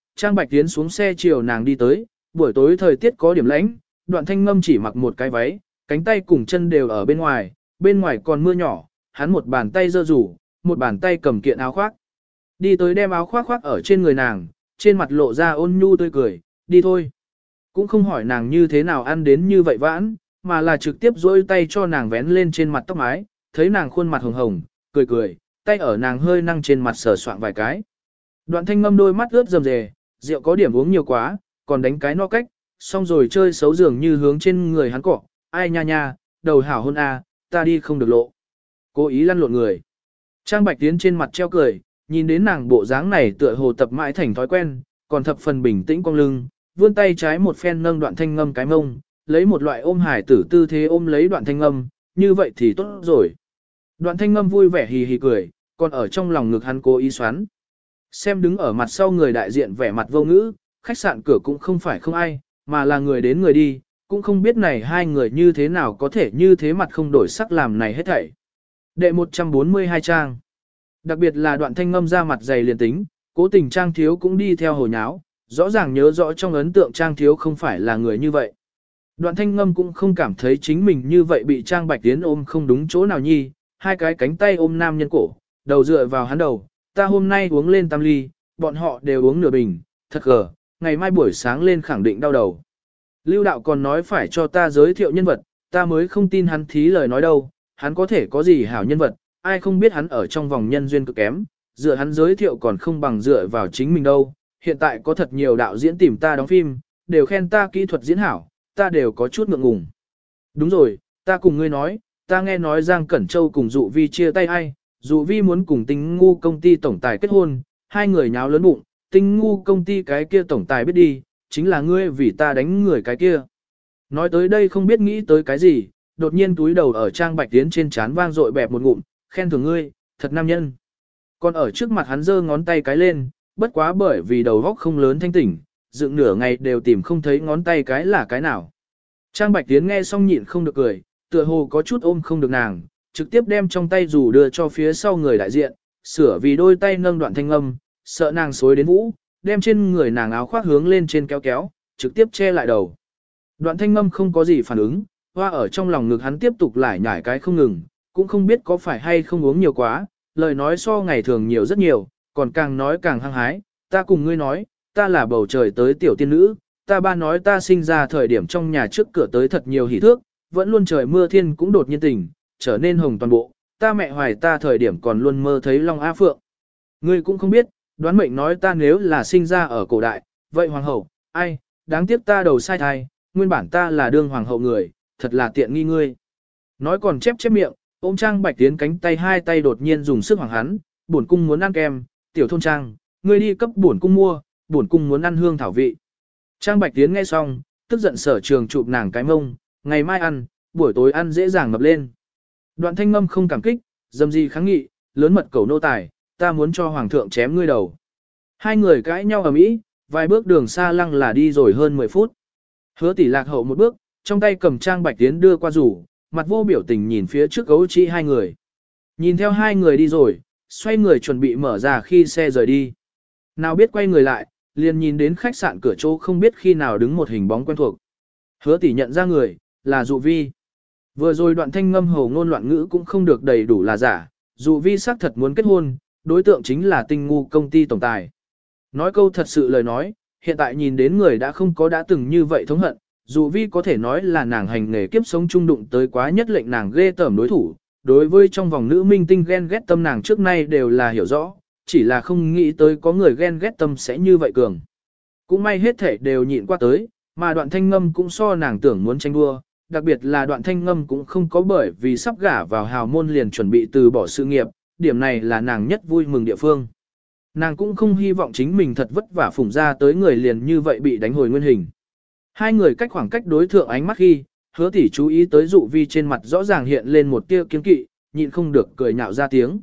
S1: Trang Bạch Tiến xuống xe chiều nàng đi tới, buổi tối thời tiết có điểm lạnh, Đoạn Thanh Ngâm chỉ mặc một cái váy, cánh tay cùng chân đều ở bên ngoài, bên ngoài còn mưa nhỏ, hắn một bàn tay giơ rủ, một bàn tay cầm kiện áo khoác. Đi tới đem áo khoác khoác ở trên người nàng, trên mặt lộ ra ôn nhu tươi cười, đi thôi. Cũng không hỏi nàng như thế nào ăn đến như vậy vãn, mà là trực tiếp dỗi tay cho nàng vén lên trên mặt tóc mái, thấy nàng khuôn mặt hồng hồng, cười cười, tay ở nàng hơi năng trên mặt sờ soạng vài cái. Đoạn Thanh Ngâm đôi mắt ướt rầm rề, rượu có điểm uống nhiều quá, còn đánh cái no cách, xong rồi chơi xấu dường như hướng trên người hắn cọ, ai nha nha, đầu hảo hôn a, ta đi không được lộ. Cố ý lăn lộn người. Trang Bạch Tiến trên mặt treo cười, nhìn đến nàng bộ dáng này tựa hồ tập mãi thành thói quen, còn thập phần bình tĩnh cong lưng, vươn tay trái một phen nâng Đoạn Thanh Ngâm cái mông, lấy một loại ôm hải tử tư thế ôm lấy Đoạn Thanh Ngâm, như vậy thì tốt rồi. Đoạn Thanh Ngâm vui vẻ hì hì cười, còn ở trong lòng ngực hắn cố ý xoắn. Xem đứng ở mặt sau người đại diện vẻ mặt vô ngữ, khách sạn cửa cũng không phải không ai, mà là người đến người đi, cũng không biết này hai người như thế nào có thể như thế mặt không đổi sắc làm này hết thảy. Đệ một trăm bốn mươi hai trang. Đặc biệt là Đoạn Thanh Ngâm ra mặt dày liền tính, cố tình Trang Thiếu cũng đi theo hồ nháo, rõ ràng nhớ rõ trong ấn tượng Trang Thiếu không phải là người như vậy. Đoạn Thanh Ngâm cũng không cảm thấy chính mình như vậy bị Trang Bạch Tiến ôm không đúng chỗ nào nhi, hai cái cánh tay ôm nam nhân cổ, đầu dựa vào hắn đầu, ta hôm nay uống lên tam ly, bọn họ đều uống nửa bình, thật gờ, ngày mai buổi sáng lên khẳng định đau đầu. Lưu đạo còn nói phải cho ta giới thiệu nhân vật, ta mới không tin hắn thí lời nói đâu, hắn có thể có gì hảo nhân vật, ai không biết hắn ở trong vòng nhân duyên cực kém, dựa hắn giới thiệu còn không bằng dựa vào chính mình đâu. Hiện tại có thật nhiều đạo diễn tìm ta đóng phim, đều khen ta kỹ thuật diễn hảo, ta đều có chút ngượng ngùng. Đúng rồi, ta cùng ngươi nói, ta nghe nói Giang Cẩn Châu cùng Dụ Vi chia tay ai, Dụ Vi muốn cùng Tinh Ngu công ty tổng tài kết hôn, hai người nháo lớn bụng, Tinh Ngu công ty cái kia tổng tài biết đi, chính là ngươi vì ta đánh người cái kia. Nói tới đây không biết nghĩ tới cái gì, đột nhiên túi đầu ở Trang Bạch Tiến trên trán vang dội bẹp một ngụm, khen thưởng ngươi, thật nam nhân. Còn ở trước mặt hắn giơ ngón tay cái lên, bất quá bởi vì đầu góc không lớn thanh tỉnh, dựng nửa ngày đều tìm không thấy ngón tay cái là cái nào. Trang Bạch Tiến nghe xong nhịn không được cười, tựa hồ có chút ôm không được nàng, trực tiếp đem trong tay dù đưa cho phía sau người đại diện, sửa vì đôi tay nâng Đoạn Thanh Ngâm, sợ nàng xối đến vũ, đem trên người nàng áo khoác hướng lên trên kéo kéo, trực tiếp che lại đầu. Đoạn Thanh Ngâm không có gì phản ứng, hoa ở trong lòng ngực hắn tiếp tục lải nhải cái không ngừng, cũng không biết có phải hay không uống nhiều quá, lời nói so ngày thường nhiều rất nhiều, còn càng nói càng hăng hái, ta cùng ngươi nói, ta là bầu trời tới tiểu tiên nữ, ta ba nói ta sinh ra thời điểm trong nhà trước cửa tới thật nhiều hỉ thước, vẫn luôn trời mưa thiên cũng đột nhiên tỉnh, trở nên hồng toàn bộ, ta mẹ hoài ta thời điểm còn luôn mơ thấy Long Á Phượng. Ngươi cũng không biết, đoán mệnh nói ta nếu là sinh ra ở cổ đại, vậy hoàng hậu, ai, đáng tiếc ta đầu sai thai, nguyên bản ta là đương hoàng hậu người, thật là tiện nghi ngươi. Nói còn chép chép miệng, ôm Trang Bạch Tiến cánh tay hai tay đột nhiên dùng sức hoàng hắn, bổn cung muốn ăn kem, tiểu thôn Trang, ngươi đi cấp bổn cung mua, bổn cung muốn ăn hương thảo vị. Trang Bạch Tiến nghe xong, tức giận sở trường chụp nàng cái mông, ngày mai ăn, buổi tối ăn dễ dàng mập lên. Đoạn Thanh Ngâm không cảm kích, dâm gì kháng nghị, lớn mật cầu nô tài, ta muốn cho hoàng thượng chém ngươi đầu. Hai người cãi nhau ở mỹ, vài bước đường xa lăng là đi rồi hơn mười phút. Hứa tỷ lạc hậu một bước, trong tay cầm Trang Bạch Tiến đưa qua rủ, mặt vô biểu tình nhìn phía trước gấu trĩ hai người. Nhìn theo hai người đi rồi, xoay người chuẩn bị mở ra khi xe rời đi. Nào biết quay người lại, liền nhìn đến khách sạn cửa chỗ không biết khi nào đứng một hình bóng quen thuộc. Hứa tỷ nhận ra người, là Dụ Vi. Vừa rồi Đoạn Thanh Ngâm hầu ngôn loạn ngữ cũng không được đầy đủ là giả, Dụ Vi xác thật muốn kết hôn, đối tượng chính là Tinh Ngu công ty tổng tài. Nói câu thật sự lời nói, hiện tại nhìn đến người đã không có đã từng như vậy thống hận, Dụ Vi có thể nói là nàng hành nghề kiếp sống trung đụng tới quá nhất lệnh nàng ghê tởm đối thủ, đối với trong vòng nữ minh tinh ghen ghét tâm nàng trước nay đều là hiểu rõ, chỉ là không nghĩ tới có người ghen ghét tâm sẽ như vậy cường. Cũng may hết thể đều nhịn qua tới, mà Đoạn Thanh Ngâm cũng so nàng tưởng muốn tranh đua, đặc biệt là Đoạn Thanh Ngâm cũng không có bởi vì sắp gả vào hào môn liền chuẩn bị từ bỏ sự nghiệp, điểm này là nàng nhất vui mừng địa phương. Nàng cũng không hy vọng chính mình thật vất vả phủng ra tới người liền như vậy bị đánh hồi nguyên hình. Hai người cách khoảng cách đối thượng ánh mắt khi, Hứa tỷ chú ý tới Dụ Vi trên mặt rõ ràng hiện lên một tia kiên kỵ, nhịn không được cười nhạo ra tiếng.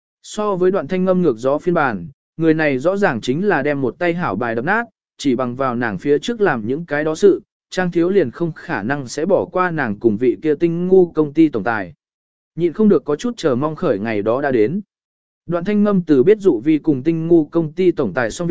S1: So với Đoạn Thanh Ngâm ngược gió phiên bản, người này rõ ràng chính là đem một tay hảo bài đập nát, chỉ bằng vào nàng phía trước làm những cái đó sự, Trang Thiếu liền không khả năng sẽ bỏ qua nàng cùng vị kia Tinh Ngu công ty tổng tài. Nhịn không được có chút chờ mong khởi ngày đó đã đến. Đoạn Thanh Ngâm từ biết Dụ Vi cùng Tinh Ngu công ty tổng tài xong việc,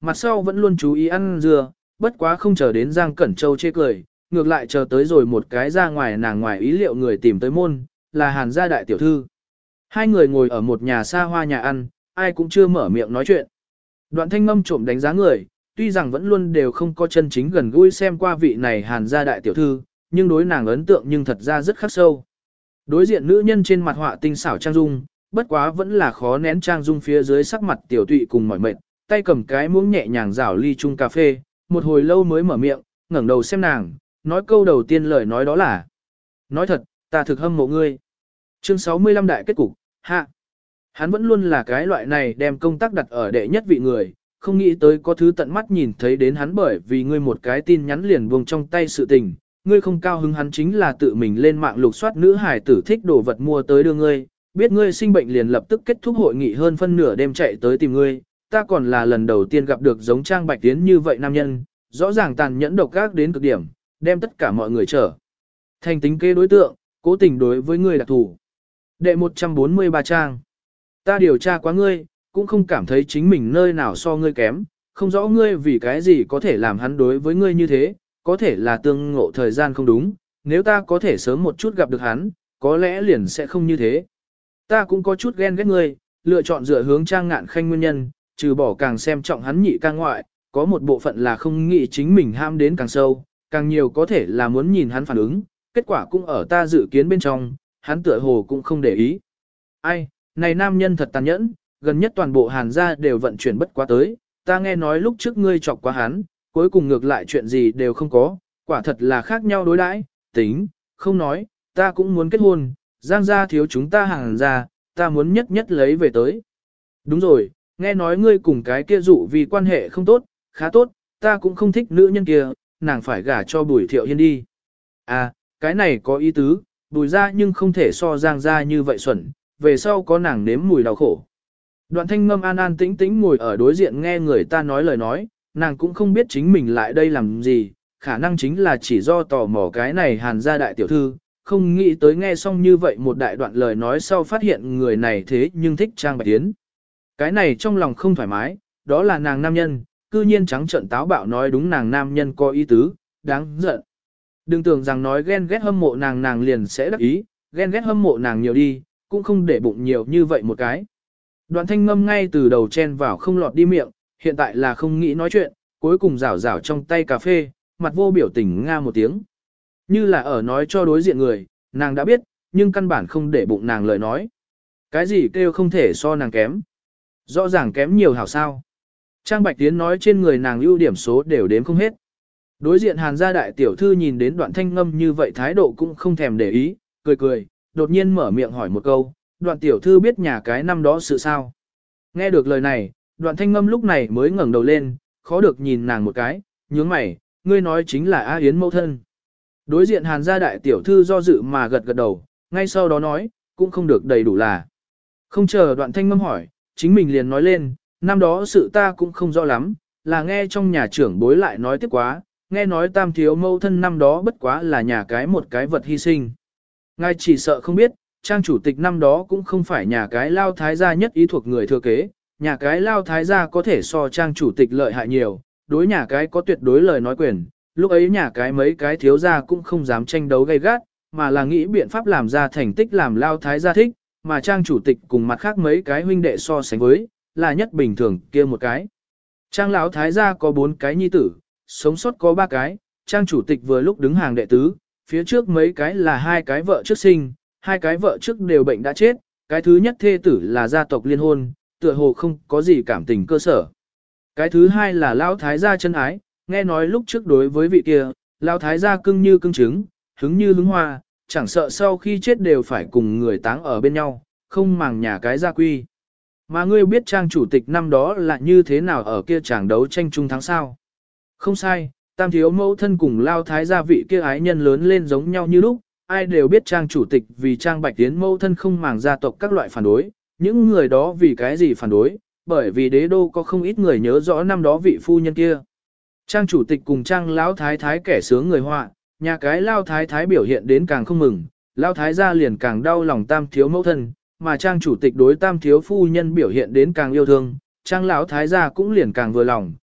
S1: mặt sau vẫn luôn chú ý ăn dưa, bất quá không chờ đến Giang Cẩn Châu chê cười, ngược lại chờ tới rồi một cái ra ngoài nàng ngoài ý liệu người tìm tới môn, là Hàn gia đại tiểu thư. Hai người ngồi ở một nhà xa hoa nhà ăn, ai cũng chưa mở miệng nói chuyện. Đoạn Thanh Ngâm trộm đánh giá người, tuy rằng vẫn luôn đều không có chân chính gần gũi xem qua vị này Hàn gia đại tiểu thư, nhưng đối nàng ấn tượng nhưng thật ra rất khắc sâu. Đối diện nữ nhân trên mặt họa tinh xảo trang dung, bất quá vẫn là khó nén trang dung phía dưới sắc mặt tiểu tụy cùng mỏi mệt, tay cầm cái muỗng nhẹ nhàng rảo ly chung cà phê, một hồi lâu mới mở miệng, ngẩng đầu xem nàng, nói câu đầu tiên lời nói đó là: nói thật, ta thực hâm mộ ngươi. Chương sáu mươi lăm đại kết cục, hạ. Hắn vẫn luôn là cái loại này đem công tác đặt ở đệ nhất vị người, không nghĩ tới có thứ tận mắt nhìn thấy đến hắn bởi vì ngươi một cái tin nhắn liền buông trong tay sự tình, ngươi không cao hứng hắn chính là tự mình lên mạng lục soát nữ hải tử thích đồ vật mua tới đưa ngươi, biết ngươi sinh bệnh liền lập tức kết thúc hội nghị hơn phân nửa đêm chạy tới tìm ngươi, ta còn là lần đầu tiên gặp được giống Trang Bạch Tiến như vậy nam nhân, rõ ràng tàn nhẫn độc ác đến cực điểm, đem tất cả mọi người trở thành tính kế đối tượng, cố tình đối với ngươi đặc thủ. Đệ một trăm bốn mươi ba trang. Ta điều tra quá ngươi, cũng không cảm thấy chính mình nơi nào so ngươi kém, không rõ ngươi vì cái gì có thể làm hắn đối với ngươi như thế, có thể là tương ngộ thời gian không đúng, nếu ta có thể sớm một chút gặp được hắn, có lẽ liền sẽ không như thế. Ta cũng có chút ghen ghét ngươi, lựa chọn dựa hướng Trang Ngạn Khanh nguyên nhân, trừ bỏ càng xem trọng hắn nhị ca ngoại, có một bộ phận là không nghĩ chính mình ham đến càng sâu, càng nhiều có thể là muốn nhìn hắn phản ứng, kết quả cũng ở ta dự kiến bên trong, hắn tựa hồ cũng không để ý. Ai, này nam nhân thật tàn nhẫn, gần nhất toàn bộ Hàn gia đều vận chuyển bất quá tới, ta nghe nói lúc trước ngươi chọc quá hắn, cuối cùng ngược lại chuyện gì đều không có, quả thật là khác nhau đối đãi, tính, không nói, ta cũng muốn kết hôn, Giang gia thiếu chúng ta Hàn gia, ta muốn nhất nhất lấy về tới. Đúng rồi, nghe nói ngươi cùng cái kia dụ vì quan hệ không tốt, khá tốt, ta cũng không thích nữ nhân kia, nàng phải gả cho Bùi Thiệu Hiên đi. À, cái này có ý tứ, Bùi gia nhưng không thể so Giang gia như vậy xuẩn, về sau có nàng nếm mùi đau khổ. Đoạn Thanh Ngâm an an tĩnh tĩnh ngồi ở đối diện nghe người ta nói lời nói, nàng cũng không biết chính mình lại đây làm gì, khả năng chính là chỉ do tò mò cái này Hàn gia đại tiểu thư, không nghĩ tới nghe xong như vậy một đại đoạn lời nói sau phát hiện người này thế nhưng thích Trang Bạch Tiến. Cái này trong lòng không thoải mái, đó là nàng nam nhân, cư nhiên trắng trợn táo bạo nói đúng nàng nam nhân có ý tứ, đáng giận. Đừng tưởng rằng nói ghen ghét hâm mộ nàng nàng liền sẽ đắc ý, ghen ghét hâm mộ nàng nhiều đi, cũng không để bụng nhiều như vậy một cái. Đoạn Thanh Ngâm ngay từ đầu chen vào không lọt đi miệng, hiện tại là không nghĩ nói chuyện, cuối cùng rảo rảo trong tay cà phê, mặt vô biểu tình nga một tiếng. Như là ở nói cho đối diện người, nàng đã biết, nhưng căn bản không để bụng nàng lời nói. Cái gì kêu không thể so nàng kém. Rõ ràng kém nhiều hảo sao. Trang Bạch Tiến nói trên người nàng ưu điểm số đều đếm không hết. Đối diện Hàn gia đại tiểu thư nhìn đến Đoạn Thanh Ngâm như vậy thái độ cũng không thèm để ý, cười cười, đột nhiên mở miệng hỏi một câu, Đoạn tiểu thư biết nhà cái năm đó sự sao. Nghe được lời này, Đoạn Thanh Ngâm lúc này mới ngẩng đầu lên, khó được nhìn nàng một cái, nhướng mày, ngươi nói chính là A Yến mẫu thân. Đối diện Hàn gia đại tiểu thư do dự mà gật gật đầu, ngay sau đó nói, cũng không được đầy đủ là. Không chờ Đoạn Thanh Ngâm hỏi, chính mình liền nói lên, năm đó sự ta cũng không rõ lắm, là nghe trong nhà trưởng bối lại nói tiếp quá, nghe nói tam thiếu mẫu thân năm đó bất quá là nhà cái một cái vật hy sinh. Ngài chỉ sợ không biết, Trang chủ tịch năm đó cũng không phải nhà cái lao thái gia nhất ý thuộc người thừa kế, nhà cái lao thái gia có thể so Trang chủ tịch lợi hại nhiều, đối nhà cái có tuyệt đối lời nói quyền, lúc ấy nhà cái mấy cái thiếu gia cũng không dám tranh đấu gay gắt, mà là nghĩ biện pháp làm ra thành tích làm lao thái gia thích, mà Trang chủ tịch cùng mặt khác mấy cái huynh đệ so sánh với, là nhất bình thường kia một cái. Trang lão thái gia có bốn cái nhi tử, sống sót có ba cái, Trang chủ tịch vừa lúc đứng hàng đệ tứ, phía trước mấy cái là hai cái vợ trước sinh, hai cái vợ trước đều bệnh đã chết, cái thứ nhất thê tử là gia tộc liên hôn, tựa hồ không có gì cảm tình cơ sở. Cái thứ hai là lão thái gia chân ái, nghe nói lúc trước đối với vị kia, lão thái gia cưng như cưng trứng, hứng như hứng hoa, chẳng sợ sau khi chết đều phải cùng người táng ở bên nhau, không màng nhà cái gia quy. Mà ngươi biết Trang chủ tịch năm đó là như thế nào ở kia chàng đấu tranh chung thắng sao? Không sai, tam thiếu mẫu thân cùng lao thái gia vị kia ái nhân lớn lên giống nhau như lúc, ai đều biết Trang chủ tịch vì Trang Bạch Tiến mẫu thân không màng gia tộc các loại phản đối, những người đó vì cái gì phản đối, bởi vì đế đô có không ít người nhớ rõ năm đó vị phu nhân kia. Trang chủ tịch cùng Trang lão thái thái kẻ sướng người họa, nhà cái lao thái thái biểu hiện đến càng không mừng, lao thái gia liền càng đau lòng tam thiếu mẫu thân, mà Trang chủ tịch đối tam thiếu phu nhân biểu hiện đến càng yêu thương, Trang lão thái gia cũng liền càng vừa lòng,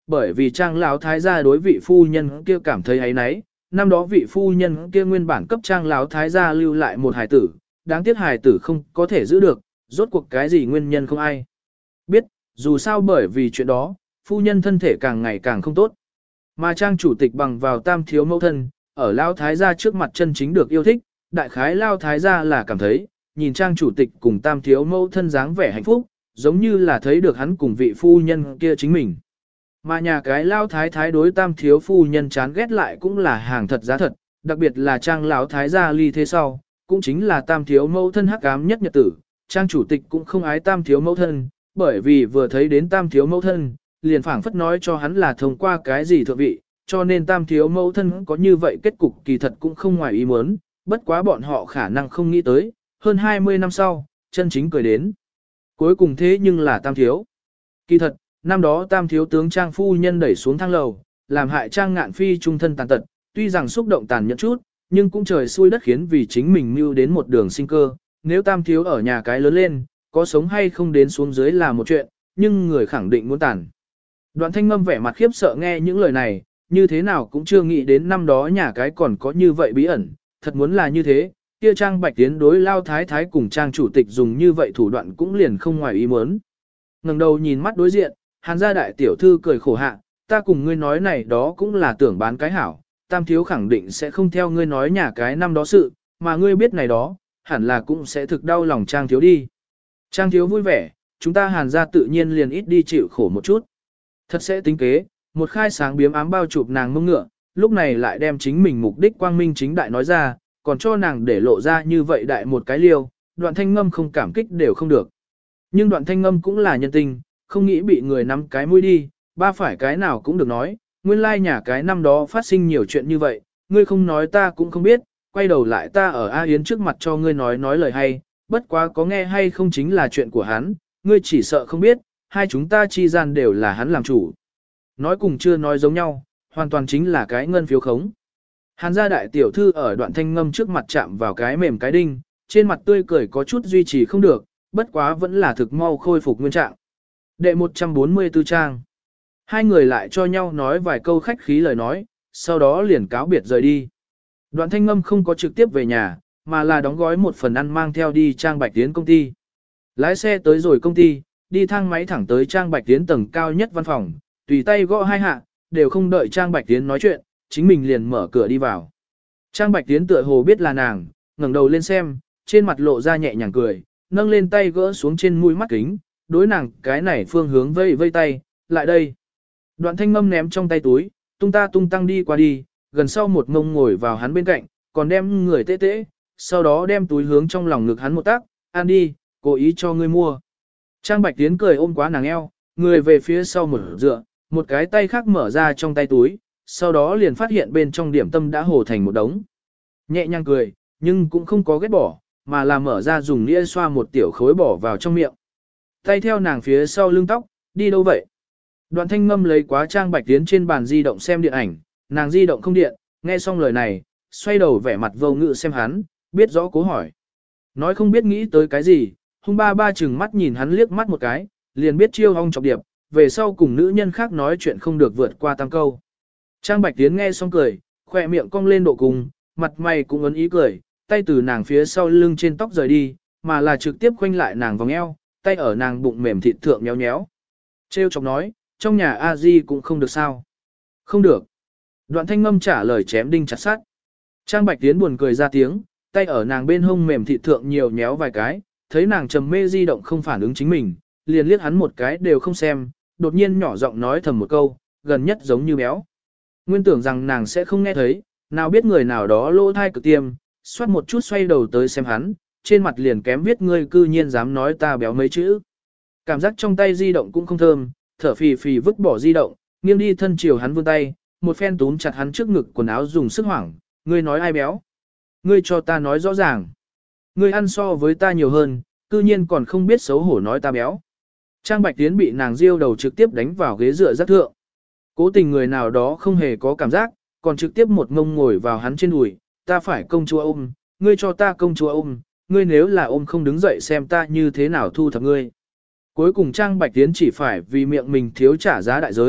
S1: bởi vì Trang lão thái gia đối vị phu nhân kia cảm thấy ấy nấy, năm đó vị phu nhân kia nguyên bản cấp Trang lão thái gia lưu lại một hài tử, đáng tiếc hài tử không có thể giữ được, rốt cuộc cái gì nguyên nhân không ai biết, dù sao bởi vì chuyện đó, phu nhân thân thể càng ngày càng không tốt. Mà Trang chủ tịch bằng vào tam thiếu mẫu thân, ở lão thái gia trước mặt chân chính được yêu thích, đại khái lão thái gia là cảm thấy, nhìn Trang chủ tịch cùng tam thiếu mẫu thân dáng vẻ hạnh phúc, giống như là thấy được hắn cùng vị phu nhân kia chính mình. Mà nhà cái lão thái thái đối tam thiếu phu nhân chán ghét lại cũng là hàng thật giá thật, đặc biệt là Trang lão thái gia ly thế sau, cũng chính là tam thiếu mẫu thân hắc ám nhất nhật tử, Trang chủ tịch cũng không ái tam thiếu mẫu thân, bởi vì vừa thấy đến tam thiếu mẫu thân, liền phảng phất nói cho hắn là thông qua cái gì thượng vị, cho nên tam thiếu mẫu thân có như vậy kết cục kỳ thật cũng không ngoài ý muốn, bất quá bọn họ khả năng không nghĩ tới, hơn hai mươi năm sau, chân chính cười đến. Cuối cùng thế nhưng là tam thiếu. Kỳ thật, năm đó tam thiếu tướng Trang phu nhân đẩy xuống thang lầu, làm hại Trang ngạn phi trung thân tàn tật, tuy rằng xúc động tàn nhẫn chút, nhưng cũng trời xui đất khiến vì chính mình mưu đến một đường sinh cơ, nếu tam thiếu ở nhà cái lớn lên, có sống hay không đến xuống dưới là một chuyện, nhưng người khẳng định muốn tàn. Đoạn Thanh Ngâm vẻ mặt khiếp sợ nghe những lời này, như thế nào cũng chưa nghĩ đến năm đó nhà cái còn có như vậy bí ẩn, thật muốn là như thế, kia Trang Bạch Tiến đối lao thái thái cùng Trang chủ tịch dùng như vậy thủ đoạn cũng liền không ngoài ý muốn. Ngẩng đầu nhìn mắt đối diện, Hàn gia đại tiểu thư cười khổ hạ, ta cùng ngươi nói này đó cũng là tưởng bán cái hảo, tam thiếu khẳng định sẽ không theo ngươi nói nhà cái năm đó sự, mà ngươi biết này đó, hẳn là cũng sẽ thực đau lòng Trang thiếu đi. Trang thiếu vui vẻ, chúng ta Hàn gia tự nhiên liền ít đi chịu khổ một chút. Thật sẽ tính kế, một khai sáng biếm ám bao chụp nàng mông ngựa, lúc này lại đem chính mình mục đích quang minh chính đại nói ra, còn cho nàng để lộ ra như vậy đại một cái liêu, Đoạn Thanh Ngâm không cảm kích đều không được. Nhưng Đoạn Thanh Ngâm cũng là nhân tình, không nghĩ bị người nắm cái mũi đi, ba phải cái nào cũng được nói, nguyên lai nhà cái năm đó phát sinh nhiều chuyện như vậy, ngươi không nói ta cũng không biết, quay đầu lại ta ở A Yến trước mặt cho ngươi nói nói lời hay, bất quá có nghe hay không chính là chuyện của hắn, ngươi chỉ sợ không biết, hai chúng ta chi gian đều là hắn làm chủ. Nói cùng chưa nói giống nhau, hoàn toàn chính là cái ngân phiếu khống. Hàn gia đại tiểu thư ở Đoạn Thanh Ngâm trước mặt chạm vào cái mềm cái đinh, trên mặt tươi cười có chút duy trì không được, bất quá vẫn là thực mau khôi phục nguyên trạng. Đệ một trăm bốn mươi tư trang. Hai người lại cho nhau nói vài câu khách khí lời nói, sau đó liền cáo biệt rời đi. Đoạn Thanh Ngâm không có trực tiếp về nhà, mà là đóng gói một phần ăn mang theo đi Trang Bạch Tiến công ty. Lái xe tới rồi công ty, đi thang máy thẳng tới Trang Bạch Tiến tầng cao nhất văn phòng, tùy tay gõ hai hạ, đều không đợi Trang Bạch Tiến nói chuyện, chính mình liền mở cửa đi vào. Trang Bạch Tiến tựa hồ biết là nàng, ngẩng đầu lên xem, trên mặt lộ ra nhẹ nhàng cười, nâng lên tay gỡ xuống trên mũi mắt kính, đối nàng cái này phương hướng vây vây tay, lại đây. Đoạn Thanh Ngâm ném trong tay túi, tung ta tung tăng đi qua đi, gần sau một ngông ngồi vào hắn bên cạnh, còn đem người tê tê, sau đó đem túi hướng trong lòng ngực hắn một tác, ăn đi, cố ý cho ngươi mua. Trang Bạch Tiến cười ôm quá nàng eo, người về phía sau một dựa, một cái tay khác mở ra trong tay túi, sau đó liền phát hiện bên trong điểm tâm đã hồ thành một đống. Nhẹ nhàng cười, nhưng cũng không có ghét bỏ, mà là mở ra dùng nĩa xoa một tiểu khối bỏ vào trong miệng. Tay theo nàng phía sau lưng tóc, đi đâu vậy? Đoạn Thanh Ngâm lấy quá Trang Bạch Tiến trên bàn di động xem điện ảnh, nàng di động không điện, nghe xong lời này, xoay đầu vẻ mặt vô ngự xem hắn, biết rõ cố hỏi. Nói không biết nghĩ tới cái gì, hung ba ba chừng mắt nhìn hắn liếc mắt một cái, liền biết chiêu hong chọc điệp, về sau cùng nữ nhân khác nói chuyện không được vượt qua tam câu. Trang Bạch Tiến nghe xong cười, khỏe miệng cong lên độ cùng, mặt mày cũng ấn ý cười, tay từ nàng phía sau lưng trên tóc rời đi, mà là trực tiếp khoanh lại nàng vòng eo, tay ở nàng bụng mềm thịt thượng nhéo nhéo. Trêu chọc nói, trong nhà A Di cũng không được sao. Không được. Đoạn Thanh Ngâm trả lời chém đinh chặt sắt. Trang Bạch Tiến buồn cười ra tiếng, tay ở nàng bên hông mềm thịt thượng nhiều nhéo vài cái, thấy nàng trầm mê di động không phản ứng chính mình, liền liếc hắn một cái đều không xem, đột nhiên nhỏ giọng nói thầm một câu, gần nhất giống như béo. Nguyên tưởng rằng nàng sẽ không nghe thấy, nào biết người nào đó lỗ thai cực tiêm, xoát một chút xoay đầu tới xem hắn, trên mặt liền kém viết ngươi cư nhiên dám nói ta béo mấy chữ. Cảm giác trong tay di động cũng không thơm, thở phì phì vứt bỏ di động, nghiêng đi thân chiều hắn vươn tay, một phen túm chặt hắn trước ngực quần áo dùng sức hoảng, ngươi nói ai béo? Ngươi cho ta nói rõ ràng. Ngươi ăn so với ta nhiều hơn, cư nhiên còn không biết xấu hổ nói ta béo. Trang Bạch Tiến bị nàng diêu đầu trực tiếp đánh vào ghế dựa rất thượng. Cố tình người nào đó không hề có cảm giác, còn trực tiếp một ngông ngồi vào hắn trên đùi, ta phải công chúa ôm, ngươi cho ta công chúa ôm, ngươi nếu là ôm không đứng dậy xem ta như thế nào thu thập ngươi. Cuối cùng Trang Bạch Tiến chỉ phải vì miệng mình thiếu trả giá đại giới,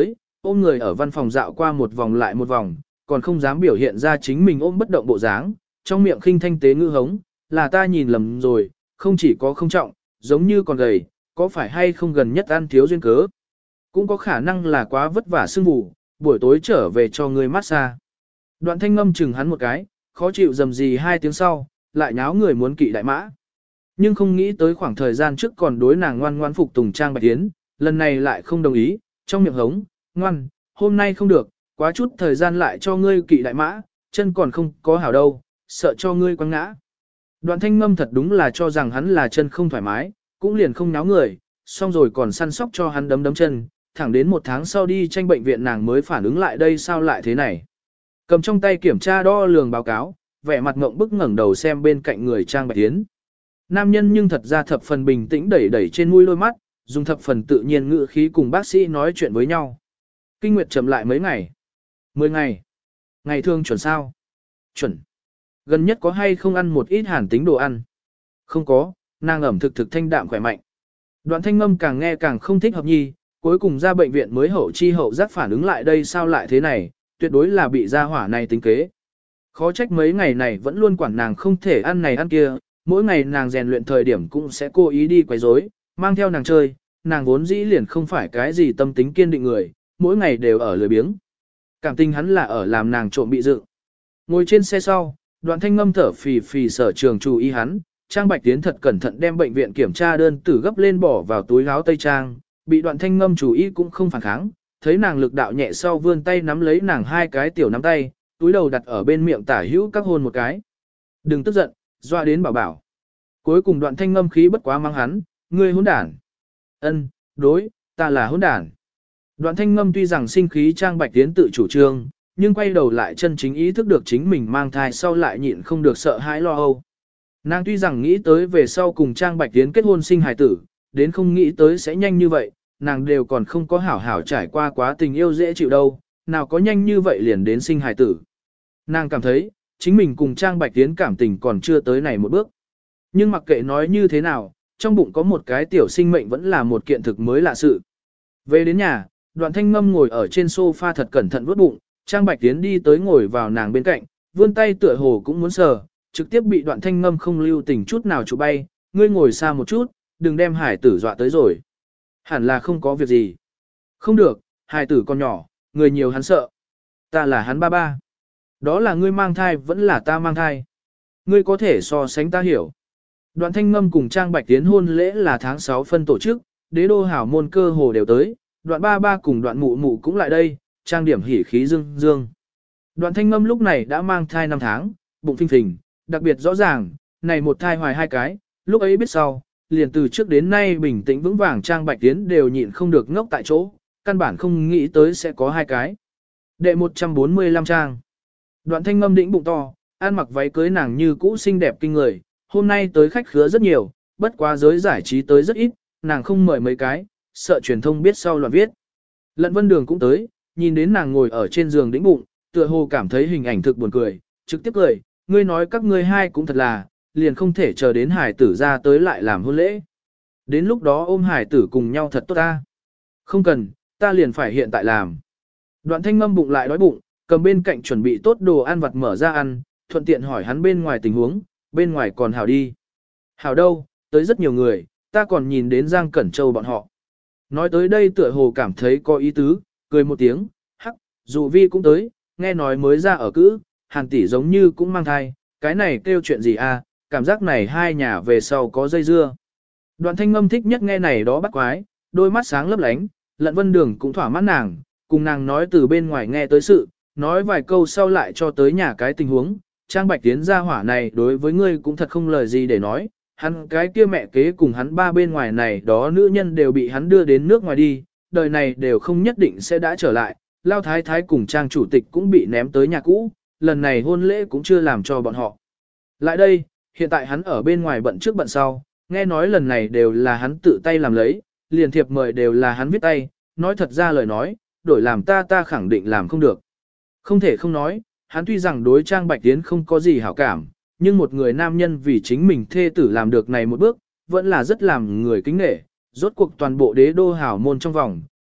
S1: ôm người ở văn phòng dạo qua một vòng lại một vòng, còn không dám biểu hiện ra chính mình ôm bất động bộ dáng, trong miệng khinh thanh tế ngữ hống, là ta nhìn lầm rồi, không chỉ có không trọng, giống như còn gầy, có phải hay không gần nhất ăn thiếu duyên cớ. Cũng có khả năng là quá vất vả sưng vụ, buổi tối trở về cho người massage. Đoạn Thanh Ngâm chừng hắn một cái, khó chịu dầm gì hai tiếng sau, lại nháo người muốn kỵ đại mã. Nhưng không nghĩ tới khoảng thời gian trước còn đối nàng ngoan ngoan phục tùng Trang Bạch Tiến, lần này lại không đồng ý, trong miệng hống, ngoan, hôm nay không được, quá chút thời gian lại cho ngươi kỵ đại mã, chân còn không có hảo đâu, sợ cho ngươi quăng ngã. Đoạn Thanh Ngâm thật đúng là cho rằng hắn là chân không thoải mái, cũng liền không náo người, xong rồi còn săn sóc cho hắn đấm đấm chân, thẳng đến một tháng sau đi tranh bệnh viện nàng mới phản ứng lại đây sao lại thế này. Cầm trong tay kiểm tra đo lường báo cáo, vẻ mặt ngộng bức ngẩng đầu xem bên cạnh người Trang Bạch Tiến. Nam nhân nhưng thật ra thập phần bình tĩnh đẩy đẩy trên mũi đôi mắt, dùng thập phần tự nhiên ngữ khí cùng bác sĩ nói chuyện với nhau. Kinh nguyệt chậm lại mấy ngày. Mười ngày. Ngày thường chuẩn sao? Chuẩn. Gần nhất có hay không ăn một ít hàn tính đồ ăn? Không có, nàng ẩm thực thực thanh đạm khỏe mạnh. Đoạn Thanh Ngâm càng nghe càng không thích hợp nhi, cuối cùng ra bệnh viện mới hậu chi hậu giác phản ứng lại đây sao lại thế này, tuyệt đối là bị gia hỏa này tính kế. Khó trách mấy ngày này vẫn luôn quản nàng không thể ăn này ăn kia, mỗi ngày nàng rèn luyện thời điểm cũng sẽ cố ý đi quấy rối, mang theo nàng chơi, nàng vốn dĩ liền không phải cái gì tâm tính kiên định người, mỗi ngày đều ở lười biếng. Cảm tình hắn là ở làm nàng trộm bị dựng. Ngồi trên xe sau, Đoạn Thanh Ngâm thở phì phì sở trường chú ý hắn, Trang Bạch Tiến thật cẩn thận đem bệnh viện kiểm tra đơn tử gấp lên bỏ vào túi áo tây trang, bị Đoạn Thanh Ngâm chú ý cũng không phản kháng, thấy nàng lực đạo nhẹ sau vươn tay nắm lấy nàng hai cái tiểu nắm tay, túi đầu đặt ở bên miệng tả hữu các hôn một cái. Đừng tức giận, doa đến bảo bảo. Cuối cùng Đoạn Thanh Ngâm khí bất quá mang hắn, ngươi hỗn đản. Ân, đối, ta là hỗn đản. Đoạn Thanh Ngâm tuy rằng sinh khí Trang Bạch Tiến tự chủ trương, nhưng quay đầu lại chân chính ý thức được chính mình mang thai sau lại nhịn không được sợ hãi lo âu. Nàng tuy rằng nghĩ tới về sau cùng Trang Bạch Tiến kết hôn sinh hài tử, đến không nghĩ tới sẽ nhanh như vậy, nàng đều còn không có hảo hảo trải qua quá tình yêu dễ chịu đâu, nào có nhanh như vậy liền đến sinh hài tử. Nàng cảm thấy, chính mình cùng Trang Bạch Tiến cảm tình còn chưa tới này một bước. Nhưng mặc kệ nói như thế nào, trong bụng có một cái tiểu sinh mệnh vẫn là một kiện thực mới lạ sự. Về đến nhà, Đoạn Thanh Ngâm ngồi ở trên sofa thật cẩn thận vuốt bụng, Trang Bạch Tiến đi tới ngồi vào nàng bên cạnh, vươn tay tựa hồ cũng muốn sờ, trực tiếp bị Đoạn Thanh Ngâm không lưu tình chút nào chụp bay, ngươi ngồi xa một chút, đừng đem hải tử dọa tới rồi. Hẳn là không có việc gì. Không được, hải tử còn nhỏ, người nhiều hắn sợ. Ta là hắn ba ba. Đó là ngươi mang thai vẫn là ta mang thai. Ngươi có thể so sánh ta hiểu. Đoạn Thanh Ngâm cùng Trang Bạch Tiến hôn lễ là tháng sáu phân tổ chức, đế đô hảo môn cơ hồ đều tới, đoạn ba ba cùng đoạn mụ mụ cũng lại đây, trang điểm hỉ khí dương dương. Đoạn Thanh Ngâm lúc này đã mang thai năm tháng, bụng phình phình, đặc biệt rõ ràng, này một thai hoài hai cái, lúc ấy biết sau, liền từ trước đến nay bình tĩnh vững vàng Trang Bạch Tiến đều nhịn không được ngốc tại chỗ, căn bản không nghĩ tới sẽ có hai cái. Đệ một trăm bốn mươi lăm trang. Đoạn Thanh Ngâm đĩnh bụng to, ăn mặc váy cưới nàng như cũ xinh đẹp kinh người, hôm nay tới khách khứa rất nhiều, bất quá giới giải trí tới rất ít, nàng không mời mấy cái, sợ truyền thông biết sau loạn viết. Lận Vân Đường cũng tới, nhìn đến nàng ngồi ở trên giường đĩnh bụng, tựa hồ cảm thấy hình ảnh thực buồn cười, trực tiếp cười, ngươi nói các ngươi hai cũng thật là, liền không thể chờ đến hải tử ra tới lại làm hôn lễ. Đến lúc đó ôm hải tử cùng nhau thật tốt ta. Không cần, ta liền phải hiện tại làm. Đoạn Thanh Ngâm bụng lại đói bụng, cầm bên cạnh chuẩn bị tốt đồ ăn vặt mở ra ăn, thuận tiện hỏi hắn bên ngoài tình huống, bên ngoài còn hảo đi. Hảo đâu, tới rất nhiều người, ta còn nhìn đến Giang Cẩn Châu bọn họ. Nói tới đây tựa hồ cảm thấy có ý tứ, cười một tiếng, hắc, dù vi cũng tới, nghe nói mới ra ở cữ, Hàn tỷ giống như cũng mang thai, cái này kêu chuyện gì à, cảm giác này hai nhà về sau có dây dưa. Đoạn Thanh Ngâm thích nhất nghe này đó bắt quái, đôi mắt sáng lấp lánh, Lận Vân Đường cũng thỏa mãn nàng, cùng nàng nói từ bên ngoài nghe tới sự, nói vài câu sau lại cho tới nhà cái tình huống, Trang Bạch Tiến gia hỏa này đối với ngươi cũng thật không lời gì để nói, hắn cái kia mẹ kế cùng hắn ba bên ngoài này đó nữ nhân đều bị hắn đưa đến nước ngoài đi, đời này đều không nhất định sẽ đã trở lại, Lao Thái Thái cùng Trang chủ tịch cũng bị ném tới nhà cũ, lần này hôn lễ cũng chưa làm cho bọn họ. Lại đây, hiện tại hắn ở bên ngoài bận trước bận sau, nghe nói lần này đều là hắn tự tay làm lấy, liền thiệp mời đều là hắn viết tay, nói thật ra lời nói, đổi làm ta ta khẳng định làm không được. Không thể không nói, hắn tuy rằng đối Trang Bạch Tiến không có gì hảo cảm, nhưng một người nam nhân vì chính mình thê tử làm được này một bước, vẫn là rất làm người kính nể. Rốt cuộc toàn bộ đế đô hảo môn trong vòng,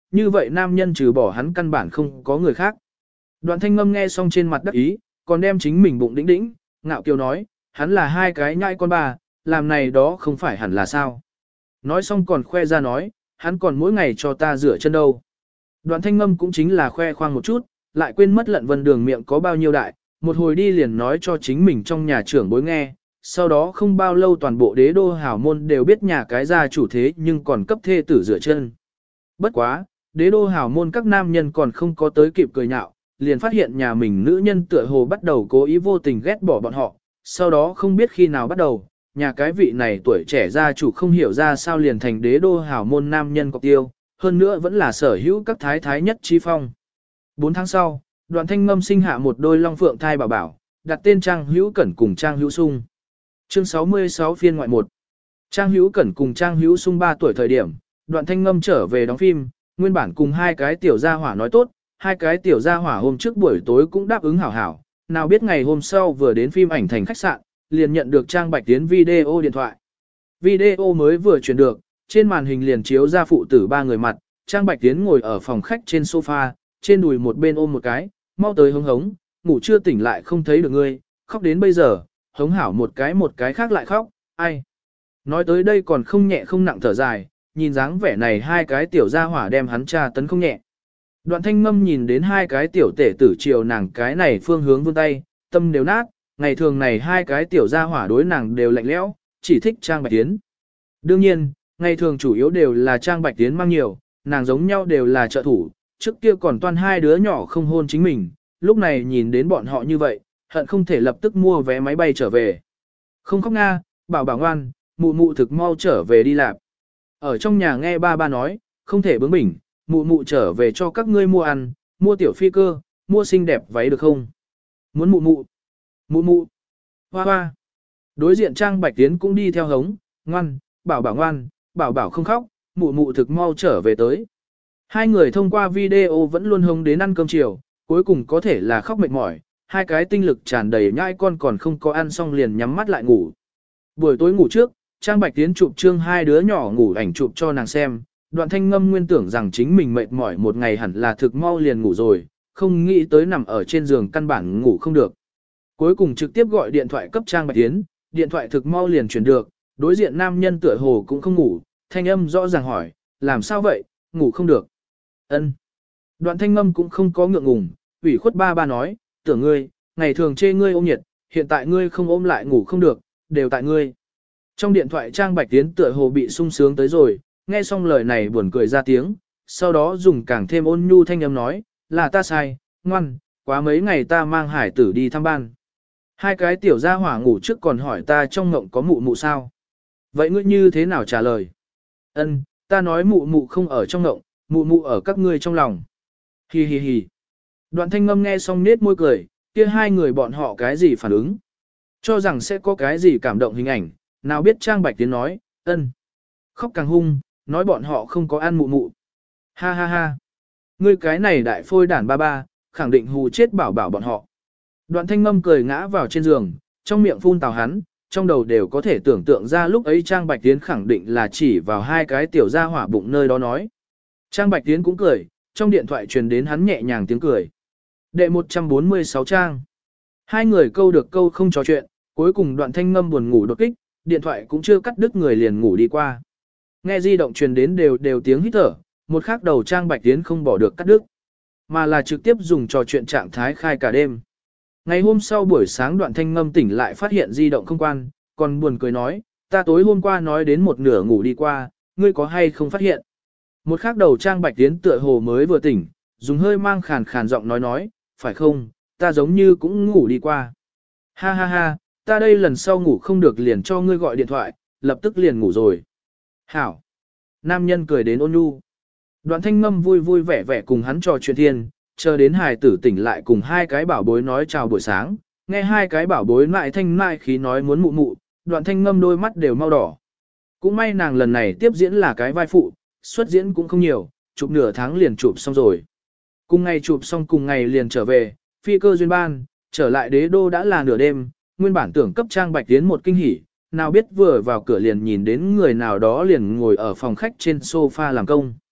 S1: như vậy nam nhân trừ bỏ hắn căn bản không có người khác. Đoạn thanh ngâm nghe xong trên mặt đắc ý, còn đem chính mình bụng đĩnh đĩnh, ngạo kiều nói, hắn là hai cái nhãi con bà, làm này đó không phải hẳn là sao. Nói xong còn khoe ra nói, hắn còn mỗi ngày cho ta rửa chân đâu. Đoạn thanh ngâm cũng chính là khoe khoang một chút, lại quên mất lận vân đường miệng có bao nhiêu đại, một hồi đi liền nói cho chính mình trong nhà trưởng bối nghe, sau đó không bao lâu toàn bộ đế đô hảo môn đều biết nhà cái gia chủ thế nhưng còn cấp thê tử rửa chân. Bất quá, đế đô hảo môn các nam nhân còn không có tới kịp cười nhạo, liền phát hiện nhà mình nữ nhân tựa hồ bắt đầu cố ý vô tình ghét bỏ bọn họ, sau đó không biết khi nào bắt đầu, nhà cái vị này tuổi trẻ gia chủ không hiểu ra sao liền thành đế đô hảo môn nam nhân cọc tiêu, hơn nữa vẫn là sở hữu các thái thái nhất chi phong. Bốn tháng sau, Đoạn thanh ngâm sinh hạ một đôi long phượng thai bảo bảo, đặt tên Trang Hữu Cẩn cùng Trang Hữu Sung. Chương sáu mươi sáu phiên ngoại một. Trang Hữu Cẩn cùng Trang Hữu Sung ba tuổi thời điểm, Đoạn thanh ngâm trở về đóng phim, nguyên bản cùng hai cái tiểu gia hỏa nói tốt, hai cái tiểu gia hỏa hôm trước buổi tối cũng đáp ứng hảo hảo, nào biết ngày hôm sau vừa đến phim ảnh thành khách sạn, liền nhận được Trang Bạch Tiến video điện thoại. Video mới vừa truyền được, trên màn hình liền chiếu ra phụ tử ba người mặt, Trang Bạch Tiến ngồi ở phòng khách trên sofa, trên đùi một bên ôm một cái, mau tới hống hống, ngủ chưa tỉnh lại không thấy được ngươi, khóc đến bây giờ, hống hảo một cái một cái khác lại khóc, ai. Nói tới đây còn không nhẹ không nặng thở dài, nhìn dáng vẻ này hai cái tiểu gia hỏa đem hắn tra tấn không nhẹ. Đoạn thanh ngâm nhìn đến hai cái tiểu tể tử chiều nàng cái này phương hướng vươn tay, tâm đều nát, ngày thường này hai cái tiểu gia hỏa đối nàng đều lạnh lẽo, chỉ thích Trang Bạch Tiến. Đương nhiên, ngày thường chủ yếu đều là Trang Bạch Tiến mang nhiều, nàng giống nhau đều là trợ thủ, trước kia còn toan hai đứa nhỏ không hôn chính mình, lúc này nhìn đến bọn họ như vậy, hận không thể lập tức mua vé máy bay trở về. Không khóc nga, bảo bảo ngoan, mụ mụ thực mau trở về đi làm. Ở trong nhà nghe ba ba nói, không thể bướng bỉnh, mụ mụ trở về cho các ngươi mua ăn, mua tiểu phi cơ, mua xinh đẹp váy được không? Muốn mụ mụ, mụ mụ, hoa hoa. Đối diện Trang Bạch Tiến cũng đi theo hống, ngoan, bảo bảo ngoan, bảo bảo không khóc, mụ mụ thực mau trở về tới. Hai người thông qua video vẫn luôn hống đến ăn cơm chiều, cuối cùng có thể là khóc mệt mỏi, hai cái tinh lực tràn đầy nhãi con còn không có ăn xong liền nhắm mắt lại ngủ. Buổi tối ngủ trước, Trang Bạch Tiến chụp trương hai đứa nhỏ ngủ ảnh chụp cho nàng xem, Đoạn thanh ngâm nguyên tưởng rằng chính mình mệt mỏi một ngày hẳn là thực mau liền ngủ rồi, không nghĩ tới nằm ở trên giường căn bản ngủ không được. Cuối cùng trực tiếp gọi điện thoại cấp Trang Bạch Tiến, điện thoại thực mau liền chuyển được, đối diện nam nhân tựa hồ cũng không ngủ, thanh âm rõ ràng hỏi, làm sao vậy, ngủ không được. Ân. Đoạn thanh ngâm cũng không có ngượng ngùng, ủy khuất ba ba nói, tưởng ngươi, ngày thường chê ngươi ôm nhiệt, hiện tại ngươi không ôm lại ngủ không được, đều tại ngươi. Trong điện thoại Trang Bạch Tiến tựa hồ bị sung sướng tới rồi, nghe xong lời này buồn cười ra tiếng, sau đó dùng càng thêm ôn nhu thanh âm nói, là ta sai, ngoan, quá mấy ngày ta mang hải tử đi thăm ban. Hai cái tiểu gia hỏa ngủ trước còn hỏi ta trong ngộng có mụ mụ sao. Vậy ngươi như thế nào trả lời? Ân, ta nói mụ mụ không ở trong ngộng, mụ mụ ở các ngươi trong lòng. Hi hi hi. Đoạn thanh ngâm nghe xong nết môi cười, kia hai người bọn họ cái gì phản ứng? Cho rằng sẽ có cái gì cảm động hình ảnh, nào biết Trang Bạch Tiến nói, ân. Khóc càng hung, nói bọn họ không có ăn mụ mụ. Ha ha ha. Ngươi cái này đại phôi đản ba ba, khẳng định hù chết bảo bảo bọn họ. Đoạn thanh ngâm cười ngã vào trên giường, trong miệng phun tào hắn, trong đầu đều có thể tưởng tượng ra lúc ấy Trang Bạch Tiến khẳng định là chỉ vào hai cái tiểu gia hỏa bụng nơi đó nói. Trang Bạch Tiến cũng cười, trong điện thoại truyền đến hắn nhẹ nhàng tiếng cười. Đệ một trăm bốn mươi sáu trang. Hai người câu được câu không trò chuyện, cuối cùng Đoạn thanh ngâm buồn ngủ đột kích, điện thoại cũng chưa cắt đứt người liền ngủ đi qua. Nghe di động truyền đến đều đều tiếng hít thở, một khắc đầu Trang Bạch Tiến không bỏ được cắt đứt, mà là trực tiếp dùng trò chuyện trạng thái khai cả đêm. Ngày hôm sau buổi sáng Đoạn thanh ngâm tỉnh lại phát hiện di động không quan, còn buồn cười nói, ta tối hôm qua nói đến một nửa ngủ đi qua, ngươi có hay không phát hiện. Một khắc đầu Trang Bạch Tiến tựa hồ mới vừa tỉnh, dùng hơi mang khàn khàn giọng nói nói, phải không, ta giống như cũng ngủ đi qua. Ha ha ha, ta đây lần sau ngủ không được liền cho ngươi gọi điện thoại, lập tức liền ngủ rồi. Hảo. Nam nhân cười đến ôn nhu. Đoạn thanh ngâm vui vui vẻ vẻ cùng hắn trò chuyện thiên, chờ đến hài tử tỉnh lại cùng hai cái bảo bối nói chào buổi sáng, nghe hai cái bảo bối lại thanh mại khí nói muốn mụ mụ, đoạn thanh ngâm đôi mắt đều mau đỏ. Cũng may nàng lần này tiếp diễn là cái vai phụ, xuất diễn cũng không nhiều, chụp nửa tháng liền chụp xong rồi. Cùng ngày chụp xong cùng ngày liền trở về, phi cơ duyên ban, trở lại đế đô đã là nửa đêm, nguyên bản tưởng cấp Trang Bạch Tiến một kinh hỉ, nào biết vừa vào cửa liền nhìn đến người nào đó liền ngồi ở phòng khách trên sofa làm công.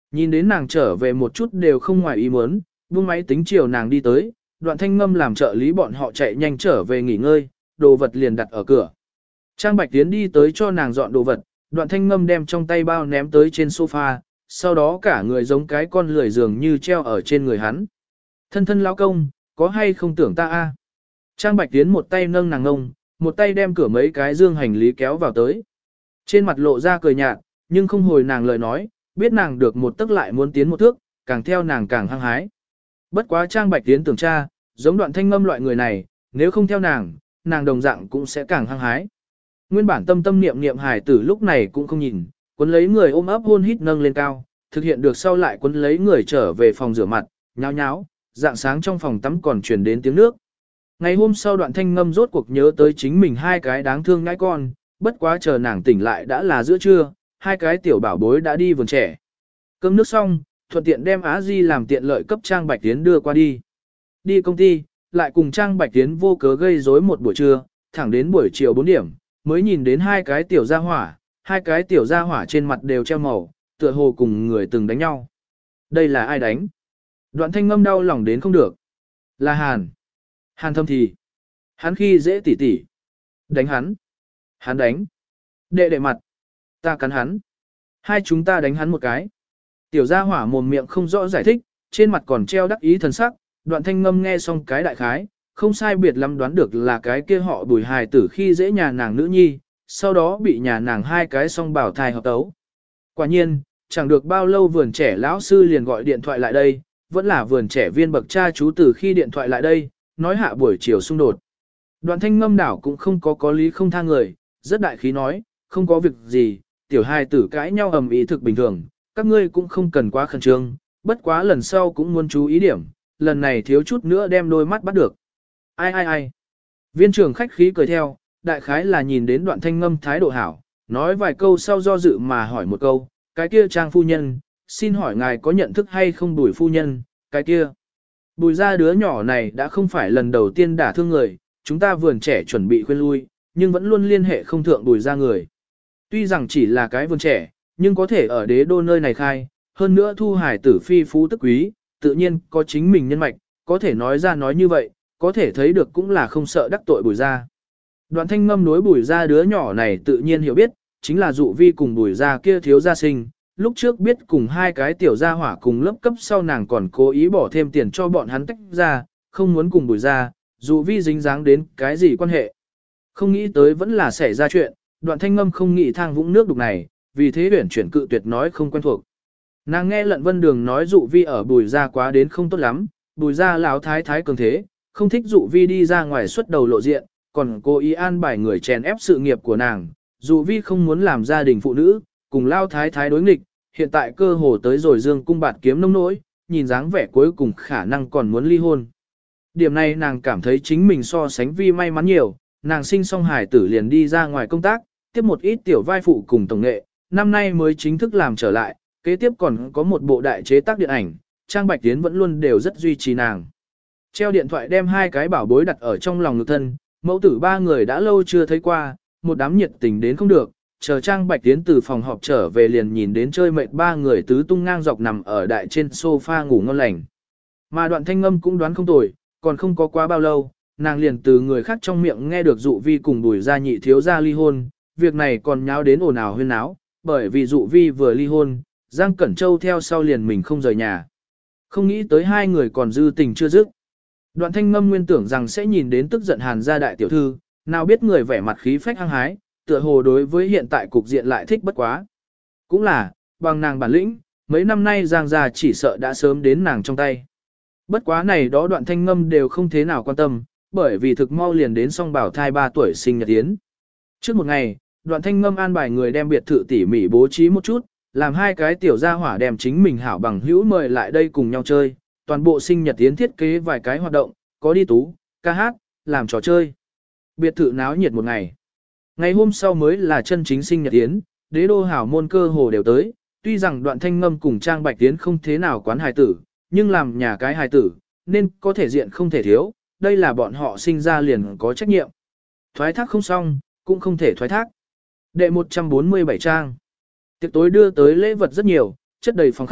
S1: Nhìn đến nàng trở về một chút đều không ngoài ý muốn, buông máy tính chiều nàng đi tới, Đoạn Thanh Ngâm làm trợ lý bọn họ chạy nhanh trở về nghỉ ngơi, đồ vật liền đặt ở cửa. Trang Bạch Tiến đi tới cho nàng dọn đồ vật, Đoạn Thanh Ngâm đem trong tay bao ném tới trên sofa, sau đó cả người giống cái con lười dường như treo ở trên người hắn. Thân thân lão công, có hay không tưởng ta a? Trang Bạch Tiến một tay nâng nàng ngông, một tay đem cửa mấy cái dương hành lý kéo vào tới. Trên mặt lộ ra cười nhạt, nhưng không hồi nàng lời nói, biết nàng được một tức lại muốn tiến một thước, càng theo nàng càng hăng hái. Bất quá Trang Bạch Tiến tưởng cha, giống Đoạn Thanh Ngâm loại người này, nếu không theo nàng, nàng đồng dạng cũng sẽ càng hăng hái. Nguyên bản tâm tâm niệm niệm hài tử lúc này cũng không nhìn, quấn lấy người ôm ấp hôn hít nâng lên cao, thực hiện được sau lại quấn lấy người trở về phòng rửa mặt, nháo nháo, dạng sáng trong phòng tắm còn truyền đến tiếng nước. Ngày hôm sau Đoạn Thanh Ngâm rốt cuộc nhớ tới chính mình hai cái đáng thương ngãi con, bất quá chờ nàng tỉnh lại đã là giữa trưa, hai cái tiểu bảo bối đã đi vườn trẻ. Cơm nước xong, thuận tiện đem Á Di làm tiện lợi cấp Trang Bạch Tiến đưa qua đi. Đi công ty, lại cùng Trang Bạch Tiến vô cớ gây rối một buổi trưa, thẳng đến buổi chiều bốn điểm, mới nhìn đến hai cái tiểu gia hỏa, hai cái tiểu gia hỏa trên mặt đều treo màu, tựa hồ cùng người từng đánh nhau. Đây là ai đánh? Đoạn Thanh Ngâm đau lòng đến không được. Là Hàn. Hàn Thâm thì. Hắn khi dễ tỉ tỉ. Đánh hắn. Hắn đánh. Đệ đệ mặt. Ta cắn hắn. Hai chúng ta đánh hắn một cái. Tiểu gia hỏa mồm miệng không rõ giải thích, trên mặt còn treo đắc ý thần sắc. Đoạn Thanh Ngâm nghe xong cái đại khái, không sai biệt lắm đoán được là cái kia họ Bùi hài tử khi dễ nhà nàng nữ nhi, sau đó bị nhà nàng hai cái song bảo thai hợp tấu. Quả nhiên, chẳng được bao lâu vườn trẻ lão sư liền gọi điện thoại lại đây, vẫn là vườn trẻ viên bậc cha chú từ khi điện thoại lại đây, nói hạ buổi chiều xung đột. Đoạn Thanh Ngâm đảo cũng không có có lý không tha người, rất đại khí nói, không có việc gì, tiểu hài tử cãi nhau ầm ĩ thực bình thường, các ngươi cũng không cần quá khẩn trương, bất quá lần sau cũng muốn chú ý điểm, lần này thiếu chút nữa đem đôi mắt bắt được. Ai ai ai. Viên trưởng khách khí cười theo, đại khái là nhìn đến Đoạn Thanh Ngâm thái độ hảo, nói vài câu sau do dự mà hỏi một câu, cái kia Trang phu nhân, xin hỏi ngài có nhận thức hay không Bùi phu nhân, cái kia. Bùi ra đứa nhỏ này đã không phải lần đầu tiên đả thương người, chúng ta vườn trẻ chuẩn bị khuyên lui, nhưng vẫn luôn liên hệ không thượng Bùi ra người. Tuy rằng chỉ là cái vườn trẻ, nhưng có thể ở đế đô nơi này khai, hơn nữa thu hải tử phi phú tức quý, tự nhiên có chính mình nhân mạch, có thể nói ra nói như vậy, có thể thấy được cũng là không sợ đắc tội Bùi ra. Đoạn Thanh Ngâm đối Bùi ra đứa nhỏ này tự nhiên hiểu biết, chính là dụ vi cùng Bùi ra kia thiếu gia sinh, lúc trước biết cùng hai cái tiểu gia hỏa cùng lớp cấp sau nàng còn cố ý bỏ thêm tiền cho bọn hắn tách ra, không muốn cùng Bùi ra, dụ vi dính dáng đến cái gì quan hệ. Không nghĩ tới vẫn là xảy ra chuyện, Đoạn Thanh Ngâm không nghĩ thang vũng nước đục này, vì thế huyển chuyển cự tuyệt nói không quen thuộc. Nàng nghe Lận Vân Đường nói dụ vi ở Bùi ra quá đến không tốt lắm, Bùi ra lão thái thái cường thế, không thích dụ vi đi ra ngoài xuất đầu lộ diện, còn cố ý an bài người chèn ép sự nghiệp của nàng, dụ vi không muốn làm gia đình phụ nữ, cùng lao thái thái đối nghịch, hiện tại cơ hồ tới rồi dương cung bạt kiếm nông nỗi, nhìn dáng vẻ cuối cùng khả năng còn muốn ly hôn. Điểm này nàng cảm thấy chính mình so sánh vi may mắn nhiều, nàng sinh xong hài tử liền đi ra ngoài công tác, tiếp một ít tiểu vai phụ cùng tổng nghệ, năm nay mới chính thức làm trở lại, kế tiếp còn có một bộ đại chế tác điện ảnh, Trang Bạch Tiến vẫn luôn đều rất duy trì nàng. Treo điện thoại đem hai cái bảo bối đặt ở trong lòng ngực thân, mẫu tử ba người đã lâu chưa thấy qua, một đám nhiệt tình đến không được, chờ Trang Bạch Tiến từ phòng họp trở về liền nhìn đến chơi mệt ba người tứ tung ngang dọc nằm ở đại trên sofa ngủ ngon lành. Mà Đoạn Thanh Ngâm cũng đoán không tồi, còn không có quá bao lâu, nàng liền từ người khác trong miệng nghe được dụ vi cùng Bùi gia nhị thiếu gia ly hôn, việc này còn nháo đến ồn ào huyên náo, bởi vì dụ vi vừa ly hôn, Giang Cẩn Châu theo sau liền mình không rời nhà. Không nghĩ tới hai người còn dư tình chưa dứt. Đoạn Thanh Ngâm nguyên tưởng rằng sẽ nhìn đến tức giận Hàn gia đại tiểu thư, nào biết người vẻ mặt khí phách hăng hái, tựa hồ đối với hiện tại cục diện lại thích bất quá. Cũng là, bằng nàng bản lĩnh, mấy năm nay Giang gia chỉ sợ đã sớm đến nàng trong tay. Bất quá này đó Đoạn Thanh Ngâm đều không thế nào quan tâm, bởi vì thực mau liền đến song bảo thai ba tuổi sinh nhật yến. Trước một ngày, Đoạn Thanh Ngâm an bài người đem biệt thự tỉ mỉ bố trí một chút, làm hai cái tiểu gia hỏa đem chính mình hảo bằng hữu mời lại đây cùng nhau chơi, toàn bộ sinh nhật yến thiết kế vài cái hoạt động, có đi tú, ca hát, làm trò chơi. Biệt thự náo nhiệt một ngày. Ngày hôm sau mới là chân chính sinh nhật yến, đế đô hảo môn cơ hồ đều tới, tuy rằng Đoạn Thanh Ngâm cùng Trang Bạch Tiến không thế nào quán hài tử, nhưng làm nhà cái hài tử, nên có thể diện không thể thiếu, đây là bọn họ sinh ra liền có trách nhiệm. Thoái thác không xong, cũng không thể thoái thác. Đệ một trăm bốn mươi bảy trang. Tiệc tối đưa tới lễ vật rất nhiều, chất đầy phòng khách,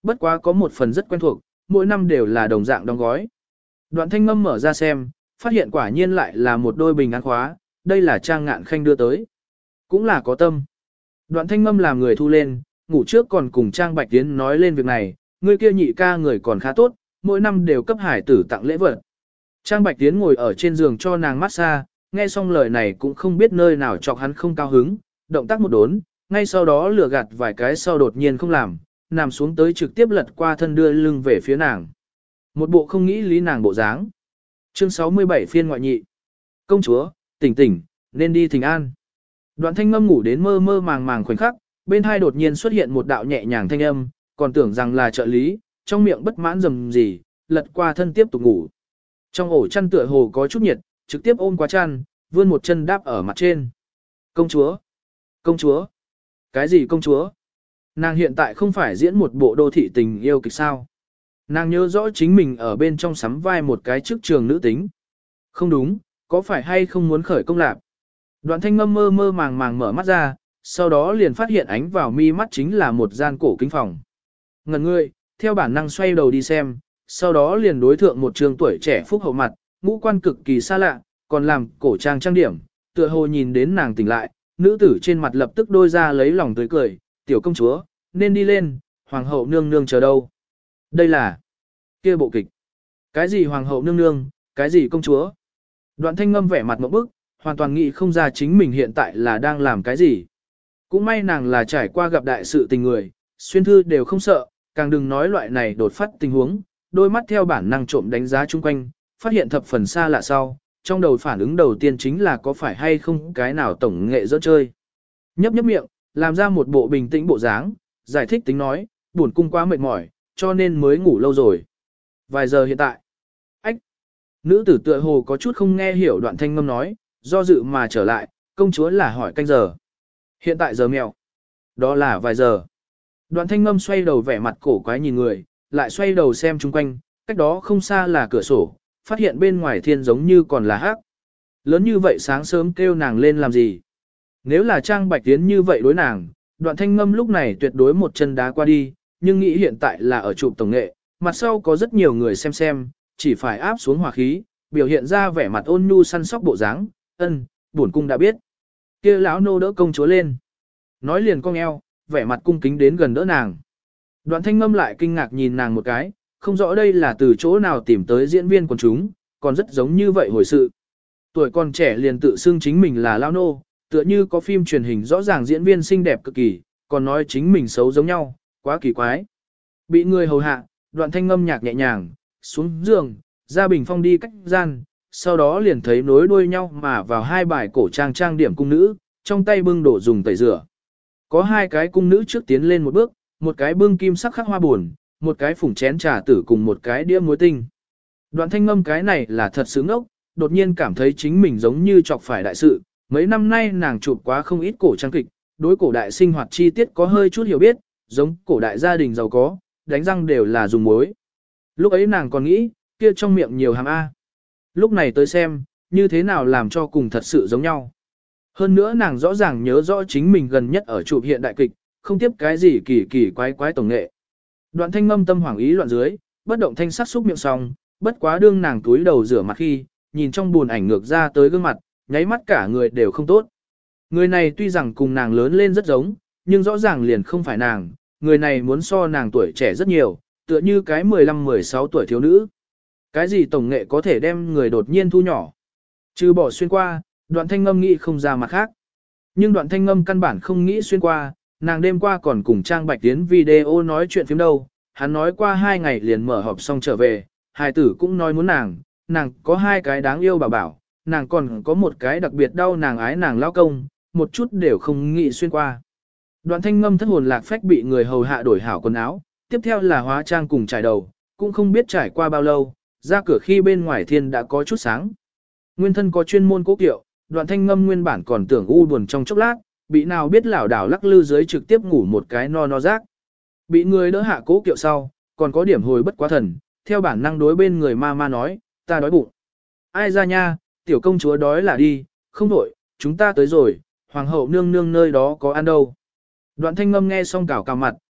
S1: Bất quá có một phần rất quen thuộc, mỗi năm đều là đồng dạng đóng gói. Đoạn thanh ngâm mở ra xem, phát hiện quả nhiên lại là một đôi bình an khóa, đây là Trang Ngạn Khanh đưa tới. Cũng là có tâm. Đoạn thanh ngâm làm người thu lên, ngủ trước còn cùng Trang Bạch Tiến nói lên việc này, người kia nhị ca người còn khá tốt, mỗi năm đều cấp hải tử tặng lễ vật. Trang Bạch Tiến ngồi ở trên giường cho nàng massage, nghe xong lời này cũng không biết nơi nào chọc hắn không cao hứng, động tác một đốn, ngay sau đó lừa gạt vài cái sau đột nhiên không làm, nằm xuống tới trực tiếp lật qua thân đưa lưng về phía nàng. Một bộ không nghĩ lý nàng bộ dáng. Chương sáu mươi bảy phiên ngoại nhị. Công chúa, tỉnh tỉnh, nên đi thỉnh an. Đoạn thanh ngâm ngủ đến mơ mơ màng màng khoảnh khắc, bên hai đột nhiên xuất hiện một đạo nhẹ nhàng thanh âm, còn tưởng rằng là trợ lý, trong miệng bất mãn rầm gì, lật qua thân tiếp tục ngủ. Trong ổ chăn tựa hồ có chút nhiệt, trực tiếp ôm qua chăn, vươn một chân đáp ở mặt trên. Công chúa! Công chúa! Cái gì công chúa? Nàng hiện tại không phải diễn một bộ đô thị tình yêu kịch sao? Nàng nhớ rõ chính mình ở bên trong sắm vai một cái chức trường nữ tính. Không đúng, có phải hay không muốn khởi công lạc? Đoạn thanh ngâm mơ mơ màng màng mở mắt ra, sau đó liền phát hiện ánh vào mi mắt chính là một gian cổ kính phòng. Ngần ngươi, theo bản năng xoay đầu đi xem, sau đó liền đối thượng một trường tuổi trẻ phúc hậu mặt, ngũ quan cực kỳ xa lạ, còn làm cổ trang trang điểm, tựa hồ nhìn đến nàng tỉnh lại, nữ tử trên mặt lập tức đôi ra lấy lòng tươi cười, tiểu công chúa, nên đi lên, hoàng hậu nương nương chờ đâu. Đây là kia bộ kịch. Cái gì hoàng hậu nương nương, cái gì công chúa. Đoạn thanh ngâm vẻ mặt ngộp bức, hoàn toàn nghĩ không ra chính mình hiện tại là đang làm cái gì. Cũng may nàng là trải qua gặp đại sự tình người, xuyên thư đều không sợ, càng đừng nói loại này đột phát tình huống, đôi mắt theo bản năng trộm đánh giá chung quanh, phát hiện thập phần xa lạ sau, trong đầu phản ứng đầu tiên chính là có phải hay không cái nào tổng nghệ dỡ chơi. Nhấp nhấp miệng, làm ra một bộ bình tĩnh bộ dáng, giải thích tính nói, buồn cung quá mệt mỏi, cho nên mới ngủ lâu rồi. Vài giờ hiện tại. Ách. Nữ tử tựa hồ có chút không nghe hiểu đoạn thanh ngâm nói, do dự mà trở lại, công chúa là hỏi canh giờ. Hiện tại giờ mèo. Đó là vài giờ. Đoạn thanh ngâm xoay đầu vẻ mặt cổ quái nhìn người, lại xoay đầu xem chung quanh, cách đó không xa là cửa sổ, phát hiện bên ngoài thiên giống như còn là hắc. Lớn như vậy sáng sớm kêu nàng lên làm gì? Nếu là Trang Bạch Tiến như vậy đối nàng, đoạn thanh ngâm lúc này tuyệt đối một chân đá qua đi, nhưng nghĩ hiện tại là ở chụp tổng nghệ, mặt sau có rất nhiều người xem xem, chỉ phải áp xuống hỏa khí, biểu hiện ra vẻ mặt ôn nhu săn sóc bộ dáng, ân, bổn cung đã biết. Kia lão nô đỡ công chúa lên. Nói liền cong eo, vẻ mặt cung kính đến gần đỡ nàng. Đoạn thanh ngâm lại kinh ngạc nhìn nàng một cái, không rõ đây là từ chỗ nào tìm tới diễn viên quần chúng, còn rất giống như vậy hồi sự. Tuổi còn trẻ liền tự xưng chính mình là lão nô, tựa như có phim truyền hình rõ ràng diễn viên xinh đẹp cực kỳ, còn nói chính mình xấu giống nhau, quá kỳ quái. Bị người hầu hạ, đoạn thanh ngâm nhạc nhẹ nhàng, xuống giường, ra bình phong đi cách gian, sau đó liền thấy nối đuôi nhau mà vào hai bài cổ trang trang điểm cung nữ, trong tay bưng đổ dùng tẩy rửa. Có hai cái cung nữ trước tiến lên một bước, một cái bưng kim sắc khắc hoa buồn, một cái phủng chén trà tử cùng một cái đĩa muối tinh. Đoạn thanh ngâm cái này là thật sướng ốc, đột nhiên cảm thấy chính mình giống như chọc phải đại sự. Mấy năm nay nàng chụp quá không ít cổ trang kịch, đối cổ đại sinh hoạt chi tiết có hơi chút hiểu biết, giống cổ đại gia đình giàu có, đánh răng đều là dùng muối. Lúc ấy nàng còn nghĩ, kia trong miệng nhiều hàm A. Lúc này tới xem, như thế nào làm cho cùng thật sự giống nhau. Hơn nữa nàng rõ ràng nhớ rõ chính mình gần nhất ở chụp hiện đại kịch, không tiếp cái gì kỳ kỳ quái quái tổng nghệ. Đoạn thanh ngâm tâm hoảng ý loạn dưới, bất động thanh sắc xúc miệng xong, bất quá đương nàng túi đầu rửa mặt khi, nhìn trong buồn ảnh ngược ra tới gương mặt, nháy mắt cả người đều không tốt. Người này tuy rằng cùng nàng lớn lên rất giống, nhưng rõ ràng liền không phải nàng, người này muốn so nàng tuổi trẻ rất nhiều, tựa như cái mười lăm mười sáu tuổi thiếu nữ. Cái gì tổng nghệ có thể đem người đột nhiên thu nhỏ? Trừ bỏ xuyên qua, đoạn thanh ngâm nghĩ không ra mặt khác. Nhưng đoạn thanh ngâm căn bản không nghĩ xuyên qua, nàng đêm qua còn cùng Trang Bạch Tiến video nói chuyện phím đâu, hắn nói qua hai ngày liền mở họp xong trở về, hài tử cũng nói muốn nàng, nàng có hai cái đáng yêu bảo bảo, nàng còn có một cái đặc biệt đau nàng ái nàng lao công, một chút đều không nghĩ xuyên qua. Đoạn thanh ngâm thất hồn lạc phách bị người hầu hạ đổi hảo quần áo, tiếp theo là hóa trang cùng trải đầu, cũng không biết trải qua bao lâu, ra cửa khi bên ngoài thiên đã có chút sáng. Nguyên thân có chuyên môn cố kiệu, đoạn thanh ngâm nguyên bản còn tưởng u buồn trong chốc lát, bị nào biết lảo đảo lắc lư dưới trực tiếp ngủ một cái no no rác. Bị người đỡ hạ cố kiệu sau, còn có điểm hồi bất quá thần, theo bản năng đối bên người ma ma nói, ta đói bụng. Ai ra nha, tiểu công chúa đói là đi, không đổi, chúng ta tới rồi, hoàng hậu nương nương nơi đó có ăn đâu. Đoạn thanh ngâm nghe xong cào cào mặt,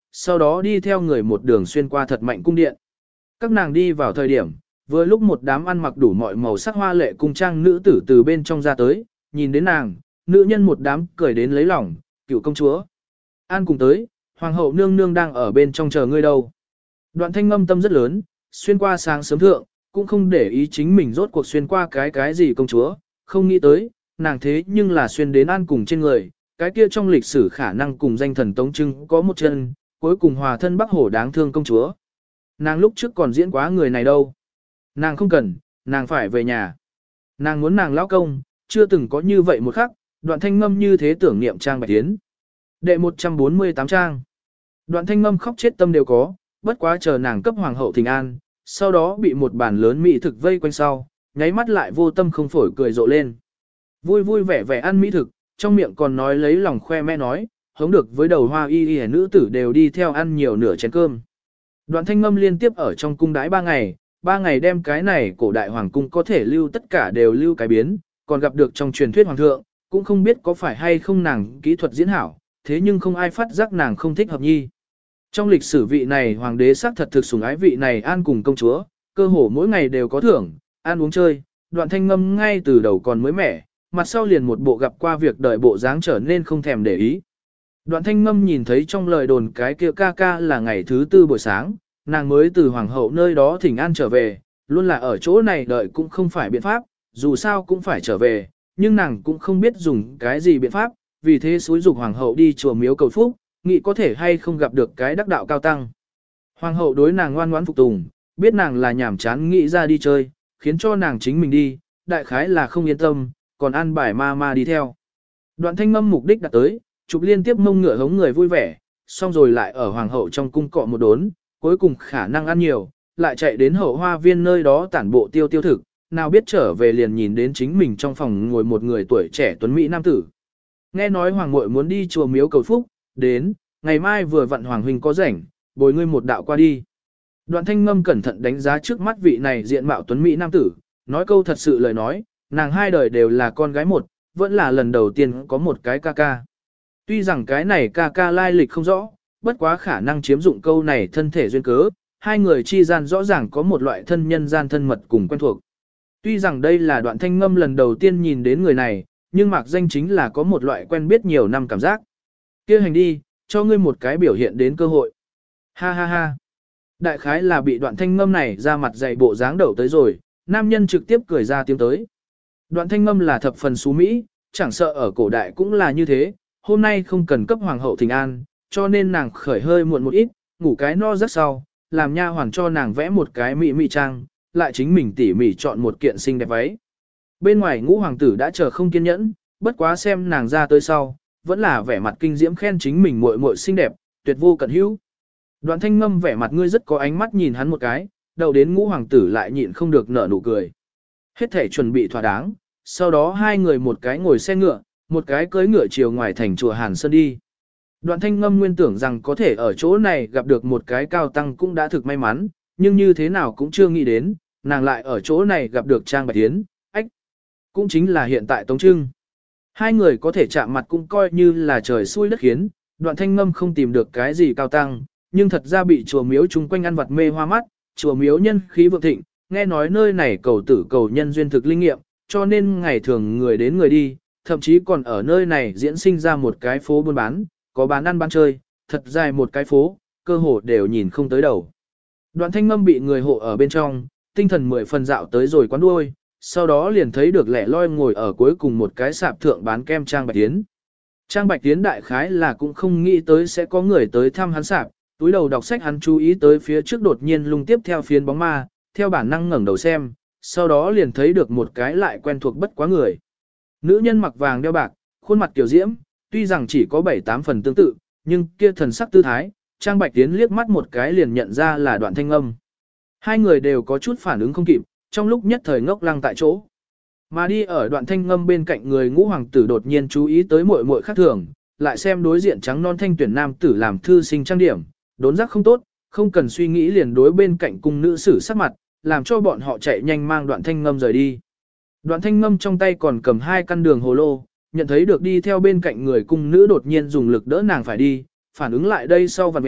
S1: sau đó đi theo người một đường xuyên qua thật mạnh cung điện. Các nàng đi vào thời điểm, vừa lúc một đám ăn mặc đủ mọi màu sắc hoa lệ cung trang nữ tử từ bên trong ra tới, nhìn đến nàng, nữ nhân một đám cười đến lấy lòng, cựu công chúa. An cùng tới, hoàng hậu nương nương đang ở bên trong chờ ngươi đâu. Đoạn thanh ngâm tâm rất lớn, xuyên qua sáng sớm thượng, cũng không để ý chính mình rốt cuộc xuyên qua cái cái gì công chúa, không nghĩ tới, nàng thế nhưng là xuyên đến An cùng trên người, cái kia trong lịch sử khả năng cùng danh thần Tống Trưng có một chân, cuối cùng hòa thân Bắc Hổ đáng thương công chúa. Nàng lúc trước còn diễn quá người này đâu. Nàng không cần, nàng phải về nhà. Nàng muốn nàng lão công, chưa từng có như vậy một khắc, đoạn thanh ngâm như thế tưởng niệm Trang Bạch Tiến. Đệ một trăm bốn mươi tám trang. Đoạn thanh ngâm khóc chết tâm đều có, bất quá chờ nàng cấp hoàng hậu thỉnh an, sau đó bị một bàn lớn mỹ thực vây quanh sau, nháy mắt lại vô tâm không phổi cười rộ lên. Vui vui vẻ vẻ ăn mỹ thực, trong miệng còn nói lấy lòng khoe mẽ nói, hống được với đầu hoa y y nữ tử đều đi theo ăn nhiều nửa chén cơm. Đoạn thanh ngâm liên tiếp ở trong cung đái ba ngày, ba ngày đem cái này cổ đại hoàng cung có thể lưu tất cả đều lưu cái biến, còn gặp được trong truyền thuyết hoàng thượng, cũng không biết có phải hay không nàng kỹ thuật diễn hảo, thế nhưng không ai phát giác nàng không thích hợp nhi. Trong lịch sử vị này hoàng đế xác thật thực sủng ái vị này An cùng công chúa, cơ hồ mỗi ngày đều có thưởng, ăn uống chơi, đoạn thanh ngâm ngay từ đầu còn mới mẻ, mặt sau liền một bộ gặp qua việc đợi bộ dáng trở nên không thèm để ý. Đoạn thanh ngâm nhìn thấy trong lời đồn cái kia ca ca là ngày thứ tư buổi sáng, nàng mới từ hoàng hậu nơi đó thỉnh an trở về, luôn là ở chỗ này đợi cũng không phải biện pháp, dù sao cũng phải trở về, nhưng nàng cũng không biết dùng cái gì biện pháp, vì thế xúi dục hoàng hậu đi chùa miếu cầu phúc, nghĩ có thể hay không gặp được cái đắc đạo cao tăng. Hoàng hậu đối nàng ngoan ngoãn phục tùng, biết nàng là nhảm chán nghĩ ra đi chơi, khiến cho nàng chính mình đi, đại khái là không yên tâm, còn ăn bài ma ma đi theo. Đoạn thanh ngâm mục đích đặt tới, chụp liên tiếp mông ngựa hống người vui vẻ, xong rồi lại ở hoàng hậu trong cung cọ một đốn, cuối cùng khả năng ăn nhiều, lại chạy đến hậu hoa viên nơi đó tản bộ tiêu tiêu thực, nào biết trở về liền nhìn đến chính mình trong phòng ngồi một người tuổi trẻ tuấn mỹ nam tử. Nghe nói hoàng muội muốn đi chùa miếu cầu phúc, đến, ngày mai vừa vặn hoàng huynh có rảnh, bồi ngươi một đạo qua đi. Đoạn thanh ngâm cẩn thận đánh giá trước mắt vị này diện mạo tuấn mỹ nam tử, nói câu thật sự lời nói, nàng hai đời đều là con gái một, vẫn là lần đầu tiên có một cái ca ca. Tuy rằng cái này ca ca lai lịch không rõ, bất quá khả năng chiếm dụng câu này thân thể duyên cớ, hai người chi gian rõ ràng có một loại thân nhân gian thân mật cùng quen thuộc. Tuy rằng đây là đoạn thanh ngâm lần đầu tiên nhìn đến người này, nhưng mạc danh chính là có một loại quen biết nhiều năm cảm giác. Kia hành đi, cho ngươi một cái biểu hiện đến cơ hội. Ha ha ha. Đại khái là bị đoạn thanh ngâm này ra mặt dày bộ dáng đầu tới rồi, nam nhân trực tiếp cười ra tiếng tới. Đoạn thanh ngâm là thập phần xú Mỹ, chẳng sợ ở cổ đại cũng là như thế, hôm nay không cần cấp hoàng hậu thỉnh an, cho nên nàng khởi hơi muộn một ít, ngủ cái no rất sau, làm nha hoàn cho nàng vẽ một cái mị mị trang, lại chính mình tỉ mỉ chọn một kiện xinh đẹp váy. Bên ngoài ngũ hoàng tử đã chờ không kiên nhẫn, bất quá xem nàng ra tới sau, vẫn là vẻ mặt kinh diễm khen chính mình muội muội xinh đẹp, tuyệt vô cận hữu. Đoạn thanh ngâm vẻ mặt ngươi rất có ánh mắt nhìn hắn một cái, đầu đến ngũ hoàng tử lại nhịn không được nở nụ cười. Hết thể chuẩn bị thỏa đáng, sau đó hai người một cái ngồi xe ngựa, một cái cưỡi ngựa chiều ngoài thành chùa Hàn Sơn đi. Đoạn thanh ngâm nguyên tưởng rằng có thể ở chỗ này gặp được một cái cao tăng cũng đã thực may mắn, nhưng như thế nào cũng chưa nghĩ đến, nàng lại ở chỗ này gặp được Trang Bạch Tiến, ách, cũng chính là hiện tại Tống Trưng. Hai người có thể chạm mặt cũng coi như là trời xui đất khiến, đoạn thanh ngâm không tìm được cái gì cao tăng, nhưng thật ra bị chùa miếu chung quanh ăn vặt mê hoa mắt, chùa miếu nhân khí vượng thịnh, nghe nói nơi này cầu tử cầu nhân duyên thực linh nghiệm, cho nên ngày thường người đến người đi, thậm chí còn ở nơi này diễn sinh ra một cái phố buôn bán, có bán ăn bán chơi, thật dài một cái phố, cơ hồ đều nhìn không tới đầu. Đoạn thanh ngâm bị người hộ ở bên trong, tinh thần mười phần dạo tới rồi quán đuôi, sau đó liền thấy được lẻ loi ngồi ở cuối cùng một cái sạp thượng bán kem Trang Bạch Tiến. Trang Bạch Tiến đại khái là cũng không nghĩ tới sẽ có người tới thăm hắn sạp, túi đầu đọc sách hắn chú ý tới phía trước đột nhiên lung tiếp theo phiến bóng ma, theo bản năng ngẩng đầu xem, sau đó liền thấy được một cái lại quen thuộc bất quá người. Nữ nhân mặc vàng đeo bạc, khuôn mặt tiểu diễm, tuy rằng chỉ có bảy tám phần tương tự, nhưng kia thần sắc tư thái, Trang Bạch Tiến liếc mắt một cái liền nhận ra là Đoạn Thanh Ngâm. Hai người đều có chút phản ứng không kịp, trong lúc nhất thời ngốc lăng tại chỗ. Mà đi ở Đoạn Thanh Ngâm bên cạnh người ngũ hoàng tử đột nhiên chú ý tới muội muội khác thường, lại xem đối diện trắng non thanh tuyển nam tử làm thư sinh trang điểm, đốn giác không tốt, không cần suy nghĩ liền đối bên cạnh cung nữ sử sắc mặt, làm cho bọn họ chạy nhanh mang Đoạn Thanh Ngâm rời đi. Đoạn Thanh Ngâm trong tay còn cầm hai căn đường hồ lô, nhận thấy được đi theo bên cạnh người cung nữ đột nhiên dùng lực đỡ nàng phải đi, phản ứng lại đây sau vặn mẹo,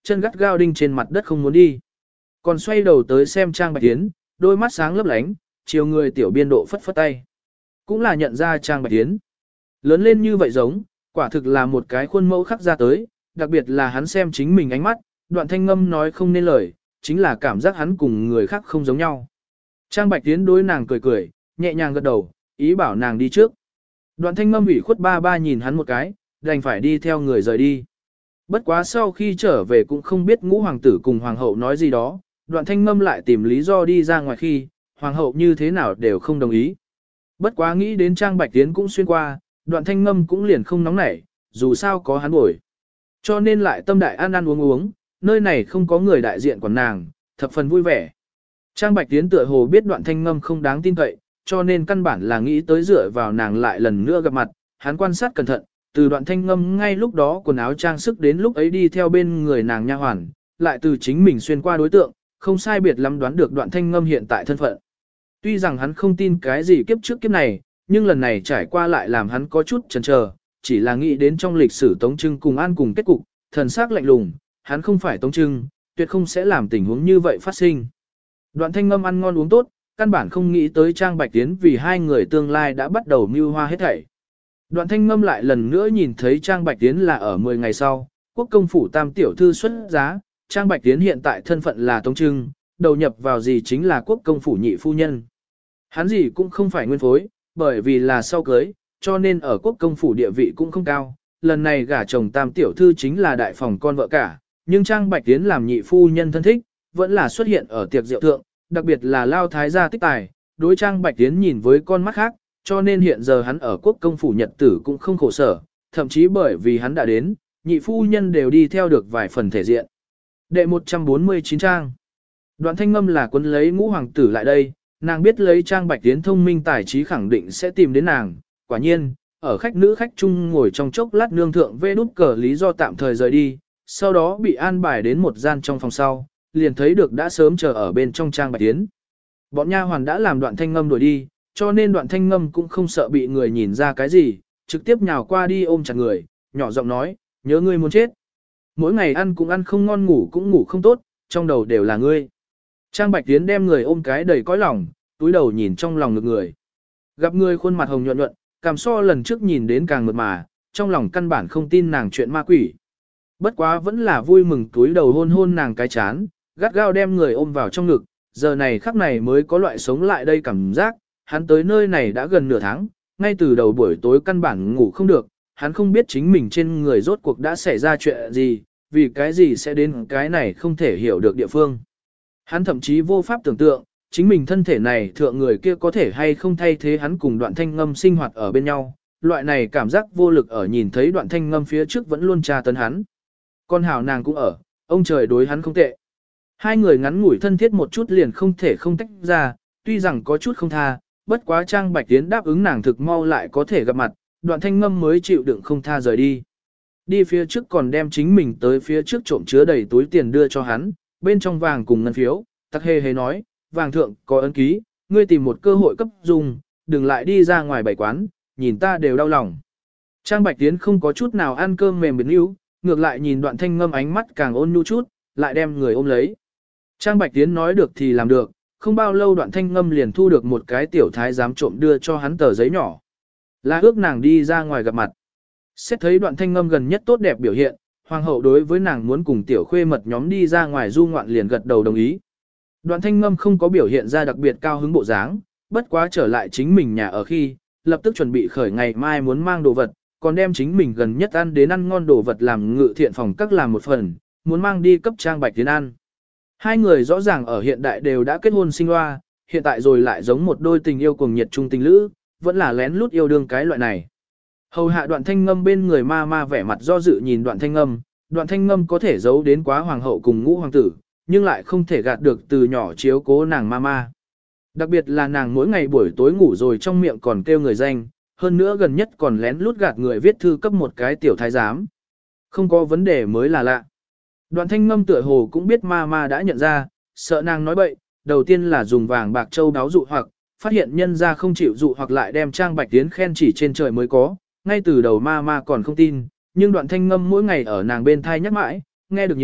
S1: chân gắt gao đinh trên mặt đất không muốn đi. Còn xoay đầu tới xem Trang Bạch Tiến, đôi mắt sáng lấp lánh, chiều người tiểu biên độ phất phất tay. Cũng là nhận ra Trang Bạch Tiến. Lớn lên như vậy giống, quả thực là một cái khuôn mẫu khắc ra tới, đặc biệt là hắn xem chính mình ánh mắt, Đoạn Thanh Ngâm nói không nên lời, chính là cảm giác hắn cùng người khác không giống nhau. Trang Bạch Tiến đối nàng cười cười, nhẹ nhàng gật đầu, ý bảo nàng đi trước. Đoạn Thanh Ngâm ủy khuất ba ba nhìn hắn một cái, đành phải đi theo người rời đi. Bất quá sau khi trở về cũng không biết ngũ hoàng tử cùng hoàng hậu nói gì đó, Đoạn Thanh Ngâm lại tìm lý do đi ra ngoài khi, hoàng hậu như thế nào đều không đồng ý. Bất quá nghĩ đến Trang Bạch Tiến cũng xuyên qua, Đoạn Thanh Ngâm cũng liền không nóng nảy, dù sao có hắn bồi. Cho nên lại tâm đại ăn ăn uống uống, nơi này không có người đại diện của nàng, thập phần vui vẻ. Trang Bạch Tiến tựa hồ biết Đoạn Thanh Ngâm không đáng tin cậy, cho nên căn bản là nghĩ tới dựa vào nàng lại lần nữa gặp mặt, hắn quan sát cẩn thận, từ Đoạn Thanh Ngâm ngay lúc đó quần áo trang sức đến lúc ấy đi theo bên người nàng nha hoàn, lại từ chính mình xuyên qua đối tượng, không sai biệt lắm đoán được Đoạn Thanh Ngâm hiện tại thân phận. Tuy rằng hắn không tin cái gì kiếp trước kiếp này, nhưng lần này trải qua lại làm hắn có chút chần chờ, chỉ là nghĩ đến trong lịch sử Tống Trưng cùng An cùng kết cục, thần sắc lạnh lùng, hắn không phải Tống Trưng, tuyệt không sẽ làm tình huống như vậy phát sinh. Đoạn Thanh Ngâm ăn ngon uống tốt, căn bản không nghĩ tới Trang Bạch Tiến vì hai người tương lai đã bắt đầu mưu hoa hết thảy. Đoạn Thanh Ngâm lại lần nữa nhìn thấy Trang Bạch Tiến là ở mười ngày sau, quốc công phủ tam tiểu thư xuất giá, Trang Bạch Tiến hiện tại thân phận là Tống Trưng, đầu nhập vào gì chính là quốc công phủ nhị phu nhân. Hắn gì cũng không phải nguyên phối, bởi vì là sau cưới, cho nên ở quốc công phủ địa vị cũng không cao. Lần này gả chồng tam tiểu thư chính là đại phòng con vợ cả, nhưng Trang Bạch Tiến làm nhị phu nhân thân thích, vẫn là xuất hiện ở tiệc rượu thượng, đặc biệt là lao thái gia tích tài, đối Trang Bạch Tiến nhìn với con mắt khác, cho nên hiện giờ hắn ở quốc công phủ nhật tử cũng không khổ sở, thậm chí bởi vì hắn đã đến, nhị phu nhân đều đi theo được vài phần thể diện. Đệ một trăm bốn mươi chín trang. Đoạn Thanh Ngâm là quân lấy ngũ hoàng tử lại đây, nàng biết lấy Trang Bạch Tiến thông minh tài trí khẳng định sẽ tìm đến nàng, quả nhiên, ở khách nữ khách chung ngồi trong chốc lát nương thượng vê đút cờ lý do tạm thời rời đi, sau đó bị an bài đến một gian trong phòng sau, liền thấy được đã sớm chờ ở bên trong Trang Bạch Tiến. Bọn nha hoàn đã làm Đoạn Thanh Ngâm đuổi đi, cho nên Đoạn Thanh Ngâm cũng không sợ bị người nhìn ra cái gì, trực tiếp nhào qua đi ôm chặt người, nhỏ giọng nói, nhớ ngươi muốn chết. Mỗi ngày ăn cũng ăn không ngon ngủ cũng ngủ không tốt, trong đầu đều là ngươi. Trang Bạch Tiến đem người ôm cái đầy cõi lòng, túi đầu nhìn trong lòng ngực người. Gặp người khuôn mặt hồng nhuận nhuận, cảm so lần trước nhìn đến càng mượt mà, trong lòng căn bản không tin nàng chuyện ma quỷ. Bất quá vẫn là vui mừng túi đầu hôn hôn nàng cái chán, gắt gao đem người ôm vào trong ngực, giờ này khắc này mới có loại sống lại đây cảm giác, hắn tới nơi này đã gần nửa tháng, ngay từ đầu buổi tối căn bản ngủ không được, hắn không biết chính mình trên người rốt cuộc đã xảy ra chuyện gì, vì cái gì sẽ đến cái này không thể hiểu được địa phương. Hắn thậm chí vô pháp tưởng tượng, chính mình thân thể này thượng người kia có thể hay không thay thế hắn cùng Đoạn Thanh Ngâm sinh hoạt ở bên nhau, loại này cảm giác vô lực ở nhìn thấy Đoạn Thanh Ngâm phía trước vẫn luôn tra tấn hắn. Con hảo nàng cũng ở, ông trời đối hắn không tệ. Hai người ngắn ngủi thân thiết một chút liền không thể không tách ra, tuy rằng có chút không tha, bất quá Trang Bạch Tiến đáp ứng nàng thực mau lại có thể gặp mặt, Đoạn Thanh Ngâm mới chịu đựng không tha rời đi. Đi phía trước còn đem chính mình tới phía trước trộm chứa đầy túi tiền đưa cho hắn, bên trong vàng cùng ngân phiếu, tắc hề hề nói, vàng thượng có ấn ký, ngươi tìm một cơ hội cấp dùng, đừng lại đi ra ngoài bảy quán, nhìn ta đều đau lòng. Trang Bạch Tiến không có chút nào ăn cơm mềm biến yếu, ngược lại nhìn Đoạn Thanh Ngâm ánh mắt càng ôn nhu chút, lại đem người ôm lấy. Trang Bạch Tiến nói được thì làm được, không bao lâu Đoạn Thanh Ngâm liền thu được một cái tiểu thái giám trộm đưa cho hắn tờ giấy nhỏ. Là ước nàng đi ra ngoài gặp mặt. Xét thấy Đoạn Thanh Ngâm gần nhất tốt đẹp biểu hiện, hoàng hậu đối với nàng muốn cùng tiểu khuê mật nhóm đi ra ngoài du ngoạn liền gật đầu đồng ý. Đoạn Thanh Ngâm không có biểu hiện ra đặc biệt cao hứng bộ dáng, bất quá trở lại chính mình nhà ở khi, lập tức chuẩn bị khởi ngày mai muốn mang đồ vật, còn đem chính mình gần nhất ăn đến ăn ngon đồ vật làm ngự thiện phòng các làm một phần, muốn mang đi cấp Trang Bạch Tiến ăn. Hai người rõ ràng ở hiện đại đều đã kết hôn sinh hoa, hiện tại rồi lại giống một đôi tình yêu cuồng nhiệt trung tình lữ, vẫn là lén lút yêu đương cái loại này. Hầu hạ Đoạn Thanh Ngâm bên người ma ma vẻ mặt do dự nhìn Đoạn Thanh Ngâm, Đoạn Thanh Ngâm có thể giấu đến quá hoàng hậu cùng ngũ hoàng tử, nhưng lại không thể gạt được từ nhỏ chiếu cố nàng ma ma. Đặc biệt là nàng mỗi ngày buổi tối ngủ rồi trong miệng còn kêu người danh, hơn nữa gần nhất còn lén lút gạt người viết thư cấp một cái tiểu thái giám. Không có vấn đề mới là lạ. Đoạn Thanh Ngâm tựa hồ cũng biết ma ma đã nhận ra, sợ nàng nói bậy, đầu tiên là dùng vàng bạc châu đáo dụ hoặc, phát hiện nhân ra không chịu dụ hoặc lại đem Trang Bạch Tiến khen chỉ trên trời mới có, ngay từ đầu ma ma còn không tin, nhưng Đoạn Thanh Ngâm mỗi ngày ở nàng bên thai nhắc mãi, nghe được nhiều,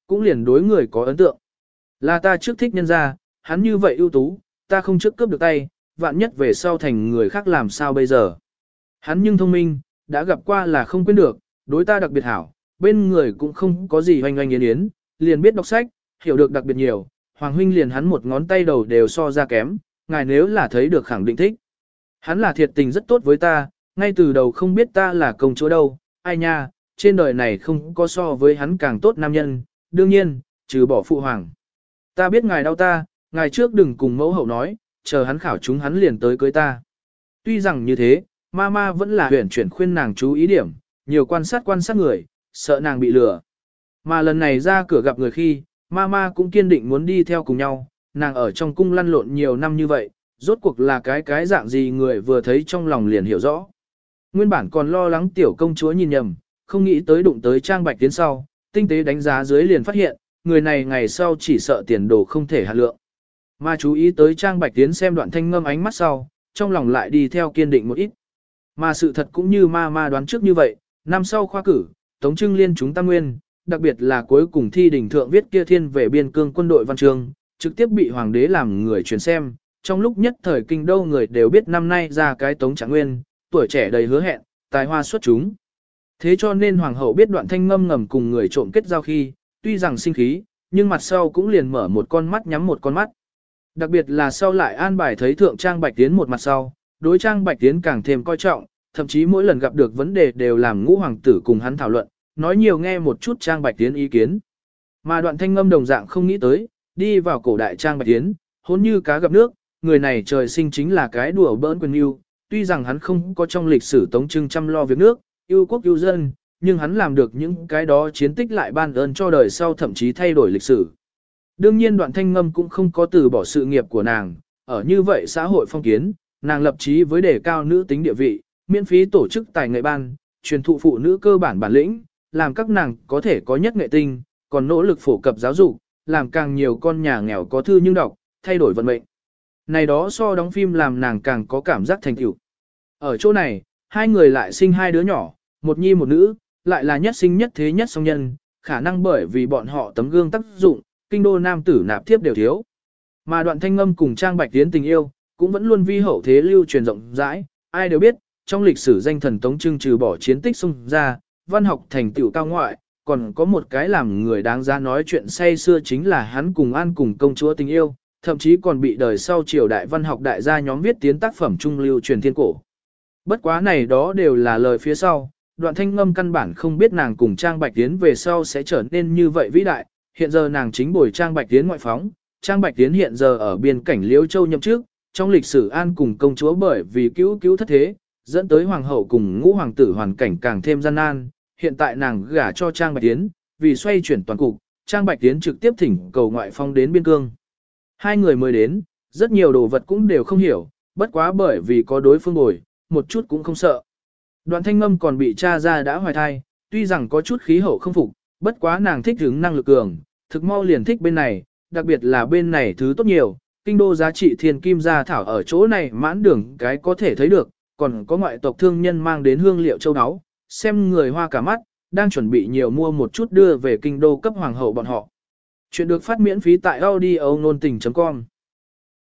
S1: cũng liền đối người có ấn tượng. Là ta trước thích nhân ra, hắn như vậy ưu tú, ta không trước cướp được tay, vạn nhất về sau thành người khác làm sao bây giờ. Hắn nhưng thông minh, đã gặp qua là không quên được, đối ta đặc biệt hảo, bên người cũng không có gì hoành hoành yến yến, liền biết đọc sách, hiểu được đặc biệt nhiều, Hoàng huynh liền hắn một ngón tay đầu đều so ra kém, ngài nếu là thấy được khẳng định thích. Hắn là thiệt tình rất tốt với ta, ngay từ đầu không biết ta là công chúa đâu, ai nha, trên đời này không có so với hắn càng tốt nam nhân, đương nhiên, trừ bỏ phụ hoàng. Ta biết ngài đau ta, ngài trước đừng cùng mẫu hậu nói, chờ hắn khảo chúng hắn liền tới cưới ta. Tuy rằng như thế, Mama vẫn là huyển chuyển khuyên nàng chú ý điểm, nhiều quan sát quan sát người, sợ nàng bị lừa. Mà lần này ra cửa gặp người khi, Mama cũng kiên định muốn đi theo cùng nhau, nàng ở trong cung lăn lộn nhiều năm như vậy, rốt cuộc là cái cái dạng gì người vừa thấy trong lòng liền hiểu rõ. Nguyên bản còn lo lắng tiểu công chúa nhìn nhầm, không nghĩ tới đụng tới Trang Bạch Tiến sau, tinh tế đánh giá dưới liền phát hiện, người này ngày sau chỉ sợ tiền đồ không thể hạt lượng. Mà chú ý tới Trang Bạch Tiến xem đoạn thanh ngâm ánh mắt sau, trong lòng lại đi theo kiên định một ít. Mà sự thật cũng như ma ma đoán trước như vậy, năm sau khoa cử, Tống Trưng Liên chúng tam nguyên, đặc biệt là cuối cùng thi đỉnh thượng viết kia thiên về biên cương quân đội văn chương, trực tiếp bị hoàng đế làm người truyền xem. Trong lúc nhất thời kinh đô người đều biết năm nay ra cái Tống Trạng Nguyên, tuổi trẻ đầy hứa hẹn, tài hoa xuất chúng. Thế cho nên hoàng hậu biết đoạn thanh ngâm ngầm cùng người trộm kết giao khi, tuy rằng sinh khí, nhưng mặt sau cũng liền mở một con mắt nhắm một con mắt. Đặc biệt là sau lại an bài thấy thượng Trang Bạch Tiến một mặt sau, đối Trang Bạch Tiến càng thêm coi trọng, thậm chí mỗi lần gặp được vấn đề đều làm ngũ hoàng tử cùng hắn thảo luận, nói nhiều nghe một chút Trang Bạch Tiến ý kiến. Mà đoạn thanh ngâm đồng dạng không nghĩ tới, đi vào cổ đại Trang Bạch Tiến, hôn như cá gặp nước, người này trời sinh chính là cái đùa bỡn quyền yêu, tuy rằng hắn không có trong lịch sử Tống Trưng chăm lo việc nước, yêu quốc yêu dân, nhưng hắn làm được những cái đó chiến tích lại ban ơn cho đời sau thậm chí thay đổi lịch sử. Đương nhiên đoạn thanh ngâm cũng không có từ bỏ sự nghiệp của nàng, ở như vậy xã hội phong kiến, nàng lập chí với đề cao nữ tính địa vị, miễn phí tổ chức tài nghệ ban, truyền thụ phụ nữ cơ bản bản lĩnh, làm các nàng có thể có nhất nghệ tinh, còn nỗ lực phổ cập giáo dục, làm càng nhiều con nhà nghèo có thư nhưng đọc, thay đổi vận mệnh. Này đó so đóng phim làm nàng càng có cảm giác thành tựu. Ở chỗ này, hai người lại sinh hai đứa nhỏ, một nhi một nữ, lại là nhất sinh nhất thế nhất song nhân, khả năng bởi vì bọn họ tấm gương tác dụng, kinh đô nam tử nạp thiếp đều thiếu. Mà đoạn thanh ngâm cùng Trang Bạch Tiến tình yêu, cũng vẫn luôn vi hậu thế lưu truyền rộng rãi, ai đều biết, trong lịch sử danh thần Tống Trưng trừ bỏ chiến tích xung ra, văn học thành tựu cao ngoại, còn có một cái làm người đáng giá nói chuyện say xưa chính là hắn cùng An cùng công chúa tình yêu, thậm chí còn bị đời sau triều đại văn học đại gia nhóm viết tiến tác phẩm trung lưu truyền thiên cổ. Bất quá này đó đều là lời phía sau, đoạn thanh ngâm căn bản không biết nàng cùng Trang Bạch Tiến về sau sẽ trở nên như vậy vĩ đại, hiện giờ nàng chính bồi Trang Bạch Tiến ngoại phóng, Trang Bạch Tiến hiện giờ ở biên cảnh Liễu Châu nhậm chức, trong lịch sử An cùng công chúa bởi vì cứu cứu thất thế, dẫn tới hoàng hậu cùng ngũ hoàng tử hoàn cảnh càng thêm gian nan, hiện tại nàng gả cho Trang Bạch Tiến, vì xoay chuyển toàn cục, Trang Bạch Tiến trực tiếp thỉnh cầu ngoại phong đến biên cương. Hai người mới đến, rất nhiều đồ vật cũng đều không hiểu, bất quá bởi vì có đối phương bồi, một chút cũng không sợ. Đoạn thanh ngâm còn bị cha ra đã hoài thai, tuy rằng có chút khí hậu không phục, bất quá nàng thích hứng năng lực cường, thực mau liền thích bên này, đặc biệt là bên này thứ tốt nhiều, kinh đô giá trị thiên kim gia thảo ở chỗ này mãn đường cái có thể thấy được, còn có ngoại tộc thương nhân mang đến hương liệu châu áo, xem người hoa cả mắt, đang chuẩn bị nhiều mua một chút đưa về kinh đô cấp hoàng hậu bọn họ. Chuyện được phát miễn phí tại audio nôn tình chấm com